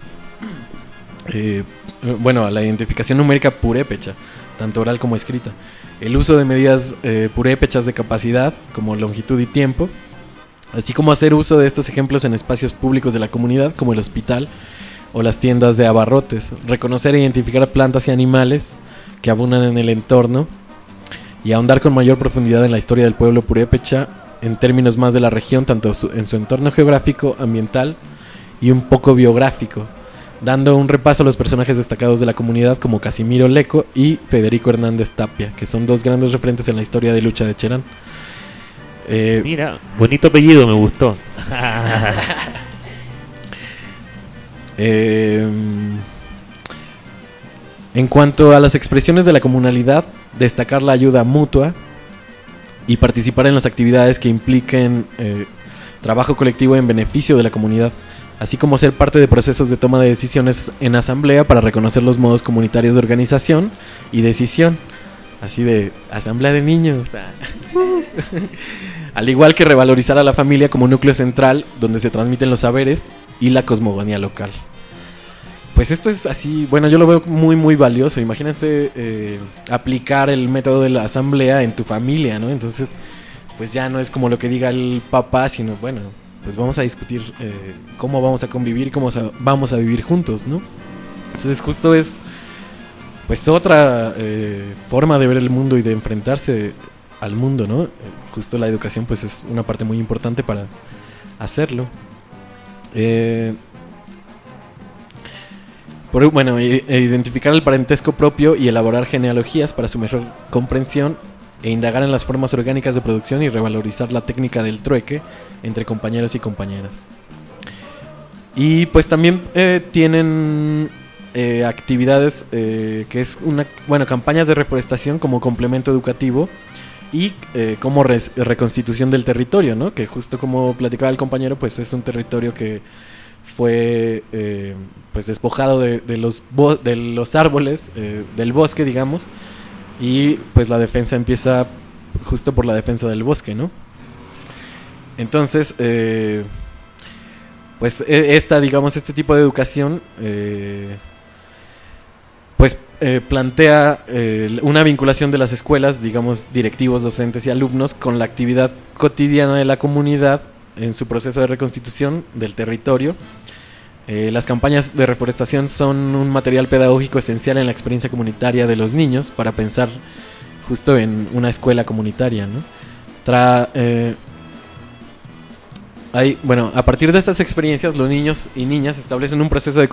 Bueno, a la identificación numérica purépecha, tanto oral como escrita. El uso de medidas purépechas de capacidad, como longitud y tiempo, así como hacer uso de estos ejemplos en espacios públicos de la comunidad, como el hospital o las tiendas de abarrotes. Reconocer e identificar plantas y animales que abundan en el entorno, y ahondar con mayor profundidad en la historia del pueblo purépecha en términos más de la región, tanto en su entorno geográfico, ambiental y un poco biográfico, dando un repaso a los personajes destacados de la comunidad como Casimiro Leco y Federico Hernández Tapia, que son dos grandes referentes en la historia de lucha de Cherán. Mira, bonito apellido, me gustó. En cuanto a las expresiones de la comunalidad, destacar la ayuda mutua y participar en las actividades que impliquen trabajo colectivo en beneficio de la comunidad, así como ser parte de procesos de toma de decisiones en asamblea para reconocer los modos comunitarios de organización y decisión, así de asamblea de niños. Al igual que revalorizar a la familia como núcleo central donde se transmiten los saberes y la cosmogonía local. Pues esto es así, bueno, yo lo veo muy muy valioso. Imagínense aplicar el método de la asamblea en tu familia, ¿no? Entonces, pues ya no es como lo que diga el papá, sino bueno, pues vamos a discutir cómo vamos a convivir y cómo vamos a vivir juntos, ¿no? Entonces justo es pues otra forma de ver el mundo y de enfrentarse al mundo, ¿no? Justo la educación pues es una parte muy importante para hacerlo. Identificar el parentesco propio y elaborar genealogías para su mejor comprensión, e indagar en las formas orgánicas de producción y revalorizar la técnica del trueque entre compañeros y compañeras. Y pues también tienen actividades que es campañas de reforestación como complemento educativo y como reconstitución del territorio, ¿no? Que justo como platicaba el compañero, pues es un territorio que fue pues despojado de los árboles del bosque, digamos, y pues la defensa empieza justo por la defensa del bosque, ¿no? Entonces pues este tipo de educación plantea una vinculación de las escuelas, digamos, directivos, docentes y alumnos con la actividad cotidiana de la comunidad en su proceso de reconstitución del territorio. Las campañas de reforestación son un material pedagógico esencial en la experiencia comunitaria de los niños para pensar justo en una escuela comunitaria, ¿no? A partir de estas experiencias, los niños y niñas establecen un proceso de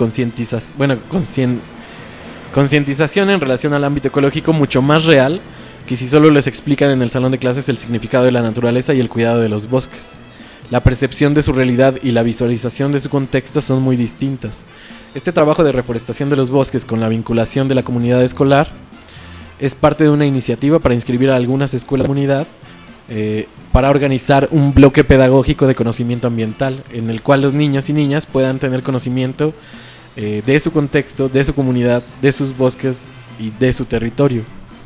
concientización en relación al ámbito ecológico mucho más real que si solo les explican en el salón de clases el significado de la naturaleza y el cuidado de los bosques. La percepción de su realidad y la visualización de su contexto son muy distintas. Este trabajo de reforestación de los bosques con la vinculación de la comunidad escolar es parte de una iniciativa para inscribir a algunas escuelas de comunidad para organizar un bloque pedagógico de conocimiento ambiental en el cual los niños y niñas puedan tener conocimiento de su contexto, de su comunidad, de sus bosques y de su territorio.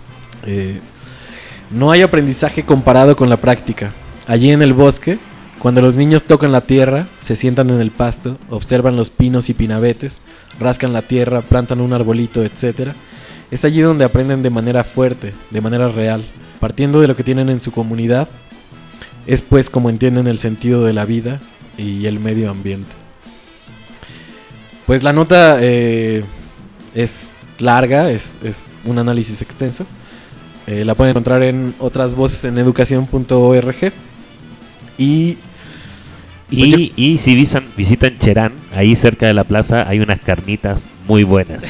No hay aprendizaje comparado con la práctica. Allí en el bosque, cuando los niños tocan la tierra, se sientan en el pasto, observan los pinos y pinabetes, rascan la tierra, plantan un arbolito, etc. Es allí donde aprenden de manera fuerte, de manera real, partiendo de lo que tienen en su comunidad. Es pues como entienden el sentido de la vida y el medio ambiente. Pues la nota es larga, es un análisis extenso. La pueden encontrar en otras voces en educación.org. Y si visitan Cherán, ahí cerca de la plaza hay unas carnitas muy buenas.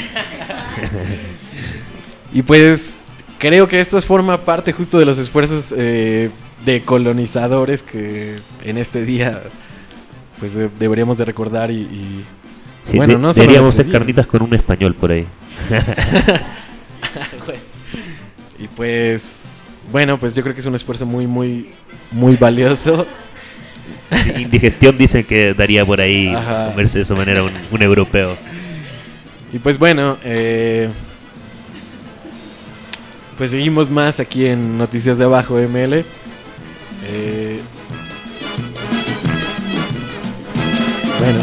Y pues creo que esto forma parte justo de los esfuerzos de colonizadores que en este día pues deberíamos de recordar y sí, bueno, no deberíamos hacer carnitas con un español por ahí. Y pues bueno, pues yo creo que es un esfuerzo muy valioso. Indigestión dicen que daría por ahí comerse de esa manera un europeo. Y pues bueno, pues seguimos más aquí en Noticias de Abajo ML. Bueno.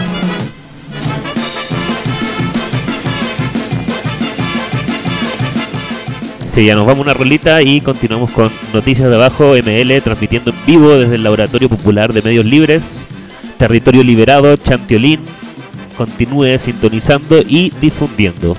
Sí, ya nos vamos una rolita y continuamos con Noticias de Abajo ML, transmitiendo en vivo desde el Laboratorio Popular de Medios Libres, Territorio Liberado, Chantiolín. Continúe sintonizando y difundiendo.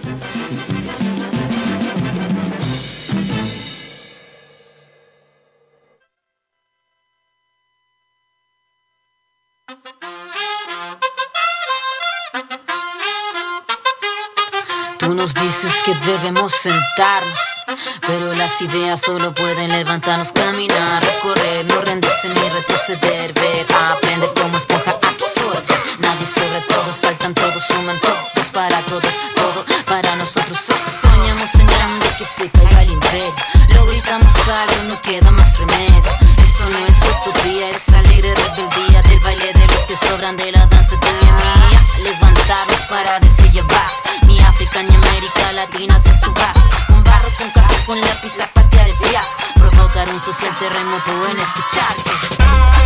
Tú nos dices que debemos sentarnos, pero las ideas solo pueden levantarnos, caminar, recorrer, no rendirse ni retroceder, ver, aprender como esponja, absorber. Nadie sobre todos, faltan todos, suman todos para todos, todo para nosotros. Soñamos en grande que se caiga el imperio, lo gritamos algo, no queda más remedio. Esto no es utopía, es alegre rebeldía del baile de los que sobran de la danza tuya mía. Levantarnos para llevar, ni África ni América Latina se suba. Un barro con casco, con lápiz a patear el fiasco, provocar un social terremoto en este charco.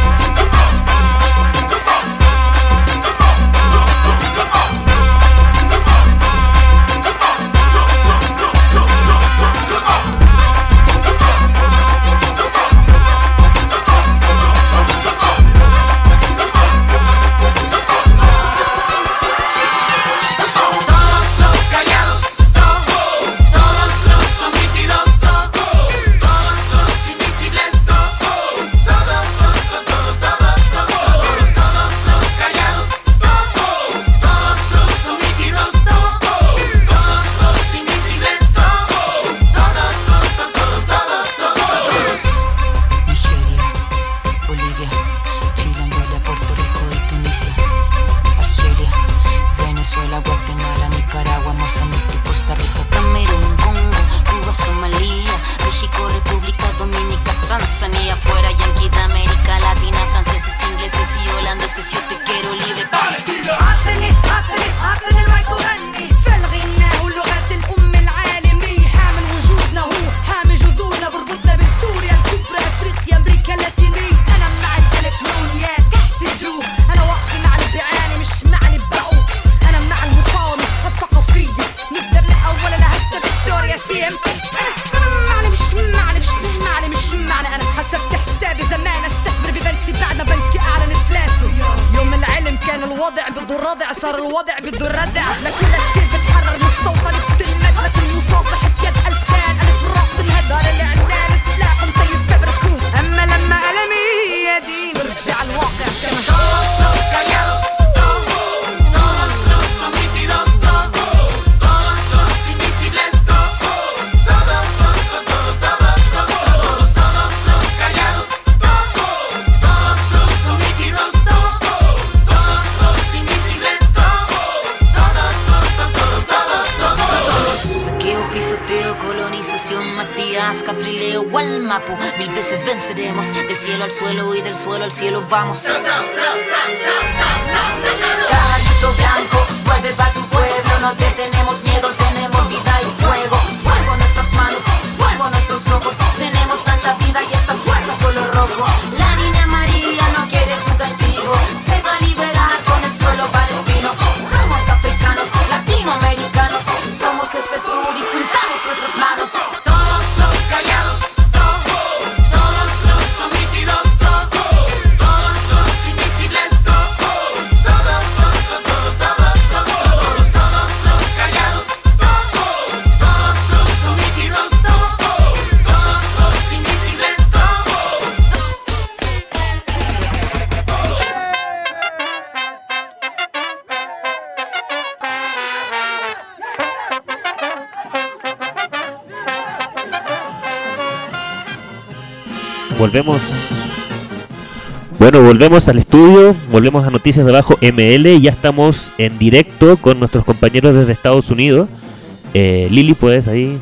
صار الوضع بده الردع لكل كثير بتحرر مستوطن بتلمد لكل مصافحة يد ألف كان ألف راق بالهدار اللي عنان سلاح مطيب فبركوب أما لما ألمي يدي برجع الواقع كما todos los callados todos los omitidos todos los invisibles todos los callados todos los omitidos todos los invisibles saqueo, pisoteo, colonización, Matías, Catrileo, Gualmapu, 1000 veces venceremos, del cielo al suelo y del suelo al cielo vamos. Caballito blanco, mueve pa' tu pueblo. No te tenemos miedo, tenemos vida y fuego. Fuego en nuestras manos, fuego en nuestros ojos. Tenemos tanta vida y esta fuerza color rojo. La niña María no quiere tu castigo, se va a liberar con el suelo palestino. Somos africanos, latinoamericanos, somos este sur y juntamos nuestras manos. Todos los callados, todos los sometidos, todos los invisibles, todos los callados, todos los sometidos, todos los invisibles, Volvemos. Bueno, volvemos al estudio, volvemos a Noticias de Abajo ML y ya estamos en directo con nuestros compañeros desde Estados Unidos. Lili, ¿puedes ahí?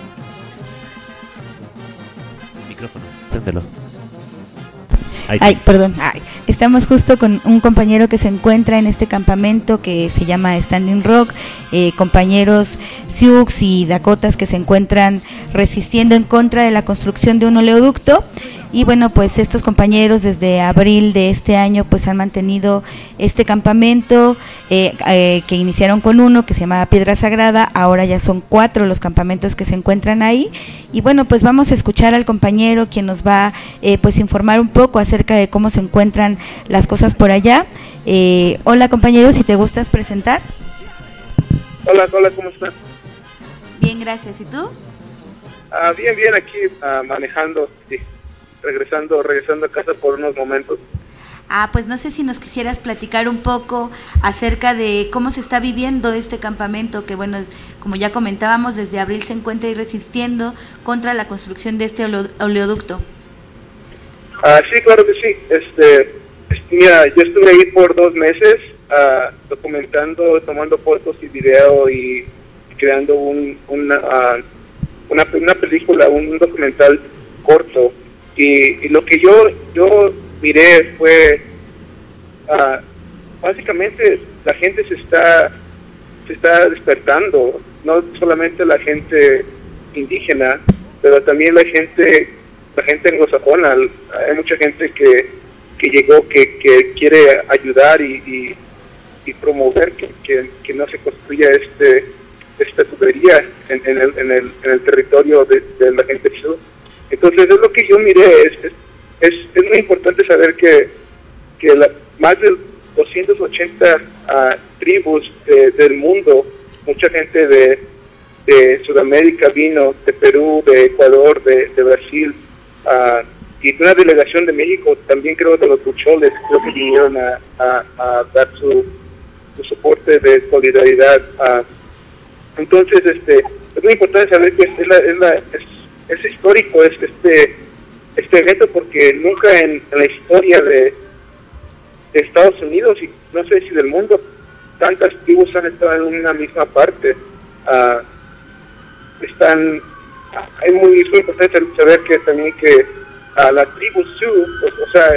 Micrófono, préndelo. Ay, perdón. Ay, estamos justo con un compañero que se encuentra en este campamento que se llama Standing Rock, compañeros Sioux y Dakotas que se encuentran resistiendo en contra de la construcción de un oleoducto. Y bueno, pues estos compañeros desde abril de este año pues han mantenido este campamento que iniciaron con uno que se llamaba Piedra Sagrada, ahora ya son 4 los campamentos que se encuentran ahí. Y bueno, pues vamos a escuchar al compañero quien nos va pues informar un poco acerca de cómo se encuentran las cosas por allá. Hola compañero, si te gustas presentar. Hola, ¿cómo estás? Bien, gracias. ¿Y tú? Bien, aquí manejando, sí. Regresando a casa por unos momentos. Pues no sé si nos quisieras platicar un poco acerca de cómo se está viviendo este campamento, que bueno, como ya comentábamos, desde abril se encuentra ahí resistiendo contra la construcción de este oleoducto. Sí, claro que sí. Mira, yo estuve ahí por 2 meses documentando, tomando fotos y video y creando una película, un documental corto. Y lo que yo miré fue básicamente la gente se está despertando, no solamente la gente indígena, pero también la gente anglosajona. Hay mucha gente que llegó que quiere ayudar y promover que no se construya esta tubería en el territorio de la gente sur. Entonces es lo que yo miré, es muy importante saber que más de 280 tribus del mundo, mucha gente de Sudamérica vino, de Perú, de Ecuador, de Brasil, y una delegación de México, también creo de los Bucholes, creo que vinieron a dar su soporte de solidaridad. Entonces es muy importante saber que es histórico este evento, porque nunca en la historia de Estados Unidos y no sé si del mundo tantas tribus han estado en una misma parte. Es muy importante saber que también que la tribu Sioux, o sea,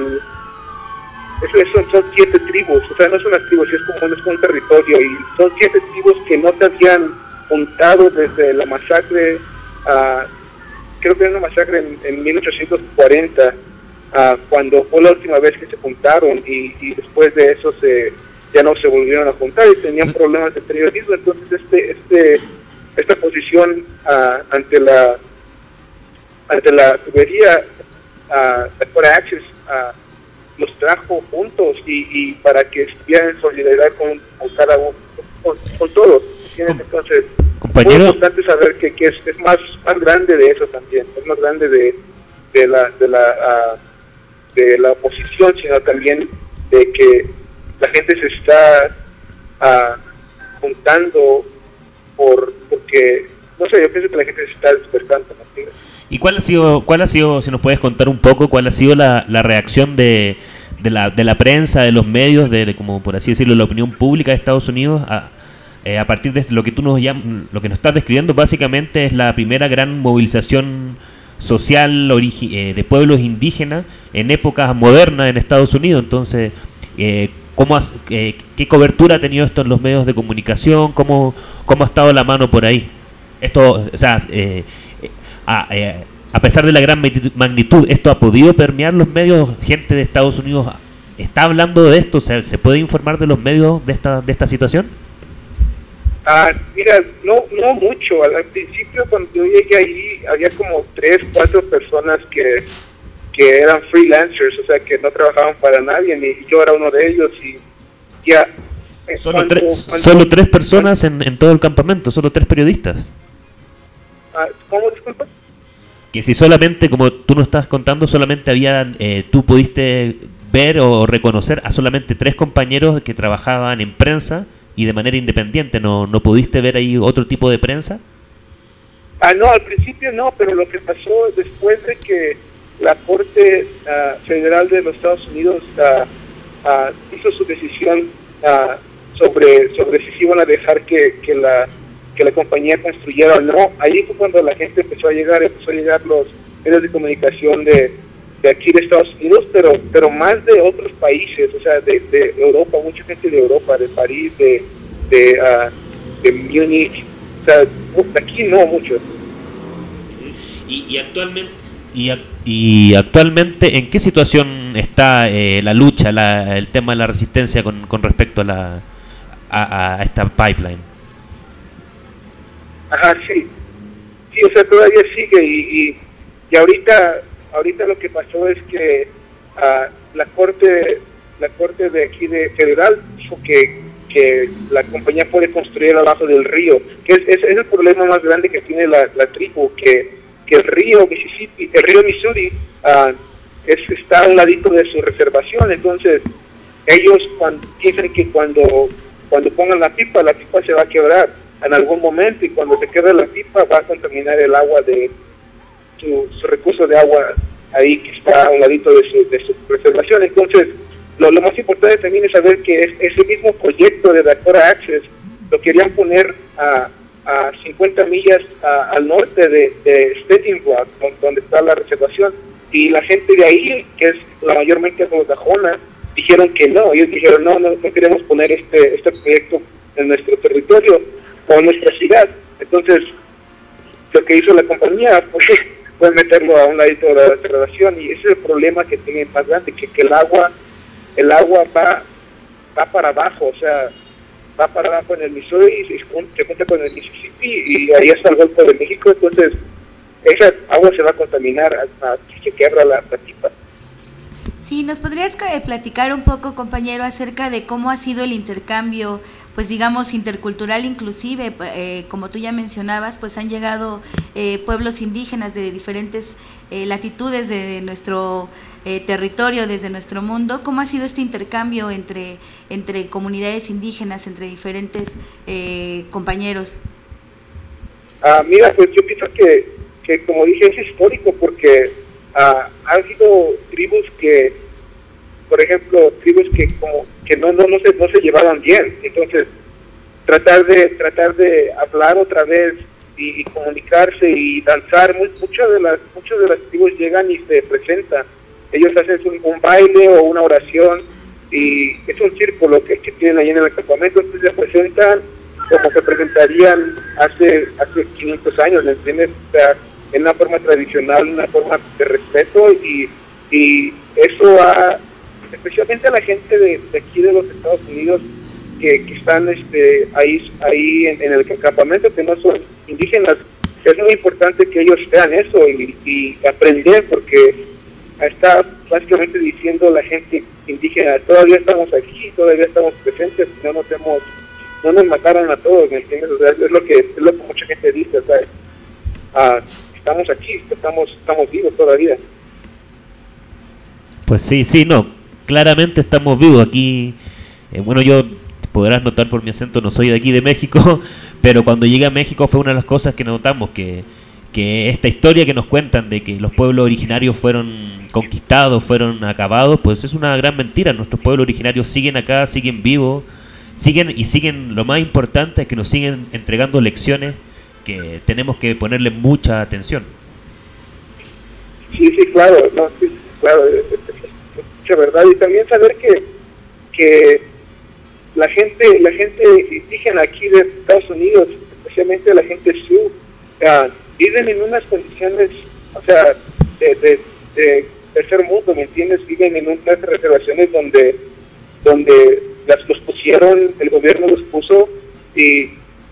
son 7 tribus, o sea, no son las tribus, es como un territorio, y son 7 tribus que no se habían juntado desde la masacre. Creo que era una masacre en 1840, cuando fue la última vez que se juntaron, y después de eso ya no se volvieron a juntar y tenían problemas de periodismo. Entonces esta posición ante la tubería, for Access, los trajo juntos y para que estuvieran en solidaridad con cada uno, con todos. Entonces compañero, muy importante saber que es más grande de eso también, es más grande de la oposición, sino también de que la gente se está juntando porque, no sé, yo pienso que la gente se está despertando, ¿no? ¿Y cuál ha sido, si nos puedes contar un poco, cuál ha sido la reacción de la prensa, de los medios, de como por así decirlo, la opinión pública de Estados Unidos a partir de lo que lo que nos estás describiendo? Básicamente es la primera gran movilización social de pueblos indígenas en épocas modernas en Estados Unidos. Entonces, ¿Qué cobertura ha tenido esto en los medios de comunicación? ¿Cómo ha estado la mano por ahí? Esto, o sea, a pesar de la gran magnitud, ¿esto ha podido permear los medios? ¿Gente de Estados Unidos está hablando de esto? ¿Se puede informar de los medios de esta situación? Mira, no mucho. Al principio, cuando yo llegué allí, había como 3, 4 personas que eran freelancers, o sea, que no trabajaban para nadie, ni yo era uno de ellos, y ya... Solo 3 personas en todo el campamento, solo 3 periodistas. ¿Cómo, disculpa? Que si solamente, como tú nos estás contando, solamente tú pudiste ver o reconocer a solamente 3 compañeros que trabajaban en prensa y de manera independiente, ¿no pudiste ver ahí otro tipo de prensa? No, al principio no, pero lo que pasó después de que la Corte Federal de los Estados Unidos hizo su decisión sobre si se iban a dejar que la compañía construyera o no, ahí fue cuando la gente empezó a llegar los medios de comunicación de aquí de Estados Unidos, pero más de otros países, o sea, de Europa, mucha gente de Europa, de París, de Múnich, o sea, de aquí no mucho. Y actualmente, ¿en qué situación está la lucha, el tema de la resistencia con respecto a esta pipeline? Sí, o sea, todavía sigue y ahorita lo que pasó es que la corte de aquí de federal dijo que la compañía puede construir abajo del río, que es el problema más grande que tiene la tribu, que el río Mississippi, el río Missouri está a un ladito de su reservación. Entonces ellos piensan que cuando pongan la pipa se va a quebrar en algún momento, y cuando se quede la pipa va a contaminar el agua de su recurso de agua ahí que está a un ladito de su reservación. Entonces lo más importante también es saber que ese mismo proyecto de Dakota Access lo querían poner a 50 millas al norte de Standing Rock, donde está la reservación, y la gente de ahí, que es la mayormente anglosajona, dijeron que no. Ellos dijeron no queremos poner este proyecto en nuestro territorio o en nuestra ciudad. Entonces lo que hizo la compañía fue meterlo a un ladito de la reservación, y ese es el problema que tienen más grande, que el agua va para abajo, o sea, va para abajo en el Missouri y se junta con el Mississippi, y ahí está el Golfo de México. Entonces esa agua se va a contaminar hasta que se quebra la pipa. Sí, ¿nos podrías platicar un poco, compañero, acerca de cómo ha sido el intercambio, pues digamos, intercultural inclusive? Como tú ya mencionabas, pues han llegado pueblos indígenas de diferentes latitudes de nuestro territorio, desde nuestro mundo. ¿Cómo ha sido este intercambio entre comunidades indígenas, entre diferentes compañeros? Mira, pues yo pienso que como dije, es histórico, porque han sido tribus que, por ejemplo, que no se llevaban bien. Entonces tratar de hablar otra vez y comunicarse y danzar, muchas de las tribus llegan y se presentan. Ellos hacen un baile o una oración, y es un círculo que tienen ahí en el campamento. Entonces se presentan como se presentarían hace 500 años, ¿me entiendes? O sea, en una forma tradicional, una forma de respeto, y eso especialmente a la gente de aquí de los Estados Unidos que están ahí en el campamento, que no son indígenas, es muy importante que ellos vean eso y aprender, porque está básicamente diciendo la gente indígena: todavía estamos aquí, todavía estamos presentes, no nos mataron a todos, ¿me entiendes? O sea, es lo que mucha gente dice, ¿sabes? Estamos aquí, estamos vivos todavía. Pues sí, no, claramente estamos vivos aquí. Bueno, yo podrás notar por mi acento, no soy de aquí de México, pero cuando llegué a México fue una de las cosas que notamos, que esta historia que nos cuentan de que los pueblos originarios fueron conquistados, fueron acabados, pues es una gran mentira. Nuestros pueblos originarios siguen acá, siguen vivos, siguen, lo más importante es que nos siguen entregando lecciones que tenemos que ponerle mucha atención. Sí, claro, no, sí, claro, es mucha verdad. Y también saber que que la gente indígena aquí de Estados Unidos, especialmente la gente sur, viven en unas condiciones, o sea, de tercer mundo, ¿me entiendes? Viven en unas reservaciones donde los pusieron, el gobierno los puso, y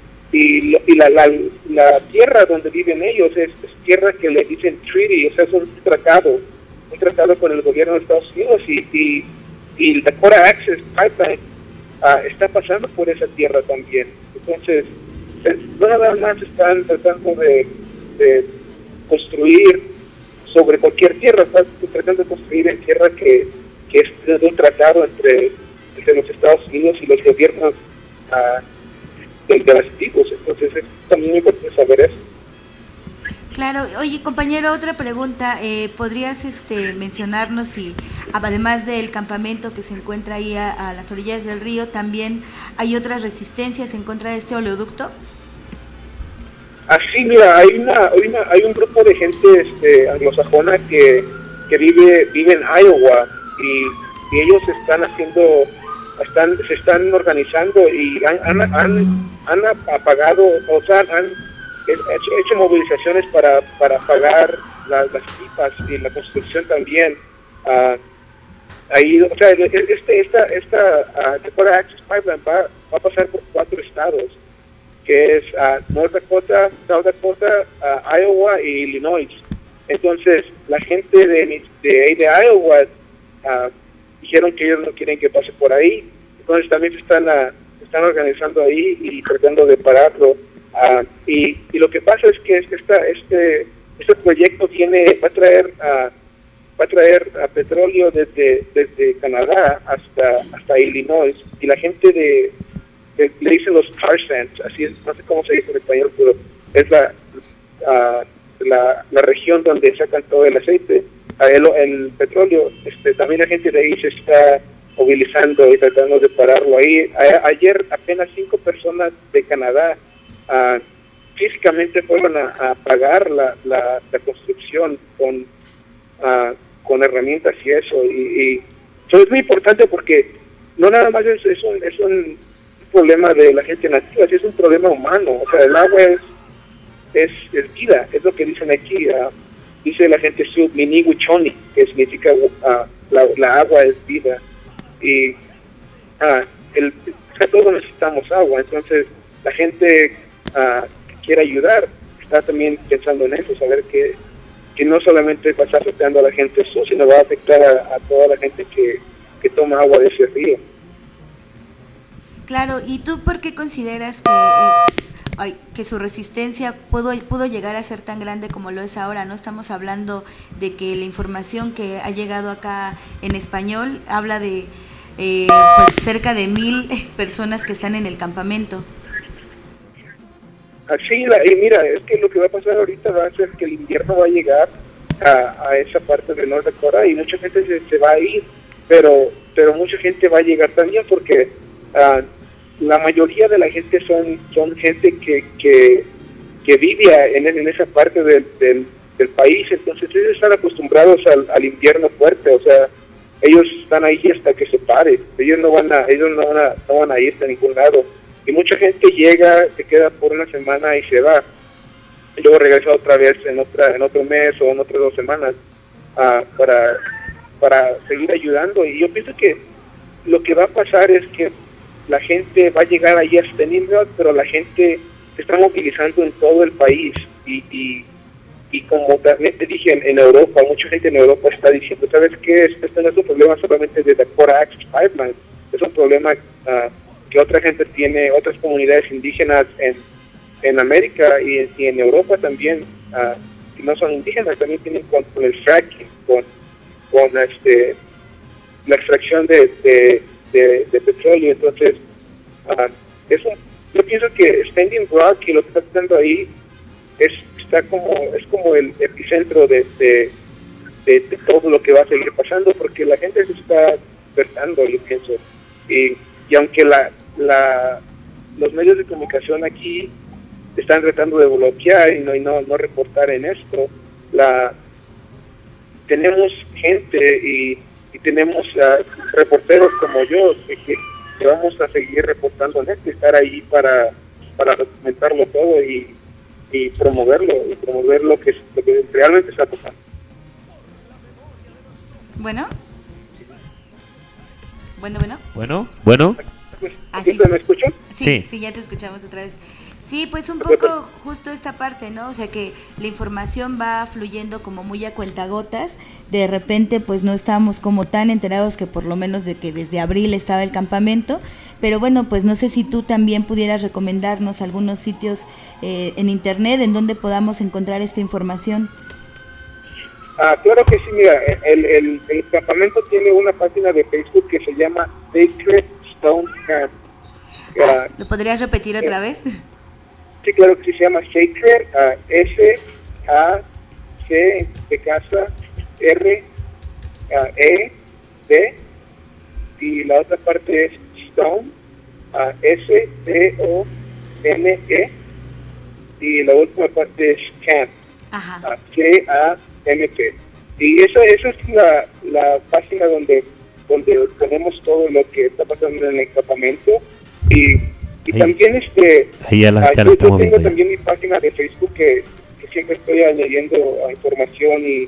la tierra donde viven ellos es tierra que le dicen treaty, o sea, es un tratado con el gobierno de Estados Unidos, y el Dakota Access Pipeline está pasando por esa tierra también. Entonces, no nada más están tratando de construir sobre cualquier tierra, están tratando de construir en tierra que es de un tratado entre los Estados Unidos y los gobiernos de las tribus. Entonces, es también muy importante saber eso. Claro. Oye, compañero, otra pregunta. ¿Podrías mencionarnos si, además del campamento que se encuentra ahí a las orillas del río, también hay otras resistencias en contra de este oleoducto? Así, mira, hay un grupo de gente anglosajona que vive en Iowa, y ellos se están organizando y han apagado, o sea, han hecho movilizaciones para pagar las pipas y la construcción también. Ahí, o sea, esta Dakota Access Pipeline va a pasar por 4 estados, que es North Dakota, South Dakota, Iowa y Illinois. Entonces, la gente de Iowa dijeron que ellos no quieren que pase por ahí. Entonces, también se están organizando ahí y tratando de pararlo. Y lo que pasa es que este proyecto va a traer petróleo desde Canadá hasta Illinois, y la gente le dicen los tar sands, así es, no sé cómo se dice en español, pero es la región donde sacan todo el aceite, el petróleo. También la gente de ahí se está movilizando y tratando de pararlo ahí. Ayer apenas 5 personas de Canadá físicamente fueron a pagar la construcción con herramientas y eso, y eso es muy importante, porque no nada más es un problema de la gente nativa, es un problema humano. O sea, el agua es vida, es lo que dicen aquí. Dice la gente sub Miniwichoni, que significa la agua es vida, y todos necesitamos agua. Entonces, la gente que quiere ayudar está también pensando en eso, saber que no solamente va a estar afectando a la gente sur, sino va a afectar a toda la gente que toma agua de ese río. Claro. ¿Y tú por qué consideras que su resistencia pudo llegar a ser tan grande como lo es ahora? No estamos hablando de que la información que ha llegado acá en español habla de pues cerca de 1,000 personas que están en el campamento. Así, y mira, es que lo que va a pasar ahorita va a ser que el invierno va a llegar a esa parte de North Dakota, y mucha gente se va a ir, pero mucha gente va a llegar también, porque la mayoría de la gente son gente que vive en esa parte del país. Entonces ellos están acostumbrados al invierno fuerte, o sea, ellos están ahí hasta que se pare. Ellos no van a ir a ningún lado, y mucha gente llega, se queda por una semana y se va, y luego regresa otra vez en otro mes o en otras 2 semanas para seguir ayudando. Y yo pienso que lo que va a pasar es que la gente va a llegar ahí a Stalingrad, pero la gente se está movilizando en todo el país, y como también te dije, en Europa, mucha gente en Europa está diciendo, ¿sabes qué? Este no es un problema solamente de Dakota Access Pipeline, es un problema que otra gente tiene, otras comunidades indígenas en América y en Europa también, que no son indígenas, también tienen con el fracking, con la extracción de petróleo. Entonces, yo pienso que Standing Rock y lo que está pasando ahí es como el epicentro de todo lo que va a seguir pasando, porque la gente se está despertando, yo pienso, y aunque los medios de comunicación aquí están tratando de bloquear y no reportar en esto, tenemos gente y tenemos reporteros como yo que vamos a seguir reportando en esto, estar ahí para documentarlo todo y promover lo que realmente está pasando. Bueno. ¿Me escuchan? Sí, ya te escuchamos otra vez. Sí, pues un poco justo esta parte, ¿no? O sea, que la información va fluyendo como muy a cuentagotas. De repente, pues no estábamos como tan enterados que por lo menos de que desde abril estaba el campamento. Pero bueno, pues no sé si tú también pudieras recomendarnos algunos sitios en internet en donde podamos encontrar esta información. Claro que sí, mira, el campamento tiene una página de Facebook que se llama Sacred Stone Camp. ¿Lo podrías repetir otra vez? Sí, claro que sí, se llama Sacred, S-A-C de casa, R-E-D, y la otra parte es Stone, S-T-O-N-E, y la última parte es Camp, C-A-M-P. Y esa es la página donde ponemos todo lo que está pasando en el campamento, y también ahí ya la yo estamos tengo viendo también mi página de Facebook que siempre estoy añadiendo información y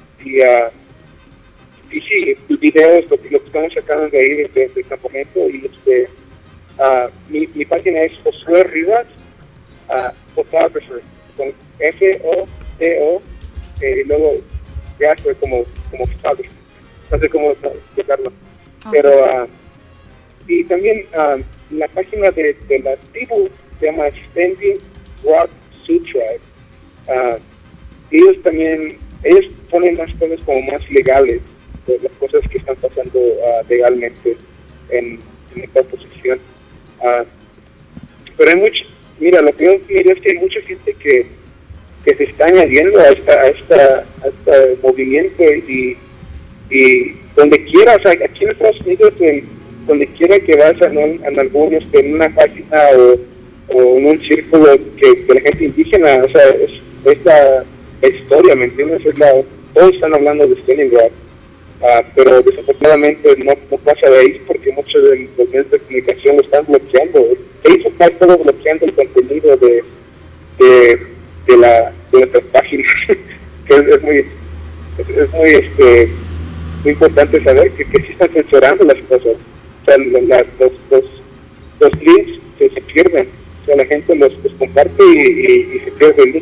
sí, videos, lo que estamos sacando de ahí del campamento, y mi página es Josué Rivas Photographer, con F-O-T-O, y luego ya soy como photographer, no sé cómo explicarlo, pero y también la página de la tribu se llama Standing Rock Sioux Tribe. Ellos ponen las cosas como más legales, de las cosas que están pasando legalmente en esta posición. Pero hay lo que yo diría es que hay mucha gente que se está añadiendo a este movimiento y donde quiera, o sea, aquí en Estados Unidos, donde quiera que vas en algunos, en una página o en un círculo que la gente indígena, o sea, es la historia, ¿me entiendes? Todos están hablando de Stalingrad, pero desafortunadamente no pasa de ahí porque muchos de los medios de comunicación lo están bloqueando. Facebook está todo bloqueando el contenido de nuestras páginas, que es muy importante saber que sí están censurando las cosas. O sea, los links se pierden, o sea, la gente los comparte y se pierde el link.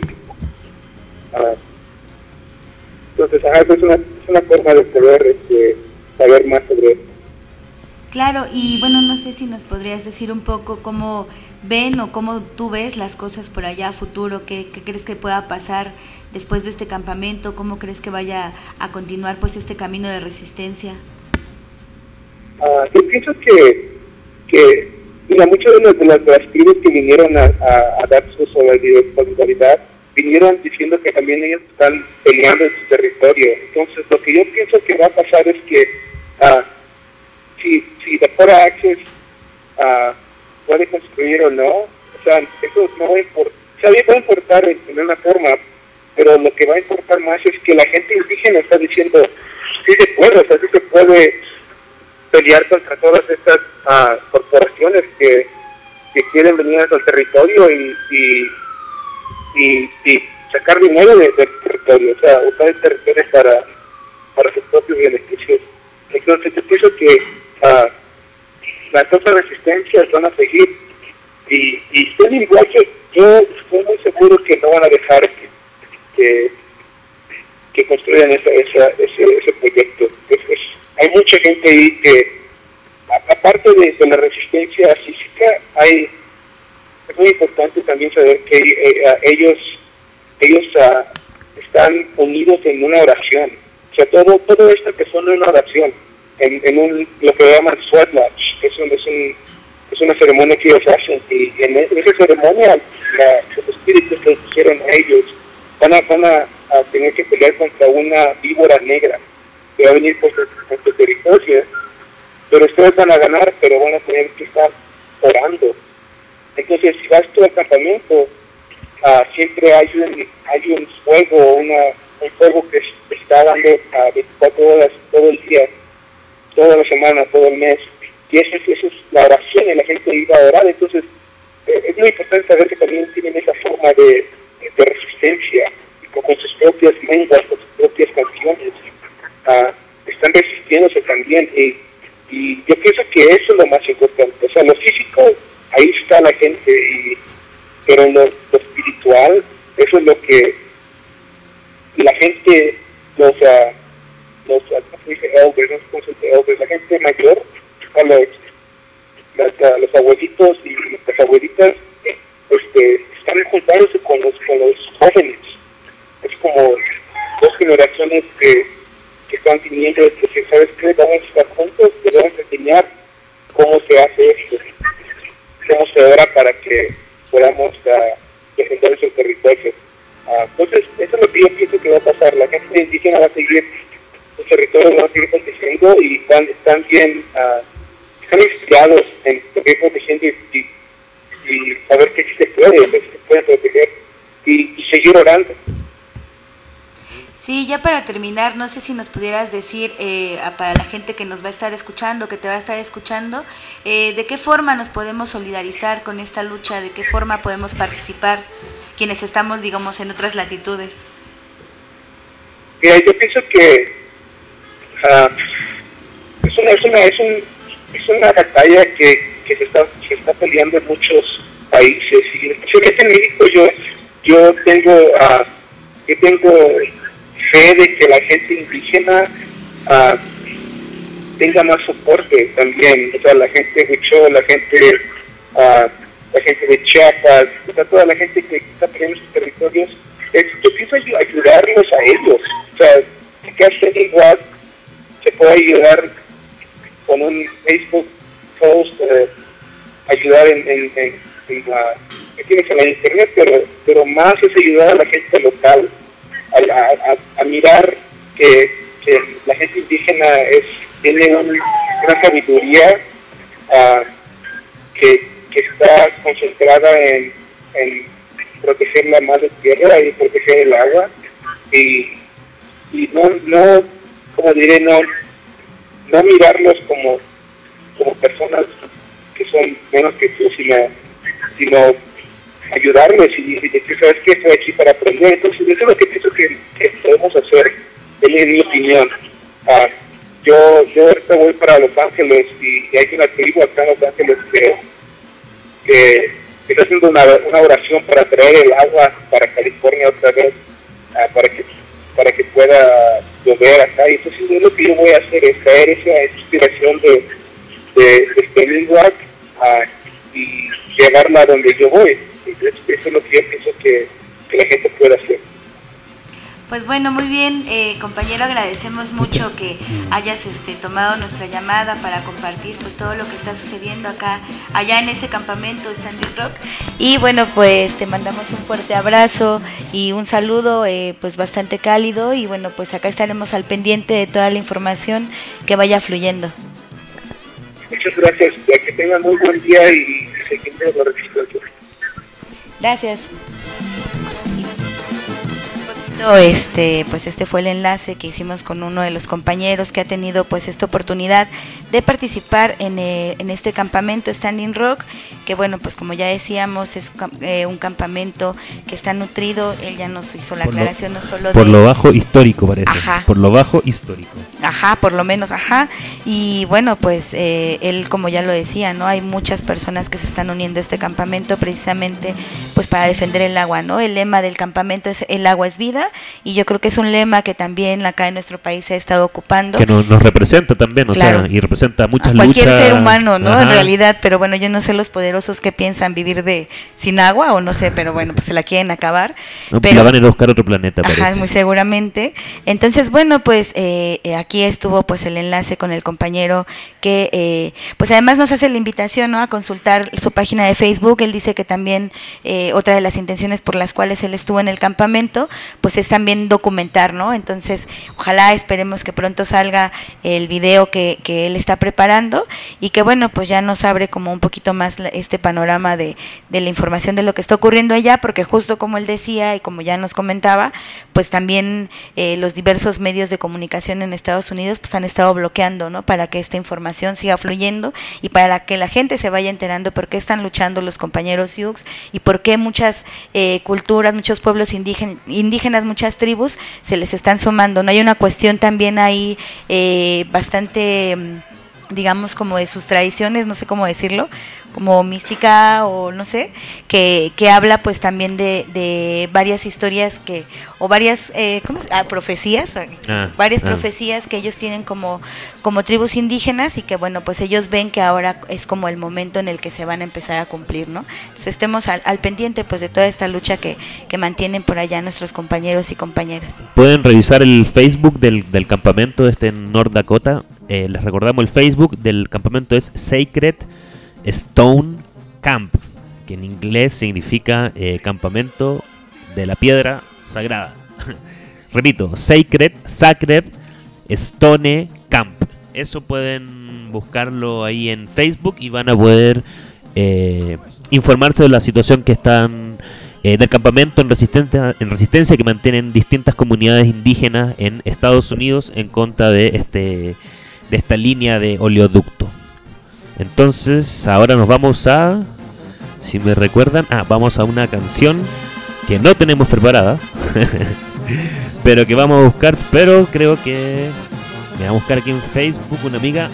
Entonces, es una forma de poder saber más sobre esto. Claro, y bueno, no sé si nos podrías decir un poco cómo ven o cómo tú ves las cosas por allá a futuro, qué crees que pueda pasar después de este campamento, cómo crees que vaya a continuar pues este camino de resistencia. Yo pienso que mira, muchas de las tribus que vinieron a dar su solidaridad vinieron diciendo que también ellos están peleando en su territorio. Entonces, lo que yo pienso que va a pasar es que si Dakota Access puede construir o no, o sea, eso no va a importar, o sea, va a importar en una forma, pero lo que va a importar más es que la gente indígena está diciendo, sí se puede, o sea, sí se puede pelear contra todas estas corporaciones que quieren venir al territorio y sacar dinero del territorio, o sea, usar el territorio para sus propios beneficios. Entonces yo pienso que las otras resistencias van a seguir y estoy igual que yo estoy muy seguro que no van a dejar que construyan ese proyecto. Hay mucha gente ahí que, aparte de la resistencia física, es muy importante también saber que ellos están unidos en una oración. O sea, todo esto que son una oración, en lo que llaman sweat lodge, que es una ceremonia que ellos hacen, y en esa ceremonia los espíritus que hicieron a ellos van a tener que pelear contra una víbora negra que va a venir por su territorio, pero ustedes van a ganar, pero van a tener que estar orando. Entonces, si vas tú al campamento, siempre hay un fuego, un fuego que está dando 24 horas todo el día, toda la semana, todo el mes, y esa es la oración, y la gente iba a orar. Entonces es muy importante saber que también tienen esa forma de resistencia, con sus propias lenguas, con sus propias canciones, están resistiéndose también, y yo pienso que eso es lo más importante. O sea, lo físico, ahí está la gente, pero lo espiritual, eso es lo que la gente, ¿cómo se dice? Elders, la gente mayor, los abuelitos y las abuelitas, están juntándose con los jóvenes. Es como dos generaciones que están viniendo, que sabes que vamos a estar juntos, que vamos a enseñar cómo se hace esto, cómo se ora para que podamos defender esos territorios. Entonces, eso es lo que yo pienso que va a pasar. La gente indígena va a seguir, los territorios van a seguir protegiendo, y están bien, están inspirados en seguir protegiendo y saber que sí se puede proteger y seguir orando. Sí, ya para terminar, no sé si nos pudieras decir, para la gente que nos va a estar escuchando, que te va a estar escuchando, ¿de qué forma nos podemos solidarizar con esta lucha? ¿De qué forma podemos participar quienes estamos, digamos, en otras latitudes? Mira, yo pienso que es una batalla que se está peleando en muchos países, y especialmente en México. Yo tengo fe de que la gente indígena tenga más soporte también. O sea, la gente de Huichol, la gente de Chiapas, o sea, toda la gente que está peleando sus territorios, yo pienso ayudarlos a ellos. O sea, que hacen igual, se puede ayudar con un Facebook post, ayudar en la internet, pero más es ayudar a la gente local a mirar que la gente indígena tiene una sabiduría que está concentrada en proteger la madre tierra y proteger el agua, y no como diré, no mirarlos como personas que son menos que tú, sino ayudarles y decir, ¿sabes qué? Estoy aquí para aprender. Entonces, eso es lo que pienso que podemos hacer, en mi opinión. Yo ahorita voy para Los Ángeles, y hay una tribu acá en Los Ángeles que está haciendo una oración para traer el agua para California otra vez, para que pueda llover acá. Y entonces lo que yo voy a hacer es traer esa inspiración de Standing Rock y llevarla a donde yo voy. Eso es lo que yo pienso que la gente puede hacer. Pues bueno, muy bien, compañero, agradecemos mucho que hayas tomado nuestra llamada para compartir pues todo lo que está sucediendo allá en ese campamento Standing Rock. Y bueno, pues te mandamos un fuerte abrazo y un saludo pues bastante cálido, y bueno, pues acá estaremos al pendiente de toda la información que vaya fluyendo. Muchas gracias, que tengan muy buen día y seguimos la resistencia. Gracias. Pues este fue el enlace que hicimos con uno de los compañeros que ha tenido pues esta oportunidad de participar en este campamento Standing Rock, que bueno, pues como ya decíamos, es un campamento que está nutrido. Él ya nos hizo la aclaración, no solo por lo bajo histórico, parece. Ajá. Por lo bajo histórico. Ajá, por lo menos, ajá. Y bueno, pues él, como ya lo decía, ¿no? Hay muchas personas que se están uniendo a este campamento precisamente pues para defender el agua, ¿no? El lema del campamento es "el agua es vida", y yo creo que es un lema que también acá en nuestro país se ha estado ocupando. Que nos representa también, claro. O sea, y representa muchas luchas. Cualquier ser humano, ¿no? Ajá. En realidad, pero bueno, yo no sé los poderosos que piensan vivir sin agua, o no sé, pero bueno, pues se la quieren acabar. No, pero la van a ir a buscar a otro planeta, ajá, parece. Muy seguramente. Entonces, bueno, pues aquí estuvo pues el enlace con el compañero que pues además nos hace la invitación, ¿no? A consultar su página de Facebook. Él dice que también otra de las intenciones por las cuales él estuvo en el campamento pues pues es también documentar, ¿no? Entonces, ojalá esperemos que pronto salga el video que él está preparando y que bueno, pues ya nos abre como un poquito más este panorama de la información de lo que está ocurriendo allá, porque justo como él decía y como ya nos comentaba, pues también los diversos medios de comunicación en Estados Unidos pues han estado bloqueando, ¿no? Para que esta información siga fluyendo y para que la gente se vaya enterando por qué están luchando los compañeros Sioux y por qué muchas culturas, muchos pueblos indígenas, muchas tribus se les están sumando, ¿no? Hay una cuestión también ahí bastante, digamos, como de sus tradiciones, no sé cómo decirlo, como mística o no sé, que habla pues también de varias historias o varias profecías, varias profecías que ellos tienen como tribus indígenas y que bueno, pues ellos ven que ahora es como el momento en el que se van a empezar a cumplir, ¿no? Entonces estemos al pendiente pues de toda esta lucha que mantienen por allá nuestros compañeros y compañeras. Pueden revisar el Facebook del campamento en North Dakota. Les recordamos, el Facebook del campamento es Sacred Stone Camp, que en inglés significa campamento de la piedra sagrada. Repito, Sacred Stone Camp. Eso pueden buscarlo ahí en Facebook y van a poder informarse de la situación que están del campamento en resistencia que mantienen distintas comunidades indígenas en Estados Unidos en contra de esta línea de oleoducto. Entonces ahora nos vamos a, si me recuerdan, vamos a una canción que no tenemos preparada pero que vamos a buscar, pero creo que me va a buscar aquí en Facebook una amiga,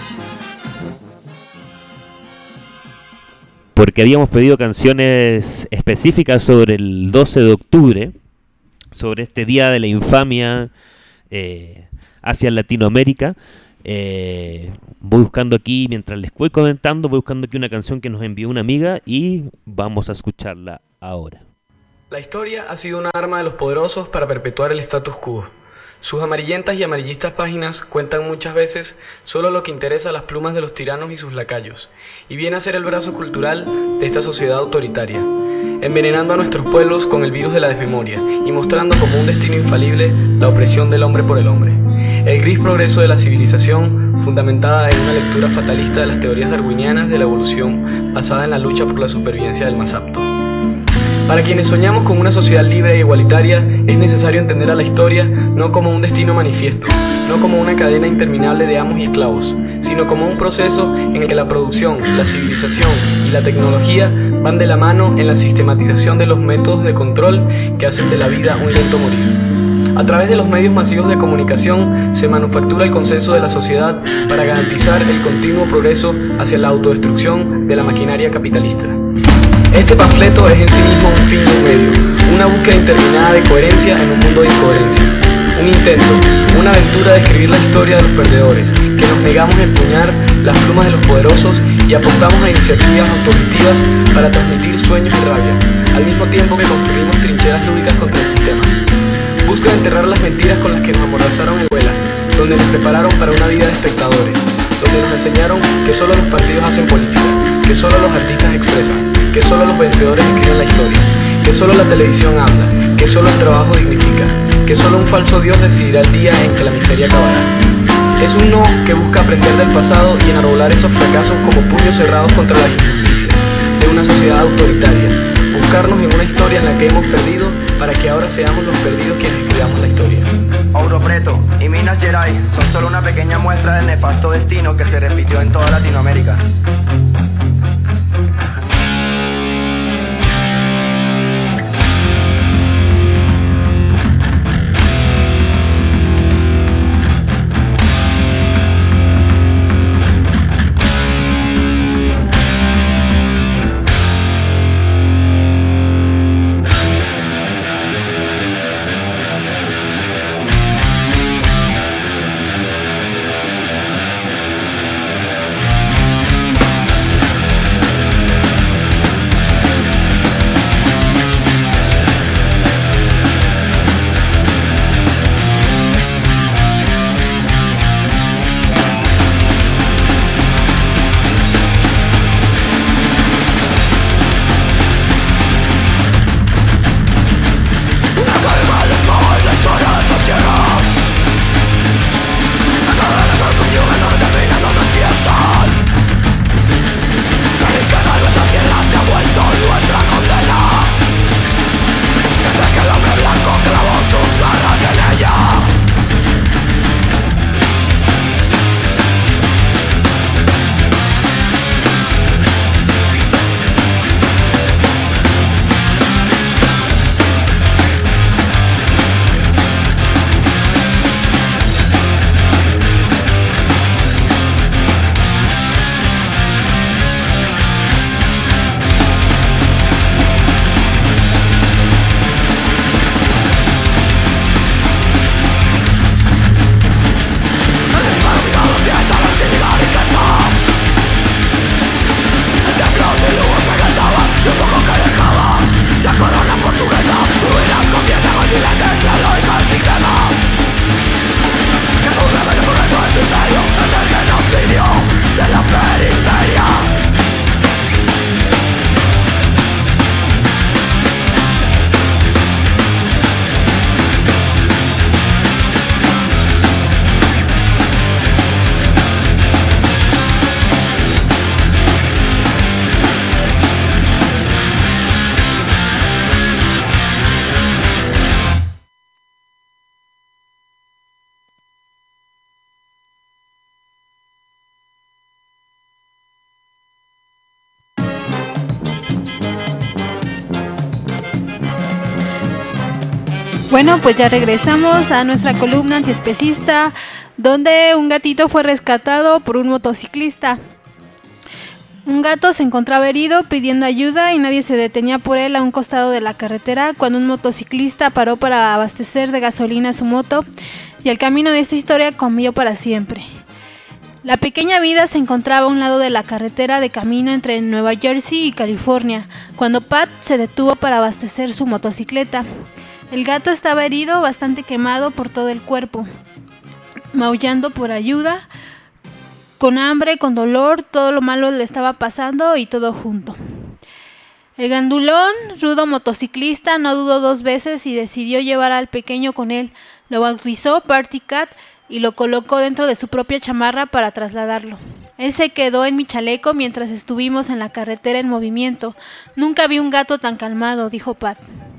porque habíamos pedido canciones específicas sobre el 12 de octubre, sobre este día de la infamia hacia Latinoamérica. Voy buscando aquí, mientras les voy comentando, voy buscando aquí una canción que nos envió una amiga y vamos a escucharla ahora. La historia ha sido un arma de los poderosos para perpetuar el status quo. Sus amarillentas y amarillistas páginas cuentan muchas veces solo lo que interesa a las plumas de los tiranos y sus lacayos, y viene a ser el brazo cultural de esta sociedad autoritaria, envenenando a nuestros pueblos con el virus de la desmemoria y mostrando como un destino infalible la opresión del hombre por el hombre. El gris progreso de la civilización, fundamentada en una lectura fatalista de las teorías darwinianas de la evolución basada en la lucha por la supervivencia del más apto. Para quienes soñamos con una sociedad libre e igualitaria, es necesario entender a la historia no como un destino manifiesto, no como una cadena interminable de amos y esclavos, sino como un proceso en el que la producción, la civilización y la tecnología van de la mano en la sistematización de los métodos de control que hacen de la vida un lento morir. A través de los medios masivos de comunicación se manufactura el consenso de la sociedad para garantizar el continuo progreso hacia la autodestrucción de la maquinaria capitalista. Este panfleto es en sí mismo un fin y un medio, una búsqueda interminada de coherencia en un mundo de incoherencia. Un intento, una aventura de escribir la historia de los perdedores, que nos negamos a empuñar las plumas de los poderosos y apostamos a iniciativas autogestivas para transmitir sueños y rabia, al mismo tiempo que construimos trincheras lúdicas contra el sistema. Busco enterrar las mentiras con las que nos amordazaron en la escuela, donde nos prepararon para una vida de espectadores, donde nos enseñaron que solo los partidos hacen política, que solo los artistas expresan, que solo los vencedores escriben la historia, que solo la televisión habla, que solo el trabajo dignifica, que solo un falso Dios decidirá el día en que la miseria acabará. Es un no que busca aprender del pasado y enarbolar esos fracasos como puños cerrados contra las injusticias de una sociedad autoritaria, buscarnos en una historia en la que hemos perdido para que ahora seamos los perdidos quienes escribamos la historia. Ouro Preto y Minas Gerais son solo una pequeña muestra del nefasto destino que se repitió en toda Latinoamérica. Bueno, pues ya regresamos a nuestra columna antiespecista, donde un gatito fue rescatado por un motociclista. Un gato se encontraba herido pidiendo ayuda y nadie se detenía por él a un costado de la carretera cuando un motociclista paró para abastecer de gasolina su moto, y el camino de esta historia cambió para siempre. La pequeña vida se encontraba a un lado de la carretera de camino entre Nueva Jersey y California, cuando Pat se detuvo para abastecer su motocicleta. El gato estaba herido, bastante quemado por todo el cuerpo, maullando por ayuda, con hambre, con dolor, todo lo malo le estaba pasando y todo junto. El grandulón, rudo motociclista no dudó 2 veces y decidió llevar al pequeño con él. Lo bautizó Party Cat y lo colocó dentro de su propia chamarra para trasladarlo. Él se quedó en mi chaleco mientras estuvimos en la carretera en movimiento. Nunca vi un gato tan calmado, dijo Pat.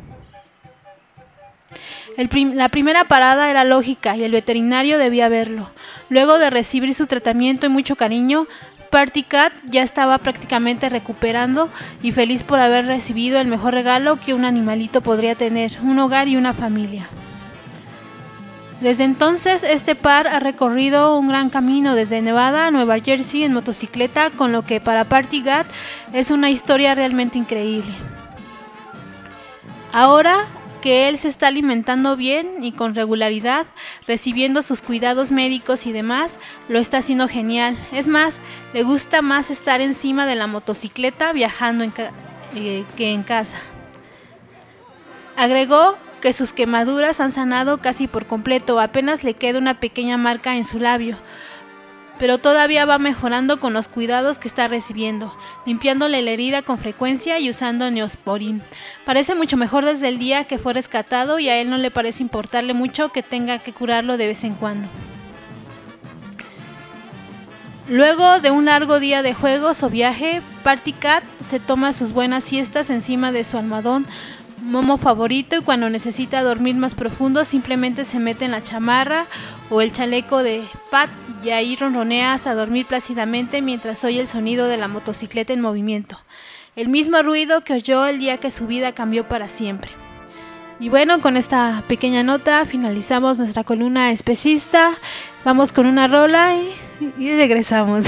La primera parada era lógica y el veterinario debía verlo. Luego de recibir su tratamiento y mucho cariño, Party Cat ya estaba prácticamente recuperando y feliz por haber recibido el mejor regalo que un animalito podría tener, un hogar y una familia. Desde entonces, este par ha recorrido un gran camino desde Nevada a Nueva Jersey en motocicleta, con lo que para Party Cat es una historia realmente increíble. Ahora que él se está alimentando bien y con regularidad, recibiendo sus cuidados médicos y demás, lo está haciendo genial. Es más, le gusta más estar encima de la motocicleta viajando que en casa. Agregó que sus quemaduras han sanado casi por completo, apenas le queda una pequeña marca en su labio, pero todavía va mejorando con los cuidados que está recibiendo, limpiándole la herida con frecuencia y usando neosporin. Parece mucho mejor desde el día que fue rescatado y a él no le parece importarle mucho que tenga que curarlo de vez en cuando. Luego de un largo día de juegos o viaje, Party Cat se toma sus buenas siestas encima de su almohadón momo favorito, y cuando necesita dormir más profundo simplemente se mete en la chamarra o el chaleco de Pat y ahí ronronea hasta dormir plácidamente mientras oye el sonido de la motocicleta en movimiento, el mismo ruido que oyó el día que su vida cambió para siempre. Y bueno, con esta pequeña nota finalizamos nuestra columna especista. Vamos con una rola y regresamos.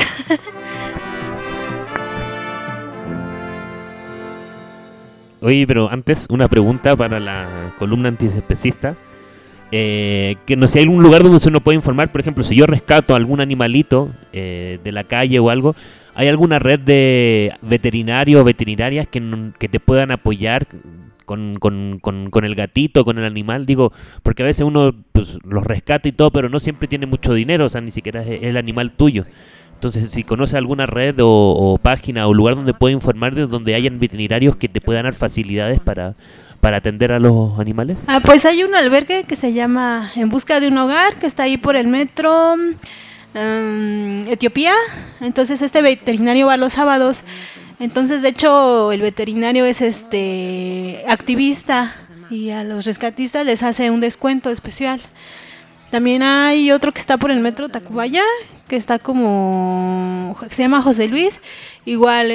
Oye, pero antes una pregunta para la columna antiespecista. Que no sé si hay algún lugar donde uno puede informar, por ejemplo, si yo rescato a algún animalito de la calle o algo, ¿hay alguna red de veterinarios o veterinarias que te puedan apoyar con el gatito, con el animal? Digo, porque a veces uno pues, los rescata y todo, pero no siempre tiene mucho dinero, o sea, ni siquiera es el animal tuyo. Entonces, si conoces alguna red o página o lugar donde pueda informar, de donde hayan veterinarios que te puedan dar facilidades para atender a los animales. Pues hay un albergue que se llama En Busca de un Hogar, que está ahí por el metro Etiopía. Entonces este veterinario va los sábados. Entonces, de hecho, el veterinario es activista y a los rescatistas les hace un descuento especial. También hay otro que está por el metro Tacubaya, que está se llama José Luis. Igual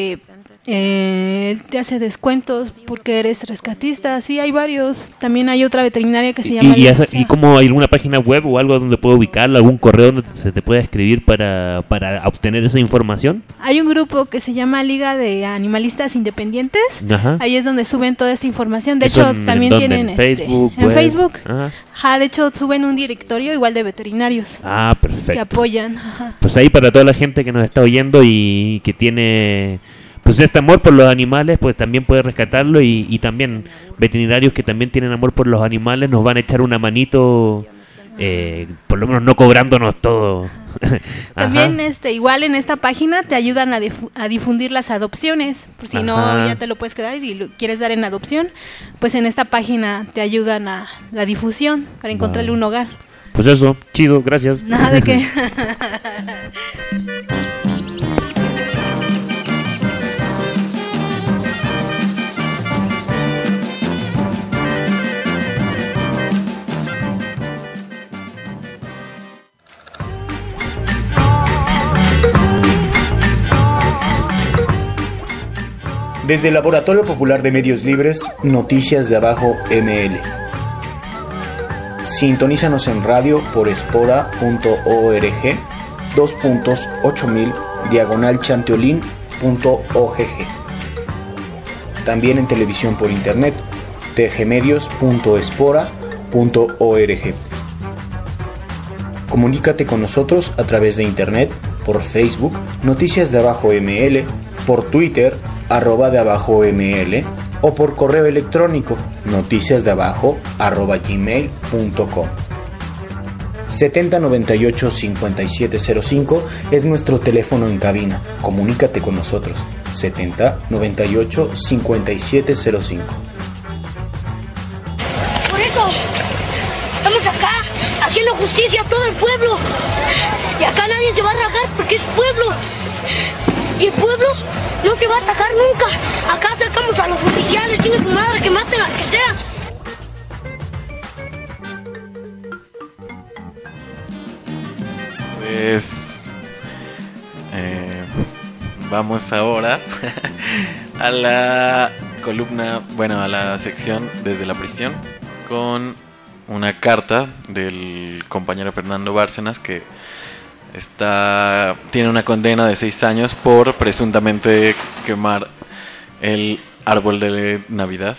él te hace descuentos porque eres rescatista. Sí, hay varios. También hay otra veterinaria que se llama... ¿Y cómo hay alguna página web o algo donde puedo ubicarlo? ¿Algún correo donde se te pueda escribir para obtener esa información? Hay un grupo que se llama Liga de Animalistas Independientes. Ajá. Ahí es donde suben toda esta información. De hecho, también tienen... ¿En Facebook? En Facebook. Ajá. De hecho, suben un directorio igual de veterinarios. Perfecto. Que apoyan. Ajá. Pues ahí para toda la gente que nos está oyendo y que tiene... pues este amor por los animales, pues también puede rescatarlo y también veterinarios que también tienen amor por los animales nos van a echar una manito, por lo menos no cobrándonos todo. También igual en esta página te ayudan a difundir las adopciones, por si no ya te lo puedes quedar y lo quieres dar en adopción, pues en esta página te ayudan a la difusión para encontrarle un hogar. Pues eso, chido, gracias. Nada de qué. Desde el Laboratorio Popular de Medios Libres, Noticias de Abajo ML. Sintonízanos en radio por espora.org, 2.8000 /chanteolin.ogg. También en televisión por internet, tgmedios.espora.org. Comunícate con nosotros a través de internet, por Facebook, Noticias de Abajo ML, por Twitter, @deabajoml, o por correo electrónico, noticiasdeabajo@gmail.com. 7098-5705 es nuestro teléfono en cabina. Comunícate con nosotros. 7098-5705. Por eso, estamos acá haciendo justicia a todo el pueblo. Y acá nadie se va a rajar porque es pueblo. Y el pueblo no se va a atacar nunca. Acá sacamos a los oficiales, chingue su madre, que maten al que sea. Pues vamos ahora a la columna, bueno, a la sección Desde la Prisión, con una carta del compañero Fernando Bárcenas, que tiene una condena de 6 años por presuntamente quemar el árbol de Navidad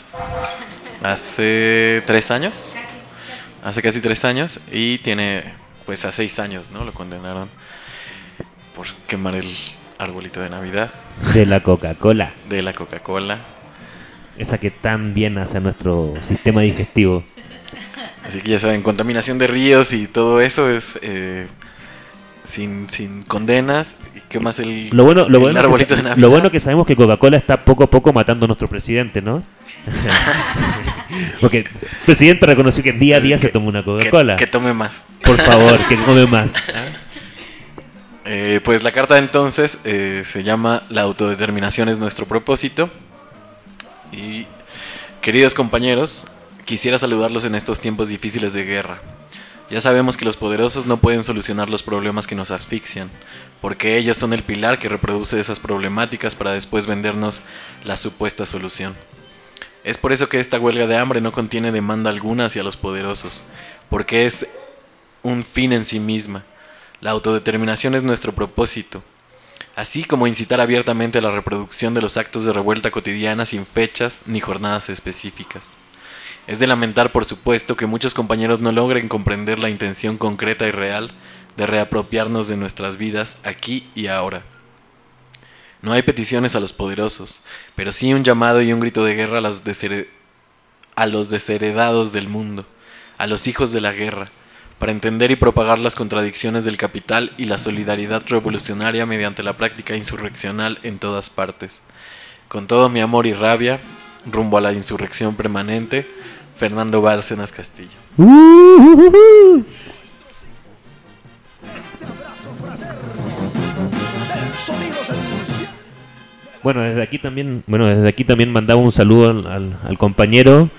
hace 3 años, hace casi 3 años, y tiene pues a 6 años, ¿no? Lo condenaron por quemar el arbolito de Navidad de la Coca-Cola. De la Coca-Cola. Esa que tan bien hace a nuestro sistema digestivo. Así que ya saben, contaminación de ríos y todo eso es sin condenas. ¿Qué más el arbolito de Navidad? Lo bueno que sabemos que Coca-Cola está poco a poco matando a nuestro presidente, ¿no? Porque el presidente reconoció que día a día se toma una Coca-Cola. Que tome más. Por favor, que tome más. Pues la carta entonces se llama La autodeterminación es nuestro propósito. Y queridos compañeros, quisiera saludarlos en estos tiempos difíciles de guerra. Ya sabemos que los poderosos no pueden solucionar los problemas que nos asfixian, porque ellos son el pilar que reproduce esas problemáticas para después vendernos la supuesta solución. Es por eso que esta huelga de hambre no contiene demanda alguna hacia los poderosos, porque es un fin en sí misma. La autodeterminación es nuestro propósito, así como incitar abiertamente a la reproducción de los actos de revuelta cotidiana sin fechas ni jornadas específicas. Es de lamentar, por supuesto, que muchos compañeros no logren comprender la intención concreta y real de reapropiarnos de nuestras vidas aquí y ahora. No hay peticiones a los poderosos, pero sí un llamado y un grito de guerra a los desheredados del mundo, a los hijos de la guerra, para entender y propagar las contradicciones del capital y la solidaridad revolucionaria mediante la práctica insurreccional en todas partes. Con todo mi amor y rabia, rumbo a la insurrección permanente, Fernando Bárcenas Castillo. Bueno, desde aquí también mandaba un saludo al compañero.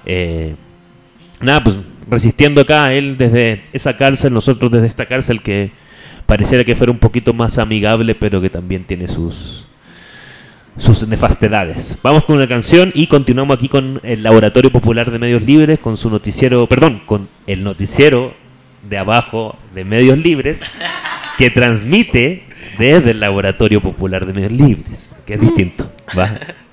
Pues resistiendo acá, él desde esa cárcel, nosotros desde esta cárcel que pareciera que fuera un poquito más amigable, pero que también tiene sus nefastedades. Vamos con una canción y continuamos aquí con el Laboratorio Popular de Medios Libres, con su noticiero, con el noticiero de abajo de Medios Libres, que transmite desde el Laboratorio Popular de Medios Libres, que es distinto, ¿va?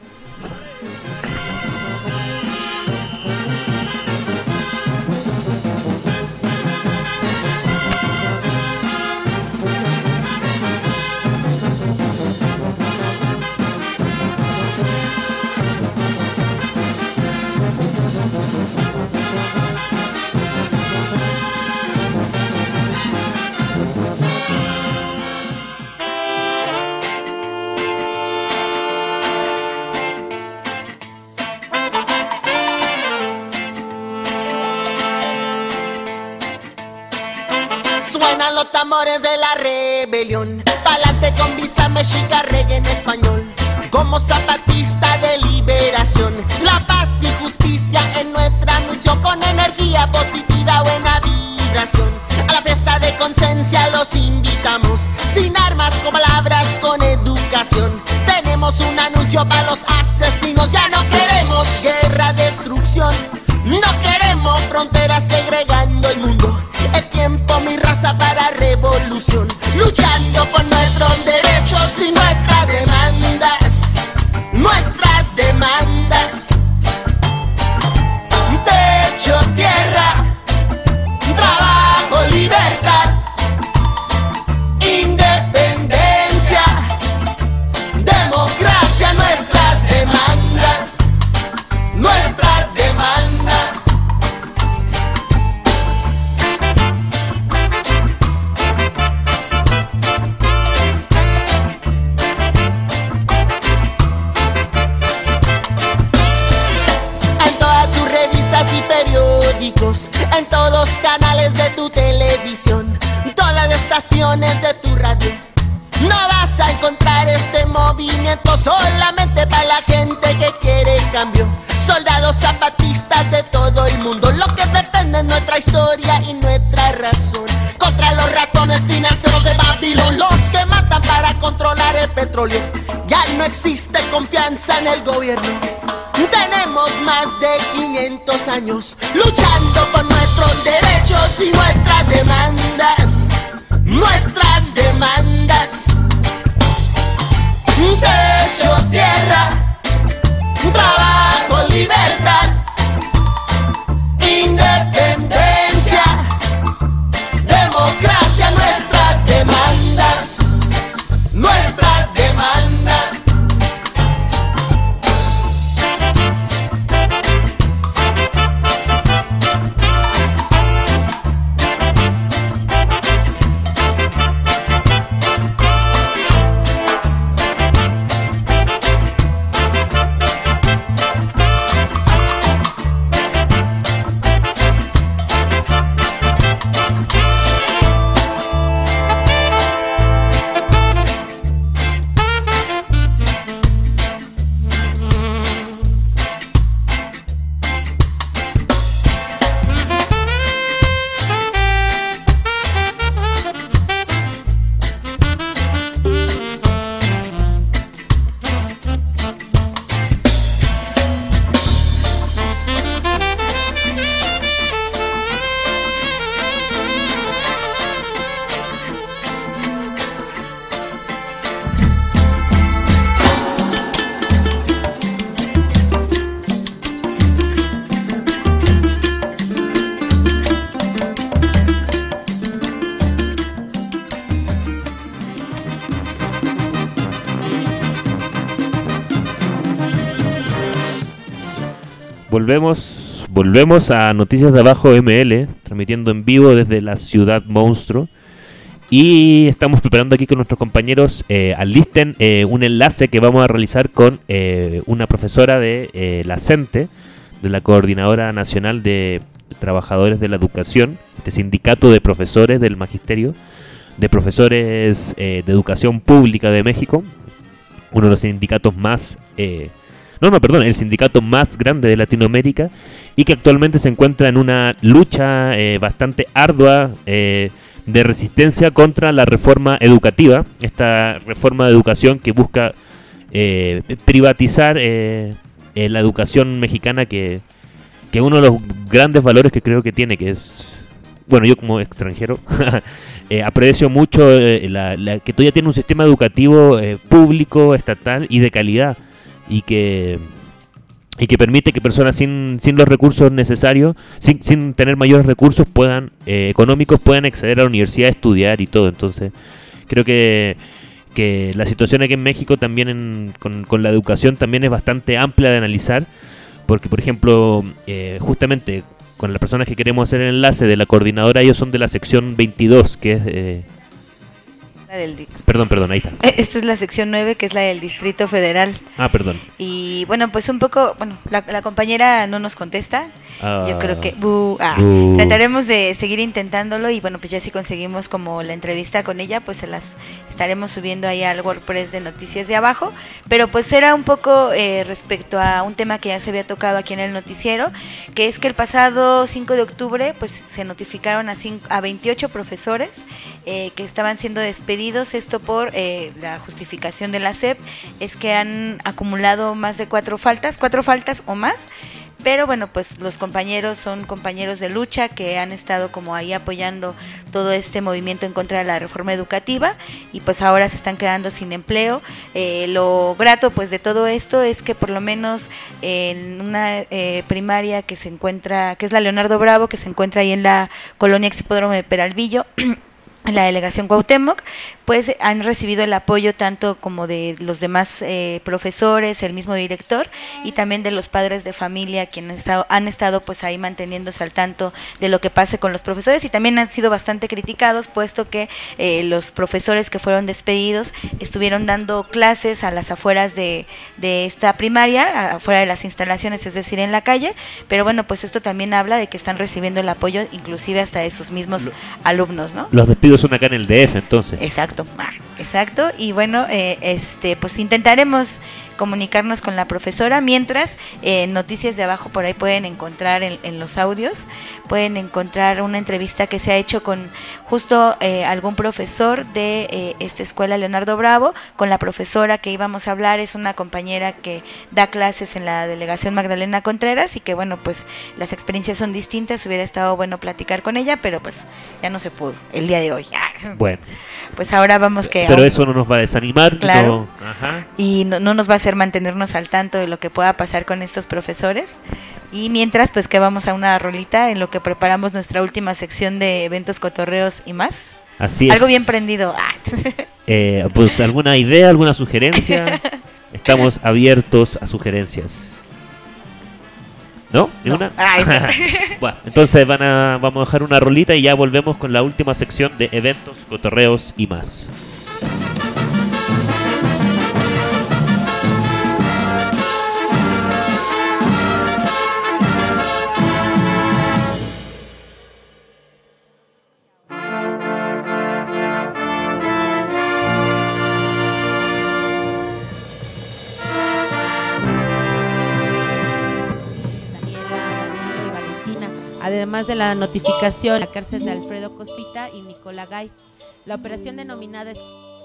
Suenan los tambores de la rebelión, pa'lante con visa mexica, reggae en español. Como zapatista de liberación, la paz y justicia en nuestra misión. Con energía positiva, buena vibración, a la fiesta de conciencia los invitamos. Sin armas, con palabras, con educación. Tenemos un anuncio para los asesinos. Ya no queremos guerra, destrucción. No queremos fronteras segregando revolución, luchando por nuestros derechos y nuestras demandas, nuestras demandas. Techo, tierra, trabajo, libertad, independencia, democracia, nuestras demandas, nuestras demandas. En todos canales de tu televisión, todas las estaciones de tu radio, no vas a encontrar este movimiento solamente para la gente que quiere cambio. Soldados zapatistas de todo el mundo, los que defienden nuestra historia y nuestra razón, contra los ratones financieros de Babilón, los que matan para controlar el petróleo. Ya no existe confianza en el gobierno. Tenemos más de 500 años luchando por nuestros derechos y nuestras demandas, nuestras demandas. Techo, tierra, trabajo, libertad, independencia, democracia, nuestras demandas, nuestras demandas. Volvemos a Noticias de Abajo ML, transmitiendo en vivo desde la ciudad monstruo. Y estamos preparando aquí con nuestros compañeros, alisten un enlace que vamos a realizar con una profesora de la CENTE, de la Coordinadora Nacional de Trabajadores de la Educación, este sindicato de profesores del Magisterio, de profesores de Educación Pública de México, uno de los sindicatos más... el sindicato más grande de Latinoamérica y que actualmente se encuentra en una lucha bastante ardua de resistencia contra la reforma educativa, esta reforma de educación que busca privatizar la educación mexicana, que uno de los grandes valores que creo que tiene, que es, bueno, yo como extranjero aprecio mucho que todavía tiene un sistema educativo público, estatal y de calidad, y que permite que personas sin los recursos necesarios, sin tener mayores recursos económicos, puedan acceder a la universidad, estudiar y todo. Entonces creo que la situación aquí en México también con la educación también es bastante amplia de analizar, porque por ejemplo justamente con las personas que queremos hacer el enlace de la coordinadora, ellos son de la sección 22, que es Perdón, ahí está. Esta es la sección 9, que es la del Distrito Federal. Perdón. Y bueno, pues un poco, la compañera no nos contesta. Yo creo que trataremos de seguir intentándolo, y bueno, pues ya si conseguimos como la entrevista con ella, pues se las estaremos subiendo ahí al WordPress de Noticias de Abajo. Pero pues era un poco respecto a un tema que ya se había tocado aquí en el noticiero, que es que el pasado 5 de octubre pues se notificaron a 28 profesores que estaban siendo despedidos. Esto por la justificación de la SEP es que han acumulado más de 4 faltas o más, pero bueno, pues los compañeros son compañeros de lucha que han estado como ahí apoyando todo este movimiento en contra de la reforma educativa y pues ahora se están quedando sin empleo. Lo grato pues de todo esto es que por lo menos en una primaria que se encuentra, que es la Leonardo Bravo, que se encuentra ahí en la colonia Exhipódromo de Peralvillo, en la delegación Cuauhtémoc, pues han recibido el apoyo tanto como de los demás profesores, el mismo director y también de los padres de familia quienes han estado pues ahí manteniéndose al tanto de lo que pase con los profesores y también han sido bastante criticados puesto que los profesores que fueron despedidos estuvieron dando clases a las afueras de esta primaria, afuera de las instalaciones, es decir, en la calle, pero bueno, pues esto también habla de que están recibiendo el apoyo inclusive hasta de sus mismos alumnos, ¿no? Los despidos son acá en el DF, entonces. Exacto, y bueno, pues intentaremos comunicarnos con la profesora, mientras Noticias de Abajo por ahí pueden encontrar en los audios, pueden encontrar una entrevista que se ha hecho con justo algún profesor de esta escuela Leonardo Bravo, con la profesora que íbamos a hablar, es una compañera que da clases en la delegación Magdalena Contreras y que bueno, pues las experiencias son distintas, hubiera estado bueno platicar con ella, pero pues ya no se pudo el día de hoy. Bueno. Pues ahora vamos que... Pero eso no nos va a desanimar. Claro. No, ajá. Y no nos va a hacer mantenernos al tanto de lo que pueda pasar con estos profesores. Y mientras, pues que vamos a una rolita en lo que preparamos nuestra última sección de eventos, cotorreos y más. Así es. Algo bien prendido. Pues alguna idea, alguna sugerencia. Estamos abiertos a sugerencias. ¿No? ¿Ni una? Bueno, entonces vamos a dejar una rolita y ya volvemos con la última sección de eventos, cotorreos y más. Además de la notificación, la cárcel de Alfredo Cospita y Nicola Gay. La operación denominada es...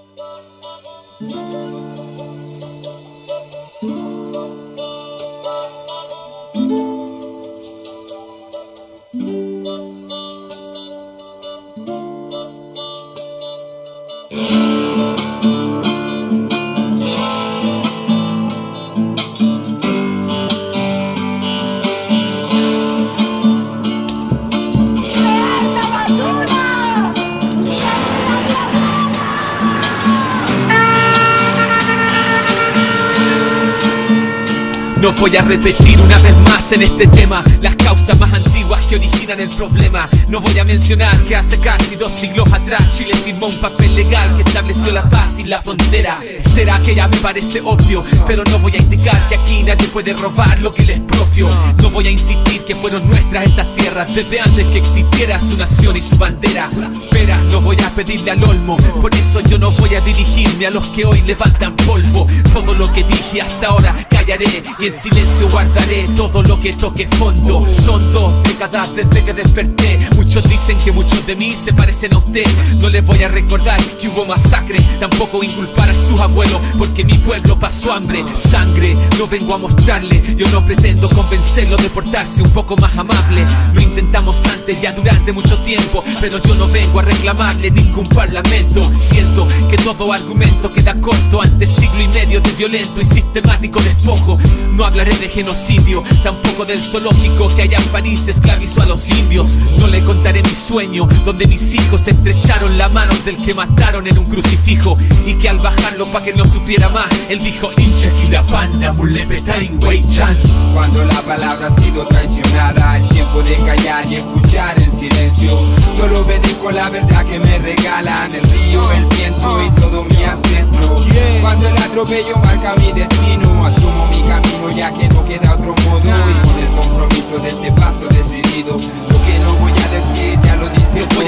No voy a repetir una vez más en este tema las causas más antiguas que originan el problema. No voy a mencionar que hace casi 2 siglos atrás Chile firmó un papel legal que estableció la paz y la frontera. Será que ya me parece obvio, pero no voy a indicar que aquí nadie puede robar lo que le es propio. No voy a insistir que fueron nuestras estas tierras desde antes que existiera su nación y su bandera. Pero no voy a pedirle al olmo, por eso yo no voy a dirigirme a los que hoy levantan polvo. Todo lo que dije hasta ahora callaré y en silencio guardaré todo lo que toque fondo. Son 2 décadas desde que desperté. Muchos dicen que muchos de mí se parecen a usted. No les voy a recordar que hubo masacre, tampoco inculpar a sus abuelos, porque mi pueblo pasó hambre, sangre. No vengo a mostrarle, yo no pretendo convencerlo de portarse un poco más amable. Lo intentamos antes ya durante mucho tiempo, pero yo no vengo a reclamarle ningún parlamento. Siento que todo argumento queda corto ante siglo y medio de violento y sistemático despojo. No hablaré de genocidio, tampoco del zoológico que allá en París esclavizó a los indios. No le contaré mi sueño, donde mis hijos estrecharon la mano del que mataron en un crucifijo, y que al bajarlo pa' que no supiera más, él dijo Inchekilapana mulepetain weichan. Cuando la palabra ha sido traicionada, es tiempo de callar y escuchar en silencio. Solo obedezco la verdad que me regalan el río, el viento y todo mi ancestro. Cuando el atropello marca mi destino, asumo mi camino ya que no queda otro modo, y con el compromiso de este paso decidido, lo que no voy a decir ya lo dice. No voy a defender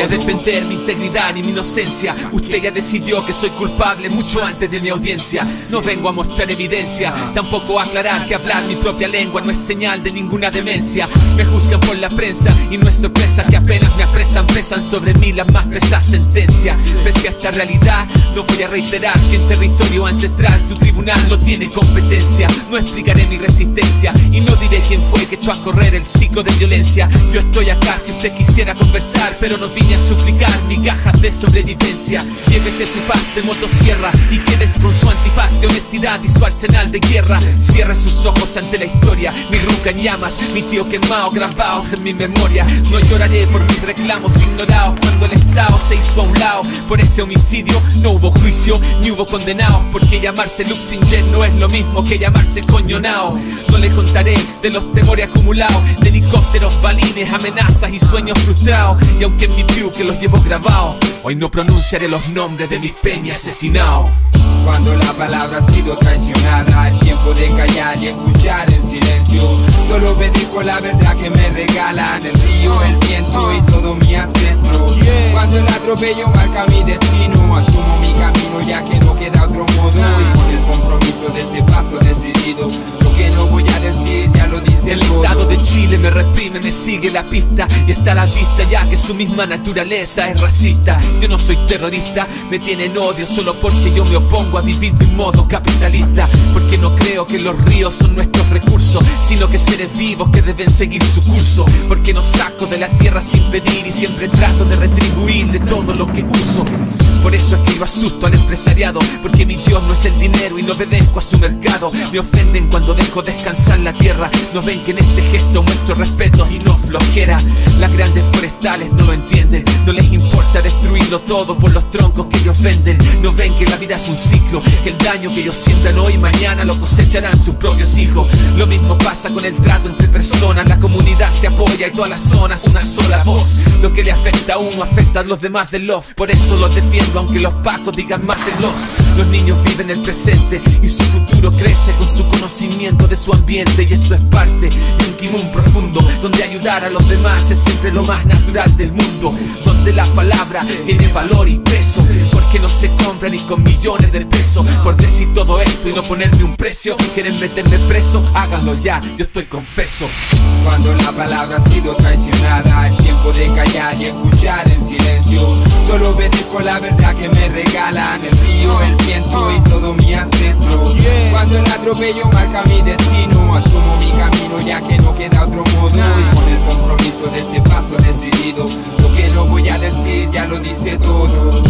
comprometer mi integridad ni mi inocencia. Usted ya decidió que soy culpable mucho antes de mi audiencia. No vengo a mostrar evidencia, tampoco a aclarar que hablar mi propia lengua no es señal de ninguna demencia. Me juzgan por la prensa y no es sorpresa que apenas me apresan, pesan sobre mí las más pesadas sentencias. Pese a esta realidad, no voy a reiterar que en territorio ancestral su tribunal no tiene competencia. No explicaré mi resistencia y no diré quién fue que echó a correr el ciclo de violencia. Yo estoy acá si usted quisiera conversar, pero no vine a suplicar migajas de sobrevivencia. Llévese su paz de motosierra y quédese con su antifaz de honestidad y su arsenal de guerra. Cierre sus ojos ante la historia, mi ruca en llamas, mi tío quemado, grabados en mi memoria. No lloraré por mis reclamos ignorados cuando el Estado se hizo a un lado. Por ese homicidio no hubo juicio ni hubo condenados, porque llamarse Luxinger no es lo mismo que llamarse Coñonao. No le contaré de los temores acumulados, de helicópteros, balines, amenazas y sueños frustrados. Y aunque en mi view que los llevo grabados, hoy no pronunciaré los nombres de mis peñas asesinados. Cuando la palabra ha sido traicionada, es tiempo de callar y escuchar en silencio. Solo obedezco la verdad que me regalan el río, el viento y todo mi ancestro. Cuando el atropello marca mi destino, asumo mi camino ya que no queda otro modo. Y con el compromiso de este paso decidido, lo que no voy a decir ya lo dice el Estado de Chile me reprime, me sigue la pista y está a la vista ya que su misma naturaleza es racista. Yo no soy terrorista, me tienen odio solo porque yo me opongo a vivir de un modo capitalista. Porque no creo que los ríos son nuestros recursos, sino que seres vivos que deben seguir su curso. Porque no saco de la tierra sin pedir y siempre trato de retribuirle todo lo que uso. Por eso es que yo asusto al empresariado, porque mi Dios no es el dinero y no obedezco a su mercado. Me ofenden cuando dejo descansar la tierra, no ven que en este gesto muestro respeto y no flojera. Las grandes forestales no lo entienden, no les importa destruirlo todo por los troncos que ellos venden. No ven que la vida es un ciclo, que el daño que ellos siembran hoy mañana lo cosecharán sus propios hijos. Lo mismo pasa con el trato entre personas, la comunidad se apoya y todas las zonas una sola voz. Lo que le afecta a uno afecta a los demás del love, por eso los defiendo aunque los pacos digan mátenlos. Los niños viven el presente y su futuro crece con su conocimiento de su ambiente. Y esto es parte de un timón profundo, donde ayudar a los demás es siempre lo más natural del mundo. Donde la palabra tiene valor y peso, porque no se compra ni con millones de pesos. Por decir todo esto y no ponerme un precio, quieren meterme preso, háganlo ya, yo estoy confeso. Cuando la palabra ha sido traicionada, es tiempo de callar y escuchar en silencio. Solo obedezco la verdad que me regalan el río, el viento y todo mi ancestro. Cuando el atropello marca mi destino, asumo mi camino ya que no queda otro modo. Y con el compromiso de este paso decidido, lo que no voy a decir ya lo dice todo.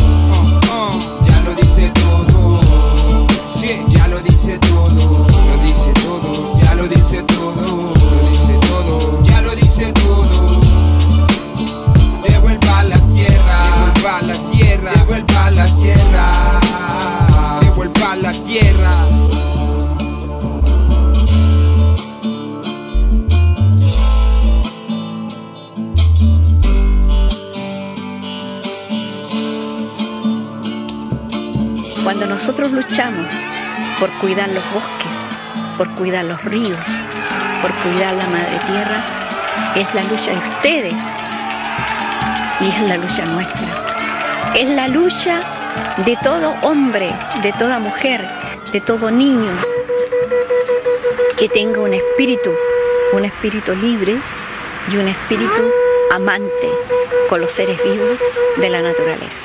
Ya lo dice todo. Ya lo dice todo. Lo dice todo. Ya lo dice todo. Lo dice todo. Ya lo dice todo. Devuelva la tierra. Devuelva la tierra. Devuelva la tierra. Devuelva la tierra. Cuando nosotros luchamos por cuidar los bosques, por cuidar los ríos, por cuidar la madre tierra, es la lucha de ustedes y es la lucha nuestra. Es la lucha de todo hombre, de toda mujer, de todo niño que tenga un espíritu libre y un espíritu amante con los seres vivos de la naturaleza.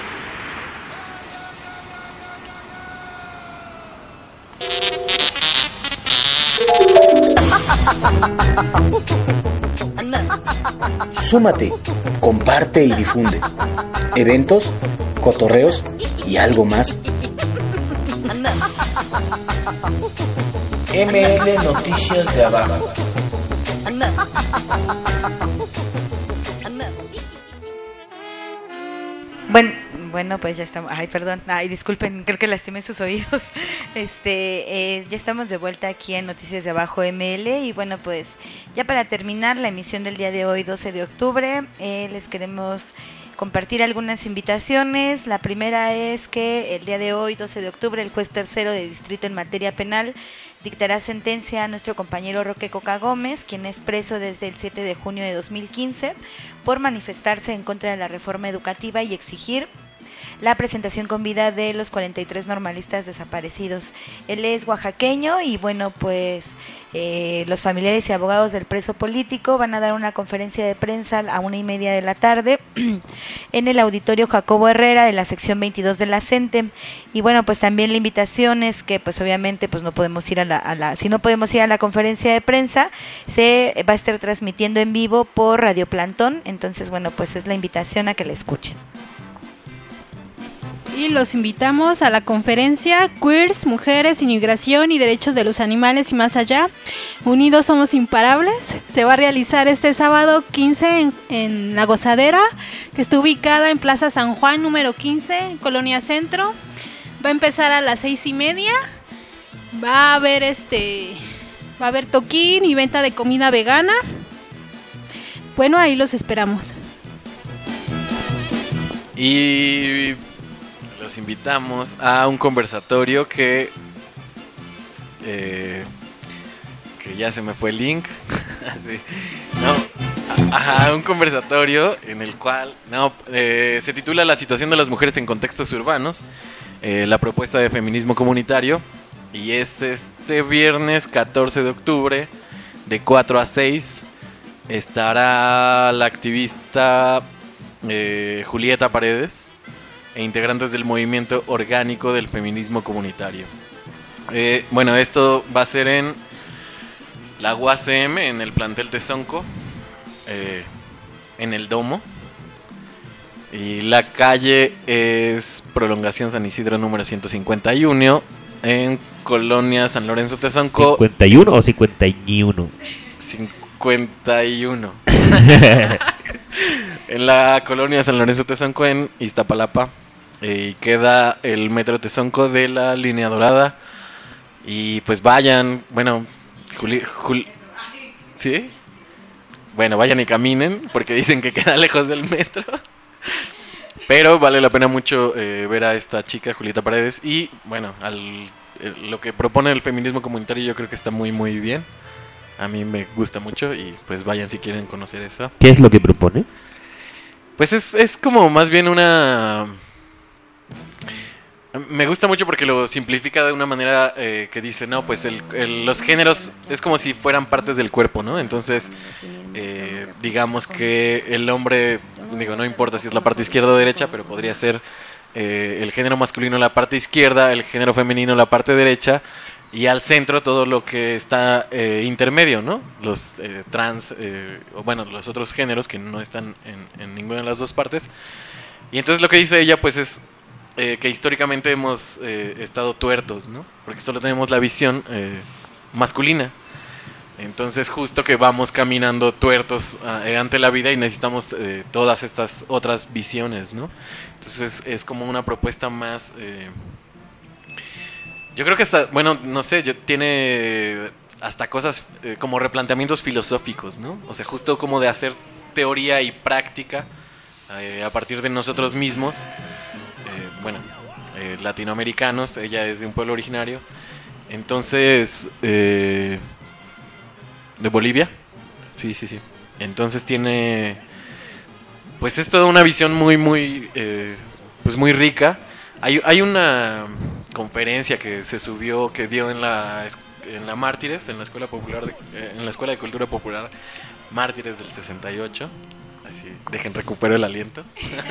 Súmate, comparte y difunde. Eventos, cotorreos y algo más. ML Noticias de Abajo. Bueno, pues ya estamos. Ay, perdón. Ay, disculpen, creo que lastimé sus oídos. Ya estamos de vuelta aquí en Noticias de Abajo ML. Y bueno, pues ya para terminar la emisión del día de hoy, 12 de octubre, les queremos compartir algunas invitaciones. La primera es que el día de hoy, 12 de octubre, el juez tercero de distrito en materia penal dictará sentencia a nuestro compañero Roque Coca Gómez, quien es preso desde el 7 de junio de 2015 por manifestarse en contra de la reforma educativa y exigir la presentación con vida de los 43 normalistas desaparecidos. Él es oaxaqueño y bueno, pues los familiares y abogados del preso político van a dar una conferencia de prensa a 1:30 de la tarde en el auditorio Jacobo Herrera de la sección 22 de la CENTE. Y bueno, pues también la invitación es que pues obviamente pues no podemos ir si no podemos ir a la conferencia de prensa, se va a estar transmitiendo en vivo por Radio Plantón. Entonces bueno, pues es la invitación a que la escuchen. Y los invitamos a la conferencia Queers, Mujeres, Inmigración y Derechos de los Animales y Más Allá. Unidos somos imparables. Se va a realizar este sábado 15 en La Gozadera, que está ubicada en Plaza San Juan, número 15, en Colonia Centro. Va a empezar a las 6:30. Va a haber toquín y venta de comida vegana. Bueno, ahí los esperamos. Y los invitamos a un conversatorio que ya se me fue el link. Sí. Un conversatorio en el cual se titula La situación de las mujeres en contextos urbanos, la propuesta de feminismo comunitario, y es este viernes 14 de octubre de 4 a 6. Estará la activista Julieta Paredes e integrantes del movimiento orgánico del feminismo comunitario. Bueno, esto va a ser en la UACM, en el plantel Tezonco, en el Domo. Y la calle es Prolongación San Isidro número 151, en Colonia San Lorenzo Tezonco. ¿51 o 51? 51. En la Colonia San Lorenzo Tezonco, en Iztapalapa. Y queda el metro Tezonco de la línea dorada. Y pues vayan, bueno, ¿sí? Bueno, vayan y caminen, porque dicen que queda lejos del metro. Pero vale la pena mucho ver a esta chica, Julieta Paredes. Y bueno, lo que propone el feminismo comunitario yo creo que está muy muy bien. A mí me gusta mucho y pues vayan si quieren conocer eso. ¿Qué es lo que propone? Pues es como más bien una... Me gusta mucho porque lo simplifica de una manera que dice, no, pues los géneros es como si fueran partes del cuerpo, ¿no? Entonces, digamos que el hombre, no importa si es la parte izquierda o derecha, pero podría ser el género masculino la parte izquierda, el género femenino la parte derecha, y al centro todo lo que está intermedio, ¿no? Los trans, o bueno, los otros géneros que no están en ninguna de las dos partes. Y entonces lo que dice ella, pues es que históricamente hemos estado tuertos, ¿no? Porque solo tenemos la visión masculina. Entonces justo que vamos caminando tuertos ante la vida y necesitamos todas estas otras visiones, ¿no? Entonces es como una propuesta más... yo creo que hasta, bueno, no sé, tiene hasta cosas como replanteamientos filosóficos, ¿no? O sea, justo como de hacer teoría y práctica a partir de nosotros mismos. Latinoamericanos, ella es de un pueblo originario, entonces de Bolivia, sí, entonces tiene, pues es toda una visión muy pues muy rica. Hay una conferencia que se subió, que dio en la Mártires, en la escuela popular, en la escuela de cultura popular Mártires del 68, así, dejen recupero el aliento.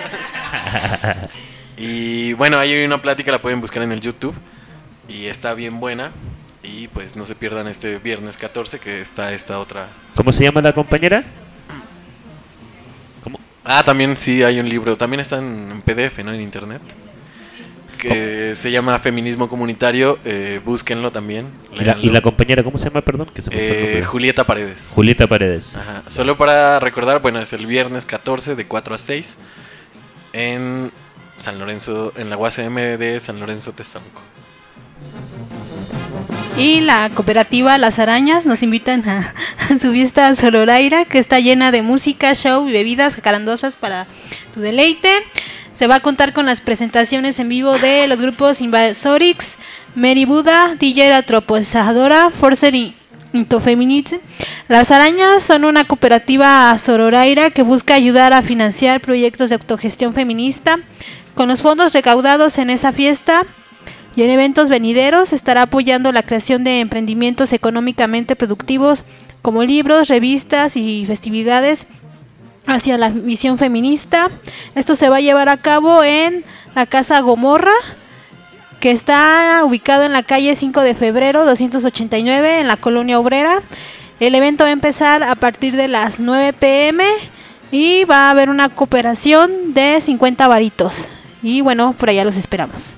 Y bueno, hay una plática, la pueden buscar en el YouTube y está bien buena. Y pues no se pierdan este viernes 14 que está esta otra. ¿Cómo se llama la compañera? ¿Cómo? También sí hay un libro, también está en PDF, ¿no? En internet, que se llama Feminismo Comunitario, búsquenlo también. ¿Y la compañera cómo se llama, perdón? Que se me fue el nombre. Julieta Paredes. Julieta Paredes. Ajá. Solo para recordar, bueno, es el viernes 14 de 4 a 6 en San Lorenzo, en la UACM de San Lorenzo Tezonco. Y la cooperativa Las Arañas nos invitan a su fiesta Sororaira, que está llena de música, show y bebidas jacarandosas para tu deleite. Se va a contar con las presentaciones en vivo de los grupos Invasorix, Mary Buda, DJ La Troposadora, Forcer y Intofeminism. Las Arañas son una cooperativa sororaira que busca ayudar a financiar proyectos de autogestión feminista. Con los fondos recaudados en esa fiesta y en eventos venideros, estará apoyando la creación de emprendimientos económicamente productivos como libros, revistas y festividades hacia la visión feminista. Esto se va a llevar a cabo en la Casa Gomorra, que está ubicado en la calle 5 de febrero 289 en la Colonia Obrera. El evento va a empezar a partir de las 9 p.m. y va a haber una cooperación de 50 varitos. Y bueno, por allá los esperamos.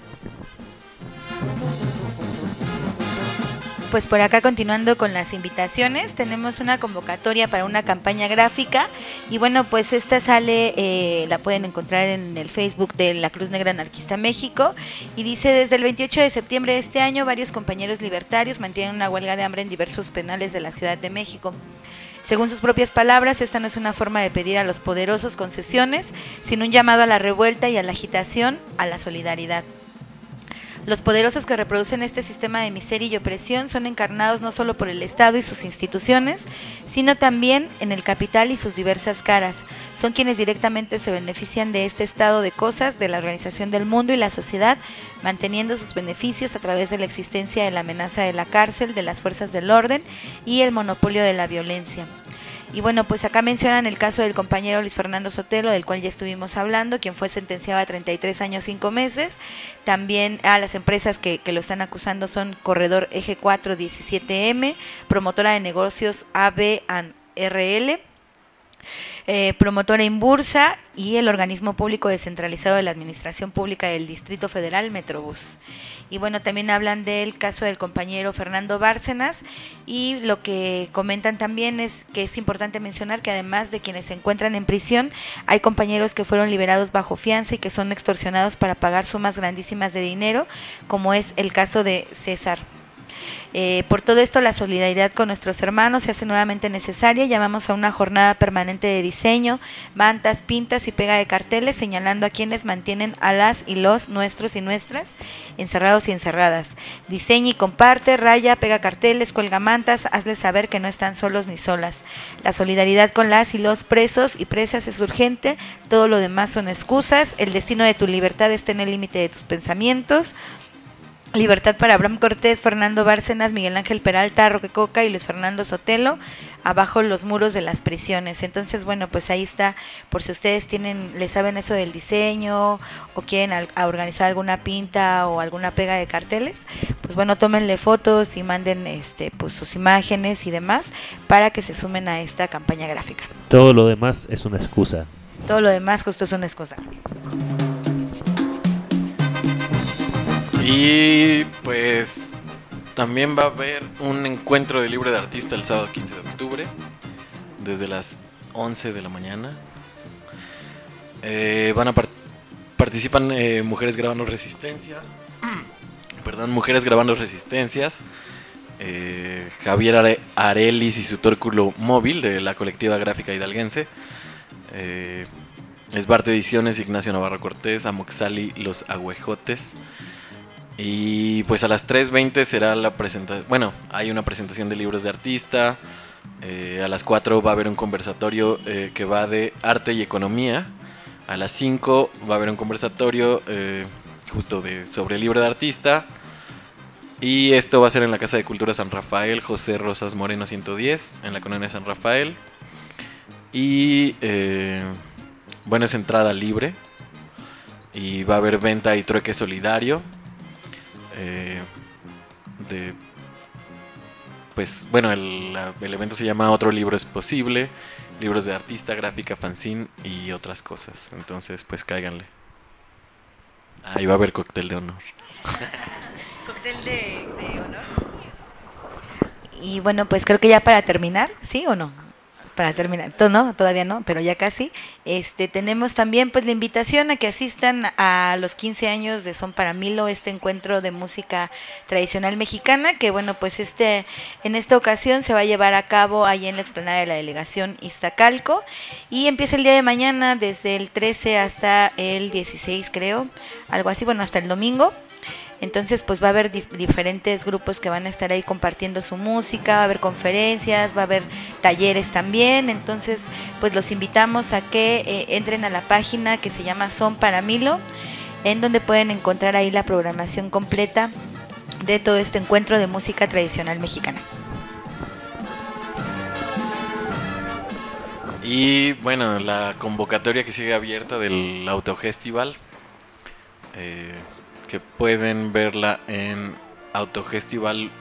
Pues por acá, continuando con las invitaciones, tenemos una convocatoria para una campaña gráfica y bueno, pues esta sale, la pueden encontrar en el Facebook de la Cruz Negra Anarquista México y dice: desde el 28 de septiembre de este año, varios compañeros libertarios mantienen una huelga de hambre en diversos penales de la Ciudad de México. Según sus propias palabras, esta no es una forma de pedir a los poderosos concesiones, sino un llamado a la revuelta y a la agitación, a la solidaridad. Los poderosos que reproducen este sistema de miseria y opresión son encarnados no solo por el Estado y sus instituciones, sino también en el capital y sus diversas caras. Son quienes directamente se benefician de este estado de cosas, de la organización del mundo y la sociedad, manteniendo sus beneficios a través de la existencia de la amenaza de la cárcel, de las fuerzas del orden y el monopolio de la violencia. Y bueno, pues acá mencionan el caso del compañero Luis Fernando Sotelo, del cual ya estuvimos hablando, quien fue sentenciado a 33 años 5 meses. También a las empresas que lo están acusando son Corredor Eje 4 17M, Promotora de Negocios ABRL, Promotora Inbursa y el organismo público descentralizado de la Administración Pública del Distrito Federal, Metrobús. Y bueno, también hablan del caso del compañero Fernando Bárcenas y lo que comentan también es que es importante mencionar que además de quienes se encuentran en prisión, hay compañeros que fueron liberados bajo fianza y que son extorsionados para pagar sumas grandísimas de dinero, como es el caso de César. Por todo esto, la solidaridad con nuestros hermanos se hace nuevamente necesaria. Llamamos a una jornada permanente de diseño, mantas, pintas y pega de carteles, señalando a quienes mantienen a las y los nuestros y nuestras encerrados y encerradas. Diseña y comparte, raya, pega carteles, cuelga mantas, hazles saber que no están solos ni solas. La solidaridad con las y los presos y presas es urgente, todo lo demás son excusas. El destino de tu libertad está en el límite de tus pensamientos. Libertad para Abraham Cortés, Fernando Bárcenas, Miguel Ángel Peralta, Roque Coca y Luis Fernando Sotelo, abajo los muros de las prisiones. Entonces, bueno, pues ahí está, por si ustedes le saben eso del diseño o quieren organizar alguna pinta o alguna pega de carteles, pues bueno, tómenle fotos y manden pues sus imágenes y demás para que se sumen a esta campaña gráfica. Todo lo demás es una excusa. Todo lo demás justo es una excusa. Y pues también va a haber un encuentro de libre de artista el sábado 15 de octubre, desde las 11 de la mañana. Participan Mujeres Grabando Resistencia. Mujeres Grabando Resistencias. Javier Arelis y su Tórculo Móvil de la colectiva gráfica hidalguense. Esbarte Ediciones, Ignacio Navarro Cortés, Amoxali, Los Agüejotes. Y pues a las 3:20 será la presentación. Bueno, hay una presentación de libros de artista. A las 4 va a haber un conversatorio que va de arte y economía. A las 5 va a haber un conversatorio justo sobre el libro de artista. Y esto va a ser en la Casa de Cultura San Rafael, José Rosas Moreno 110, en la colonia San Rafael. Y bueno, es entrada libre. Y va a haber venta y trueque solidario. Pues bueno, el evento se llama Otro Libro es Posible, libros de artista, gráfica, fanzine y otras cosas. Entonces pues cáiganle. Ahí va a haber cóctel de honor. Cóctel de honor. Y bueno, pues creo que ya para terminar, ¿sí o no? para terminar, no, todavía no, pero ya casi. Tenemos también pues la invitación a que asistan a los 15 años de Son para Milo, este encuentro de música tradicional mexicana, que bueno, pues en esta ocasión se va a llevar a cabo ahí en la explanada de la delegación Iztacalco, y empieza el día de mañana desde el 13 hasta el 16, creo, algo así, bueno, hasta el domingo. Entonces pues va a haber diferentes grupos que van a estar ahí compartiendo su música, va a haber conferencias, va a haber talleres también. Entonces pues los invitamos a que entren a la página que se llama Son para Milo, en donde pueden encontrar ahí la programación completa de todo este encuentro de música tradicional mexicana. Y bueno, la convocatoria que sigue abierta del Autofestival, que pueden verla en autofestival.org.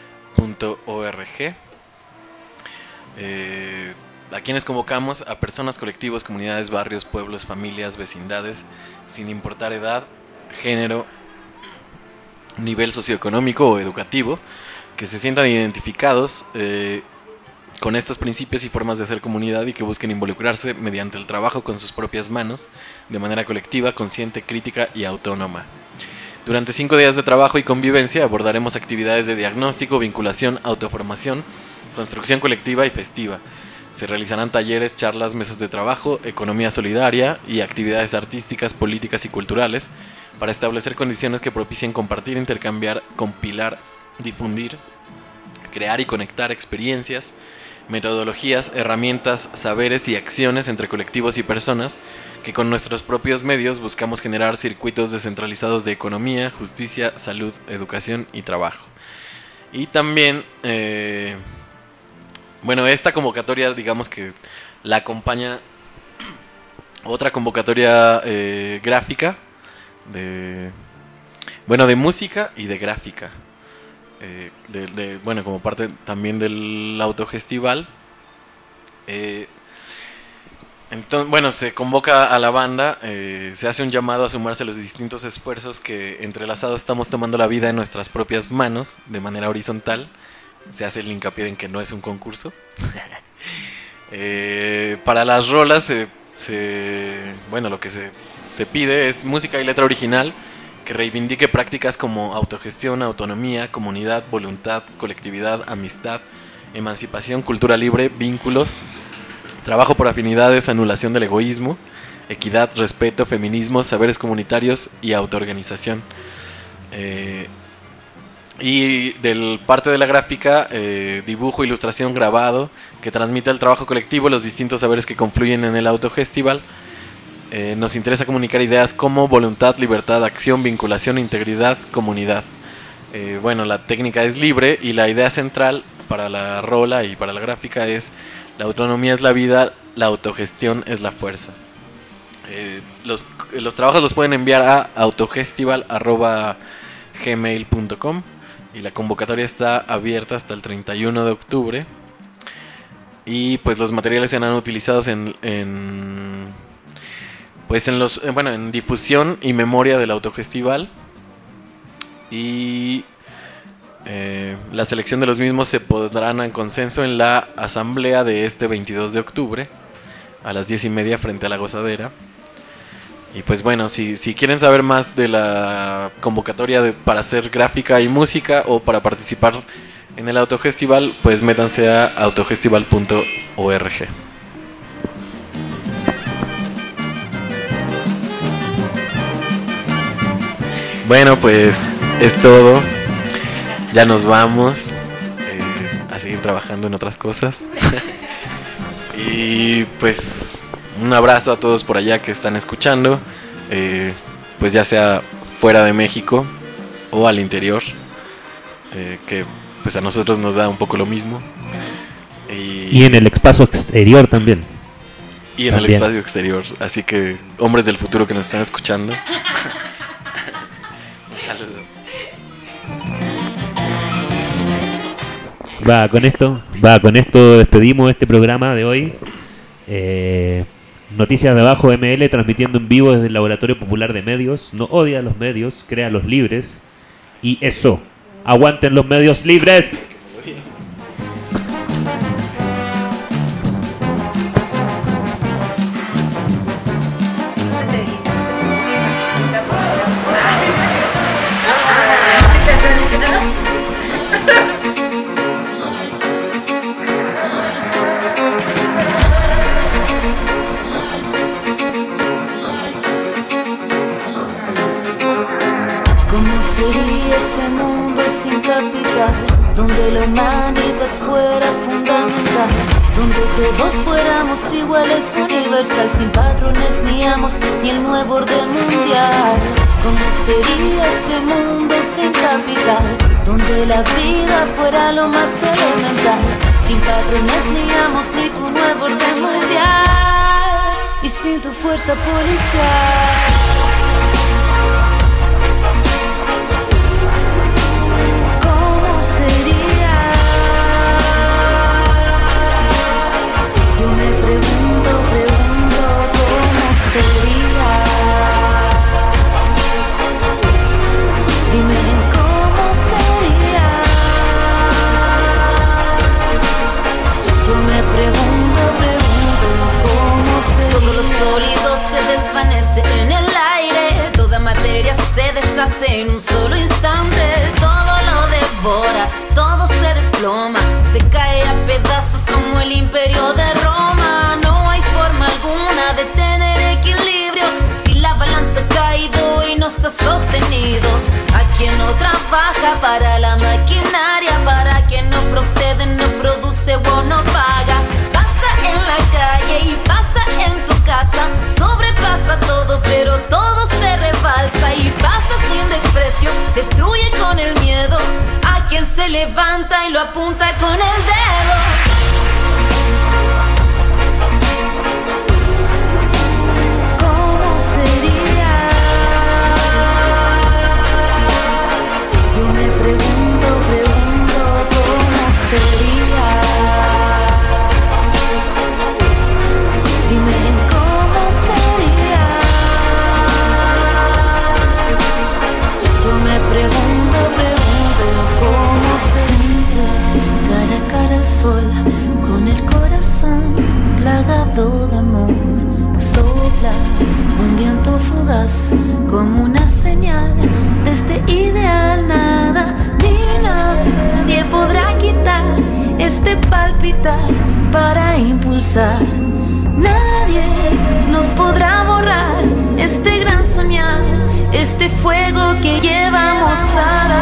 A quienes convocamos: a personas, colectivos, comunidades, barrios, pueblos, familias, vecindades, sin importar edad, género, nivel socioeconómico o educativo, que se sientan identificados con estos principios y formas de hacer comunidad, y que busquen involucrarse mediante el trabajo con sus propias manos, de manera colectiva, consciente, crítica y autónoma. Durante 5 días de trabajo y convivencia abordaremos actividades de diagnóstico, vinculación, autoformación, construcción colectiva y festiva. Se realizarán talleres, charlas, mesas de trabajo, economía solidaria y actividades artísticas, políticas y culturales para establecer condiciones que propicien compartir, intercambiar, compilar, difundir, crear y conectar experiencias, metodologías, herramientas, saberes y acciones entre colectivos y personas, que con nuestros propios medios buscamos generar circuitos descentralizados de economía, justicia, salud, educación y trabajo. Y también, bueno, esta convocatoria, digamos que la acompaña otra convocatoria gráfica, de música y de gráfica. Bueno, como parte también del Autofestival. Entonces, bueno, se convoca a la banda, se hace un llamado a sumarse a los distintos esfuerzos que entrelazados estamos tomando la vida en nuestras propias manos de manera horizontal. Se hace el hincapié en que no es un concurso. Para las rolas, bueno, lo que se pide es música y letra original que reivindique prácticas como autogestión, autonomía, comunidad, voluntad, colectividad, amistad, emancipación, cultura libre, vínculos, trabajo por afinidades, anulación del egoísmo, equidad, respeto, feminismo, saberes comunitarios y autoorganización. Y del parte de la gráfica, dibujo, ilustración, grabado, que transmite el trabajo colectivo, los distintos saberes que confluyen en el Autofestival. Nos interesa comunicar ideas como voluntad, libertad, acción, vinculación, integridad, comunidad. Bueno, la técnica es libre y la idea central para la rola y para la gráfica es: la autonomía es la vida, la autogestión es la fuerza. Los trabajos los pueden enviar a autofestival@gmail.com, y la convocatoria está abierta hasta el 31 de octubre. Y pues los materiales serán utilizados en difusión y memoria del Autofestival, y la selección de los mismos se pondrán en consenso en la asamblea de este 22 de octubre a las 10:30 frente a la Gozadera. Y pues bueno, si quieren saber más de la convocatoria para hacer gráfica y música o para participar en el Autofestival, pues métanse a autofestival.org. Bueno, pues es todo. Ya nos vamos a seguir trabajando en otras cosas. Y pues un abrazo a todos por allá que están escuchando, pues ya sea fuera de México o al interior, que pues a nosotros nos da un poco lo mismo. Y en el espacio exterior también. Y en el espacio exterior. Así que, hombres del futuro que nos están escuchando, un saludo. Con esto despedimos este programa de hoy. Noticias de Abajo ML, transmitiendo en vivo desde el Laboratorio Popular de Medios. No odia a los medios, crea los libres. Y eso, aguanten los medios libres. donde la humanidad fuera fundamental, donde todos fuéramos iguales, universal, sin patrones ni amos, ni el nuevo orden mundial. ¿Cómo sería este mundo sin capital? Donde la vida fuera lo más elemental, sin patrones ni amos, ni tu nuevo orden mundial, y sin tu fuerza policial. Sólido se desvanece en el aire, toda materia se deshace en un solo instante, todo lo devora, todo se desploma, se cae a pedazos como el imperio de Roma. No hay forma alguna de tener equilibrio si la balanza ha caído y no se ha sostenido. A quien no trabaja para la maquinaria, para quien no procede, no produce o no paga. Pasa en la calle y pasa en tu casa, sobrepasa todo, pero todo se rebalsa y pasa sin desprecio, destruye con el miedo a quien se levanta y lo apunta con el dedo. ¿Cómo sería? Yo me pregunto cómo sería. Dime cómo sería. Yo me pregunto cómo sería. Cara a cara al sol, con el corazón plagado de amor. Sopla un viento fugaz como una señal de este ideal. Nada ni nadie podrá quitar este palpitar para impulsar. Nadie nos podrá borrar este gran soñar, este fuego que llevamos a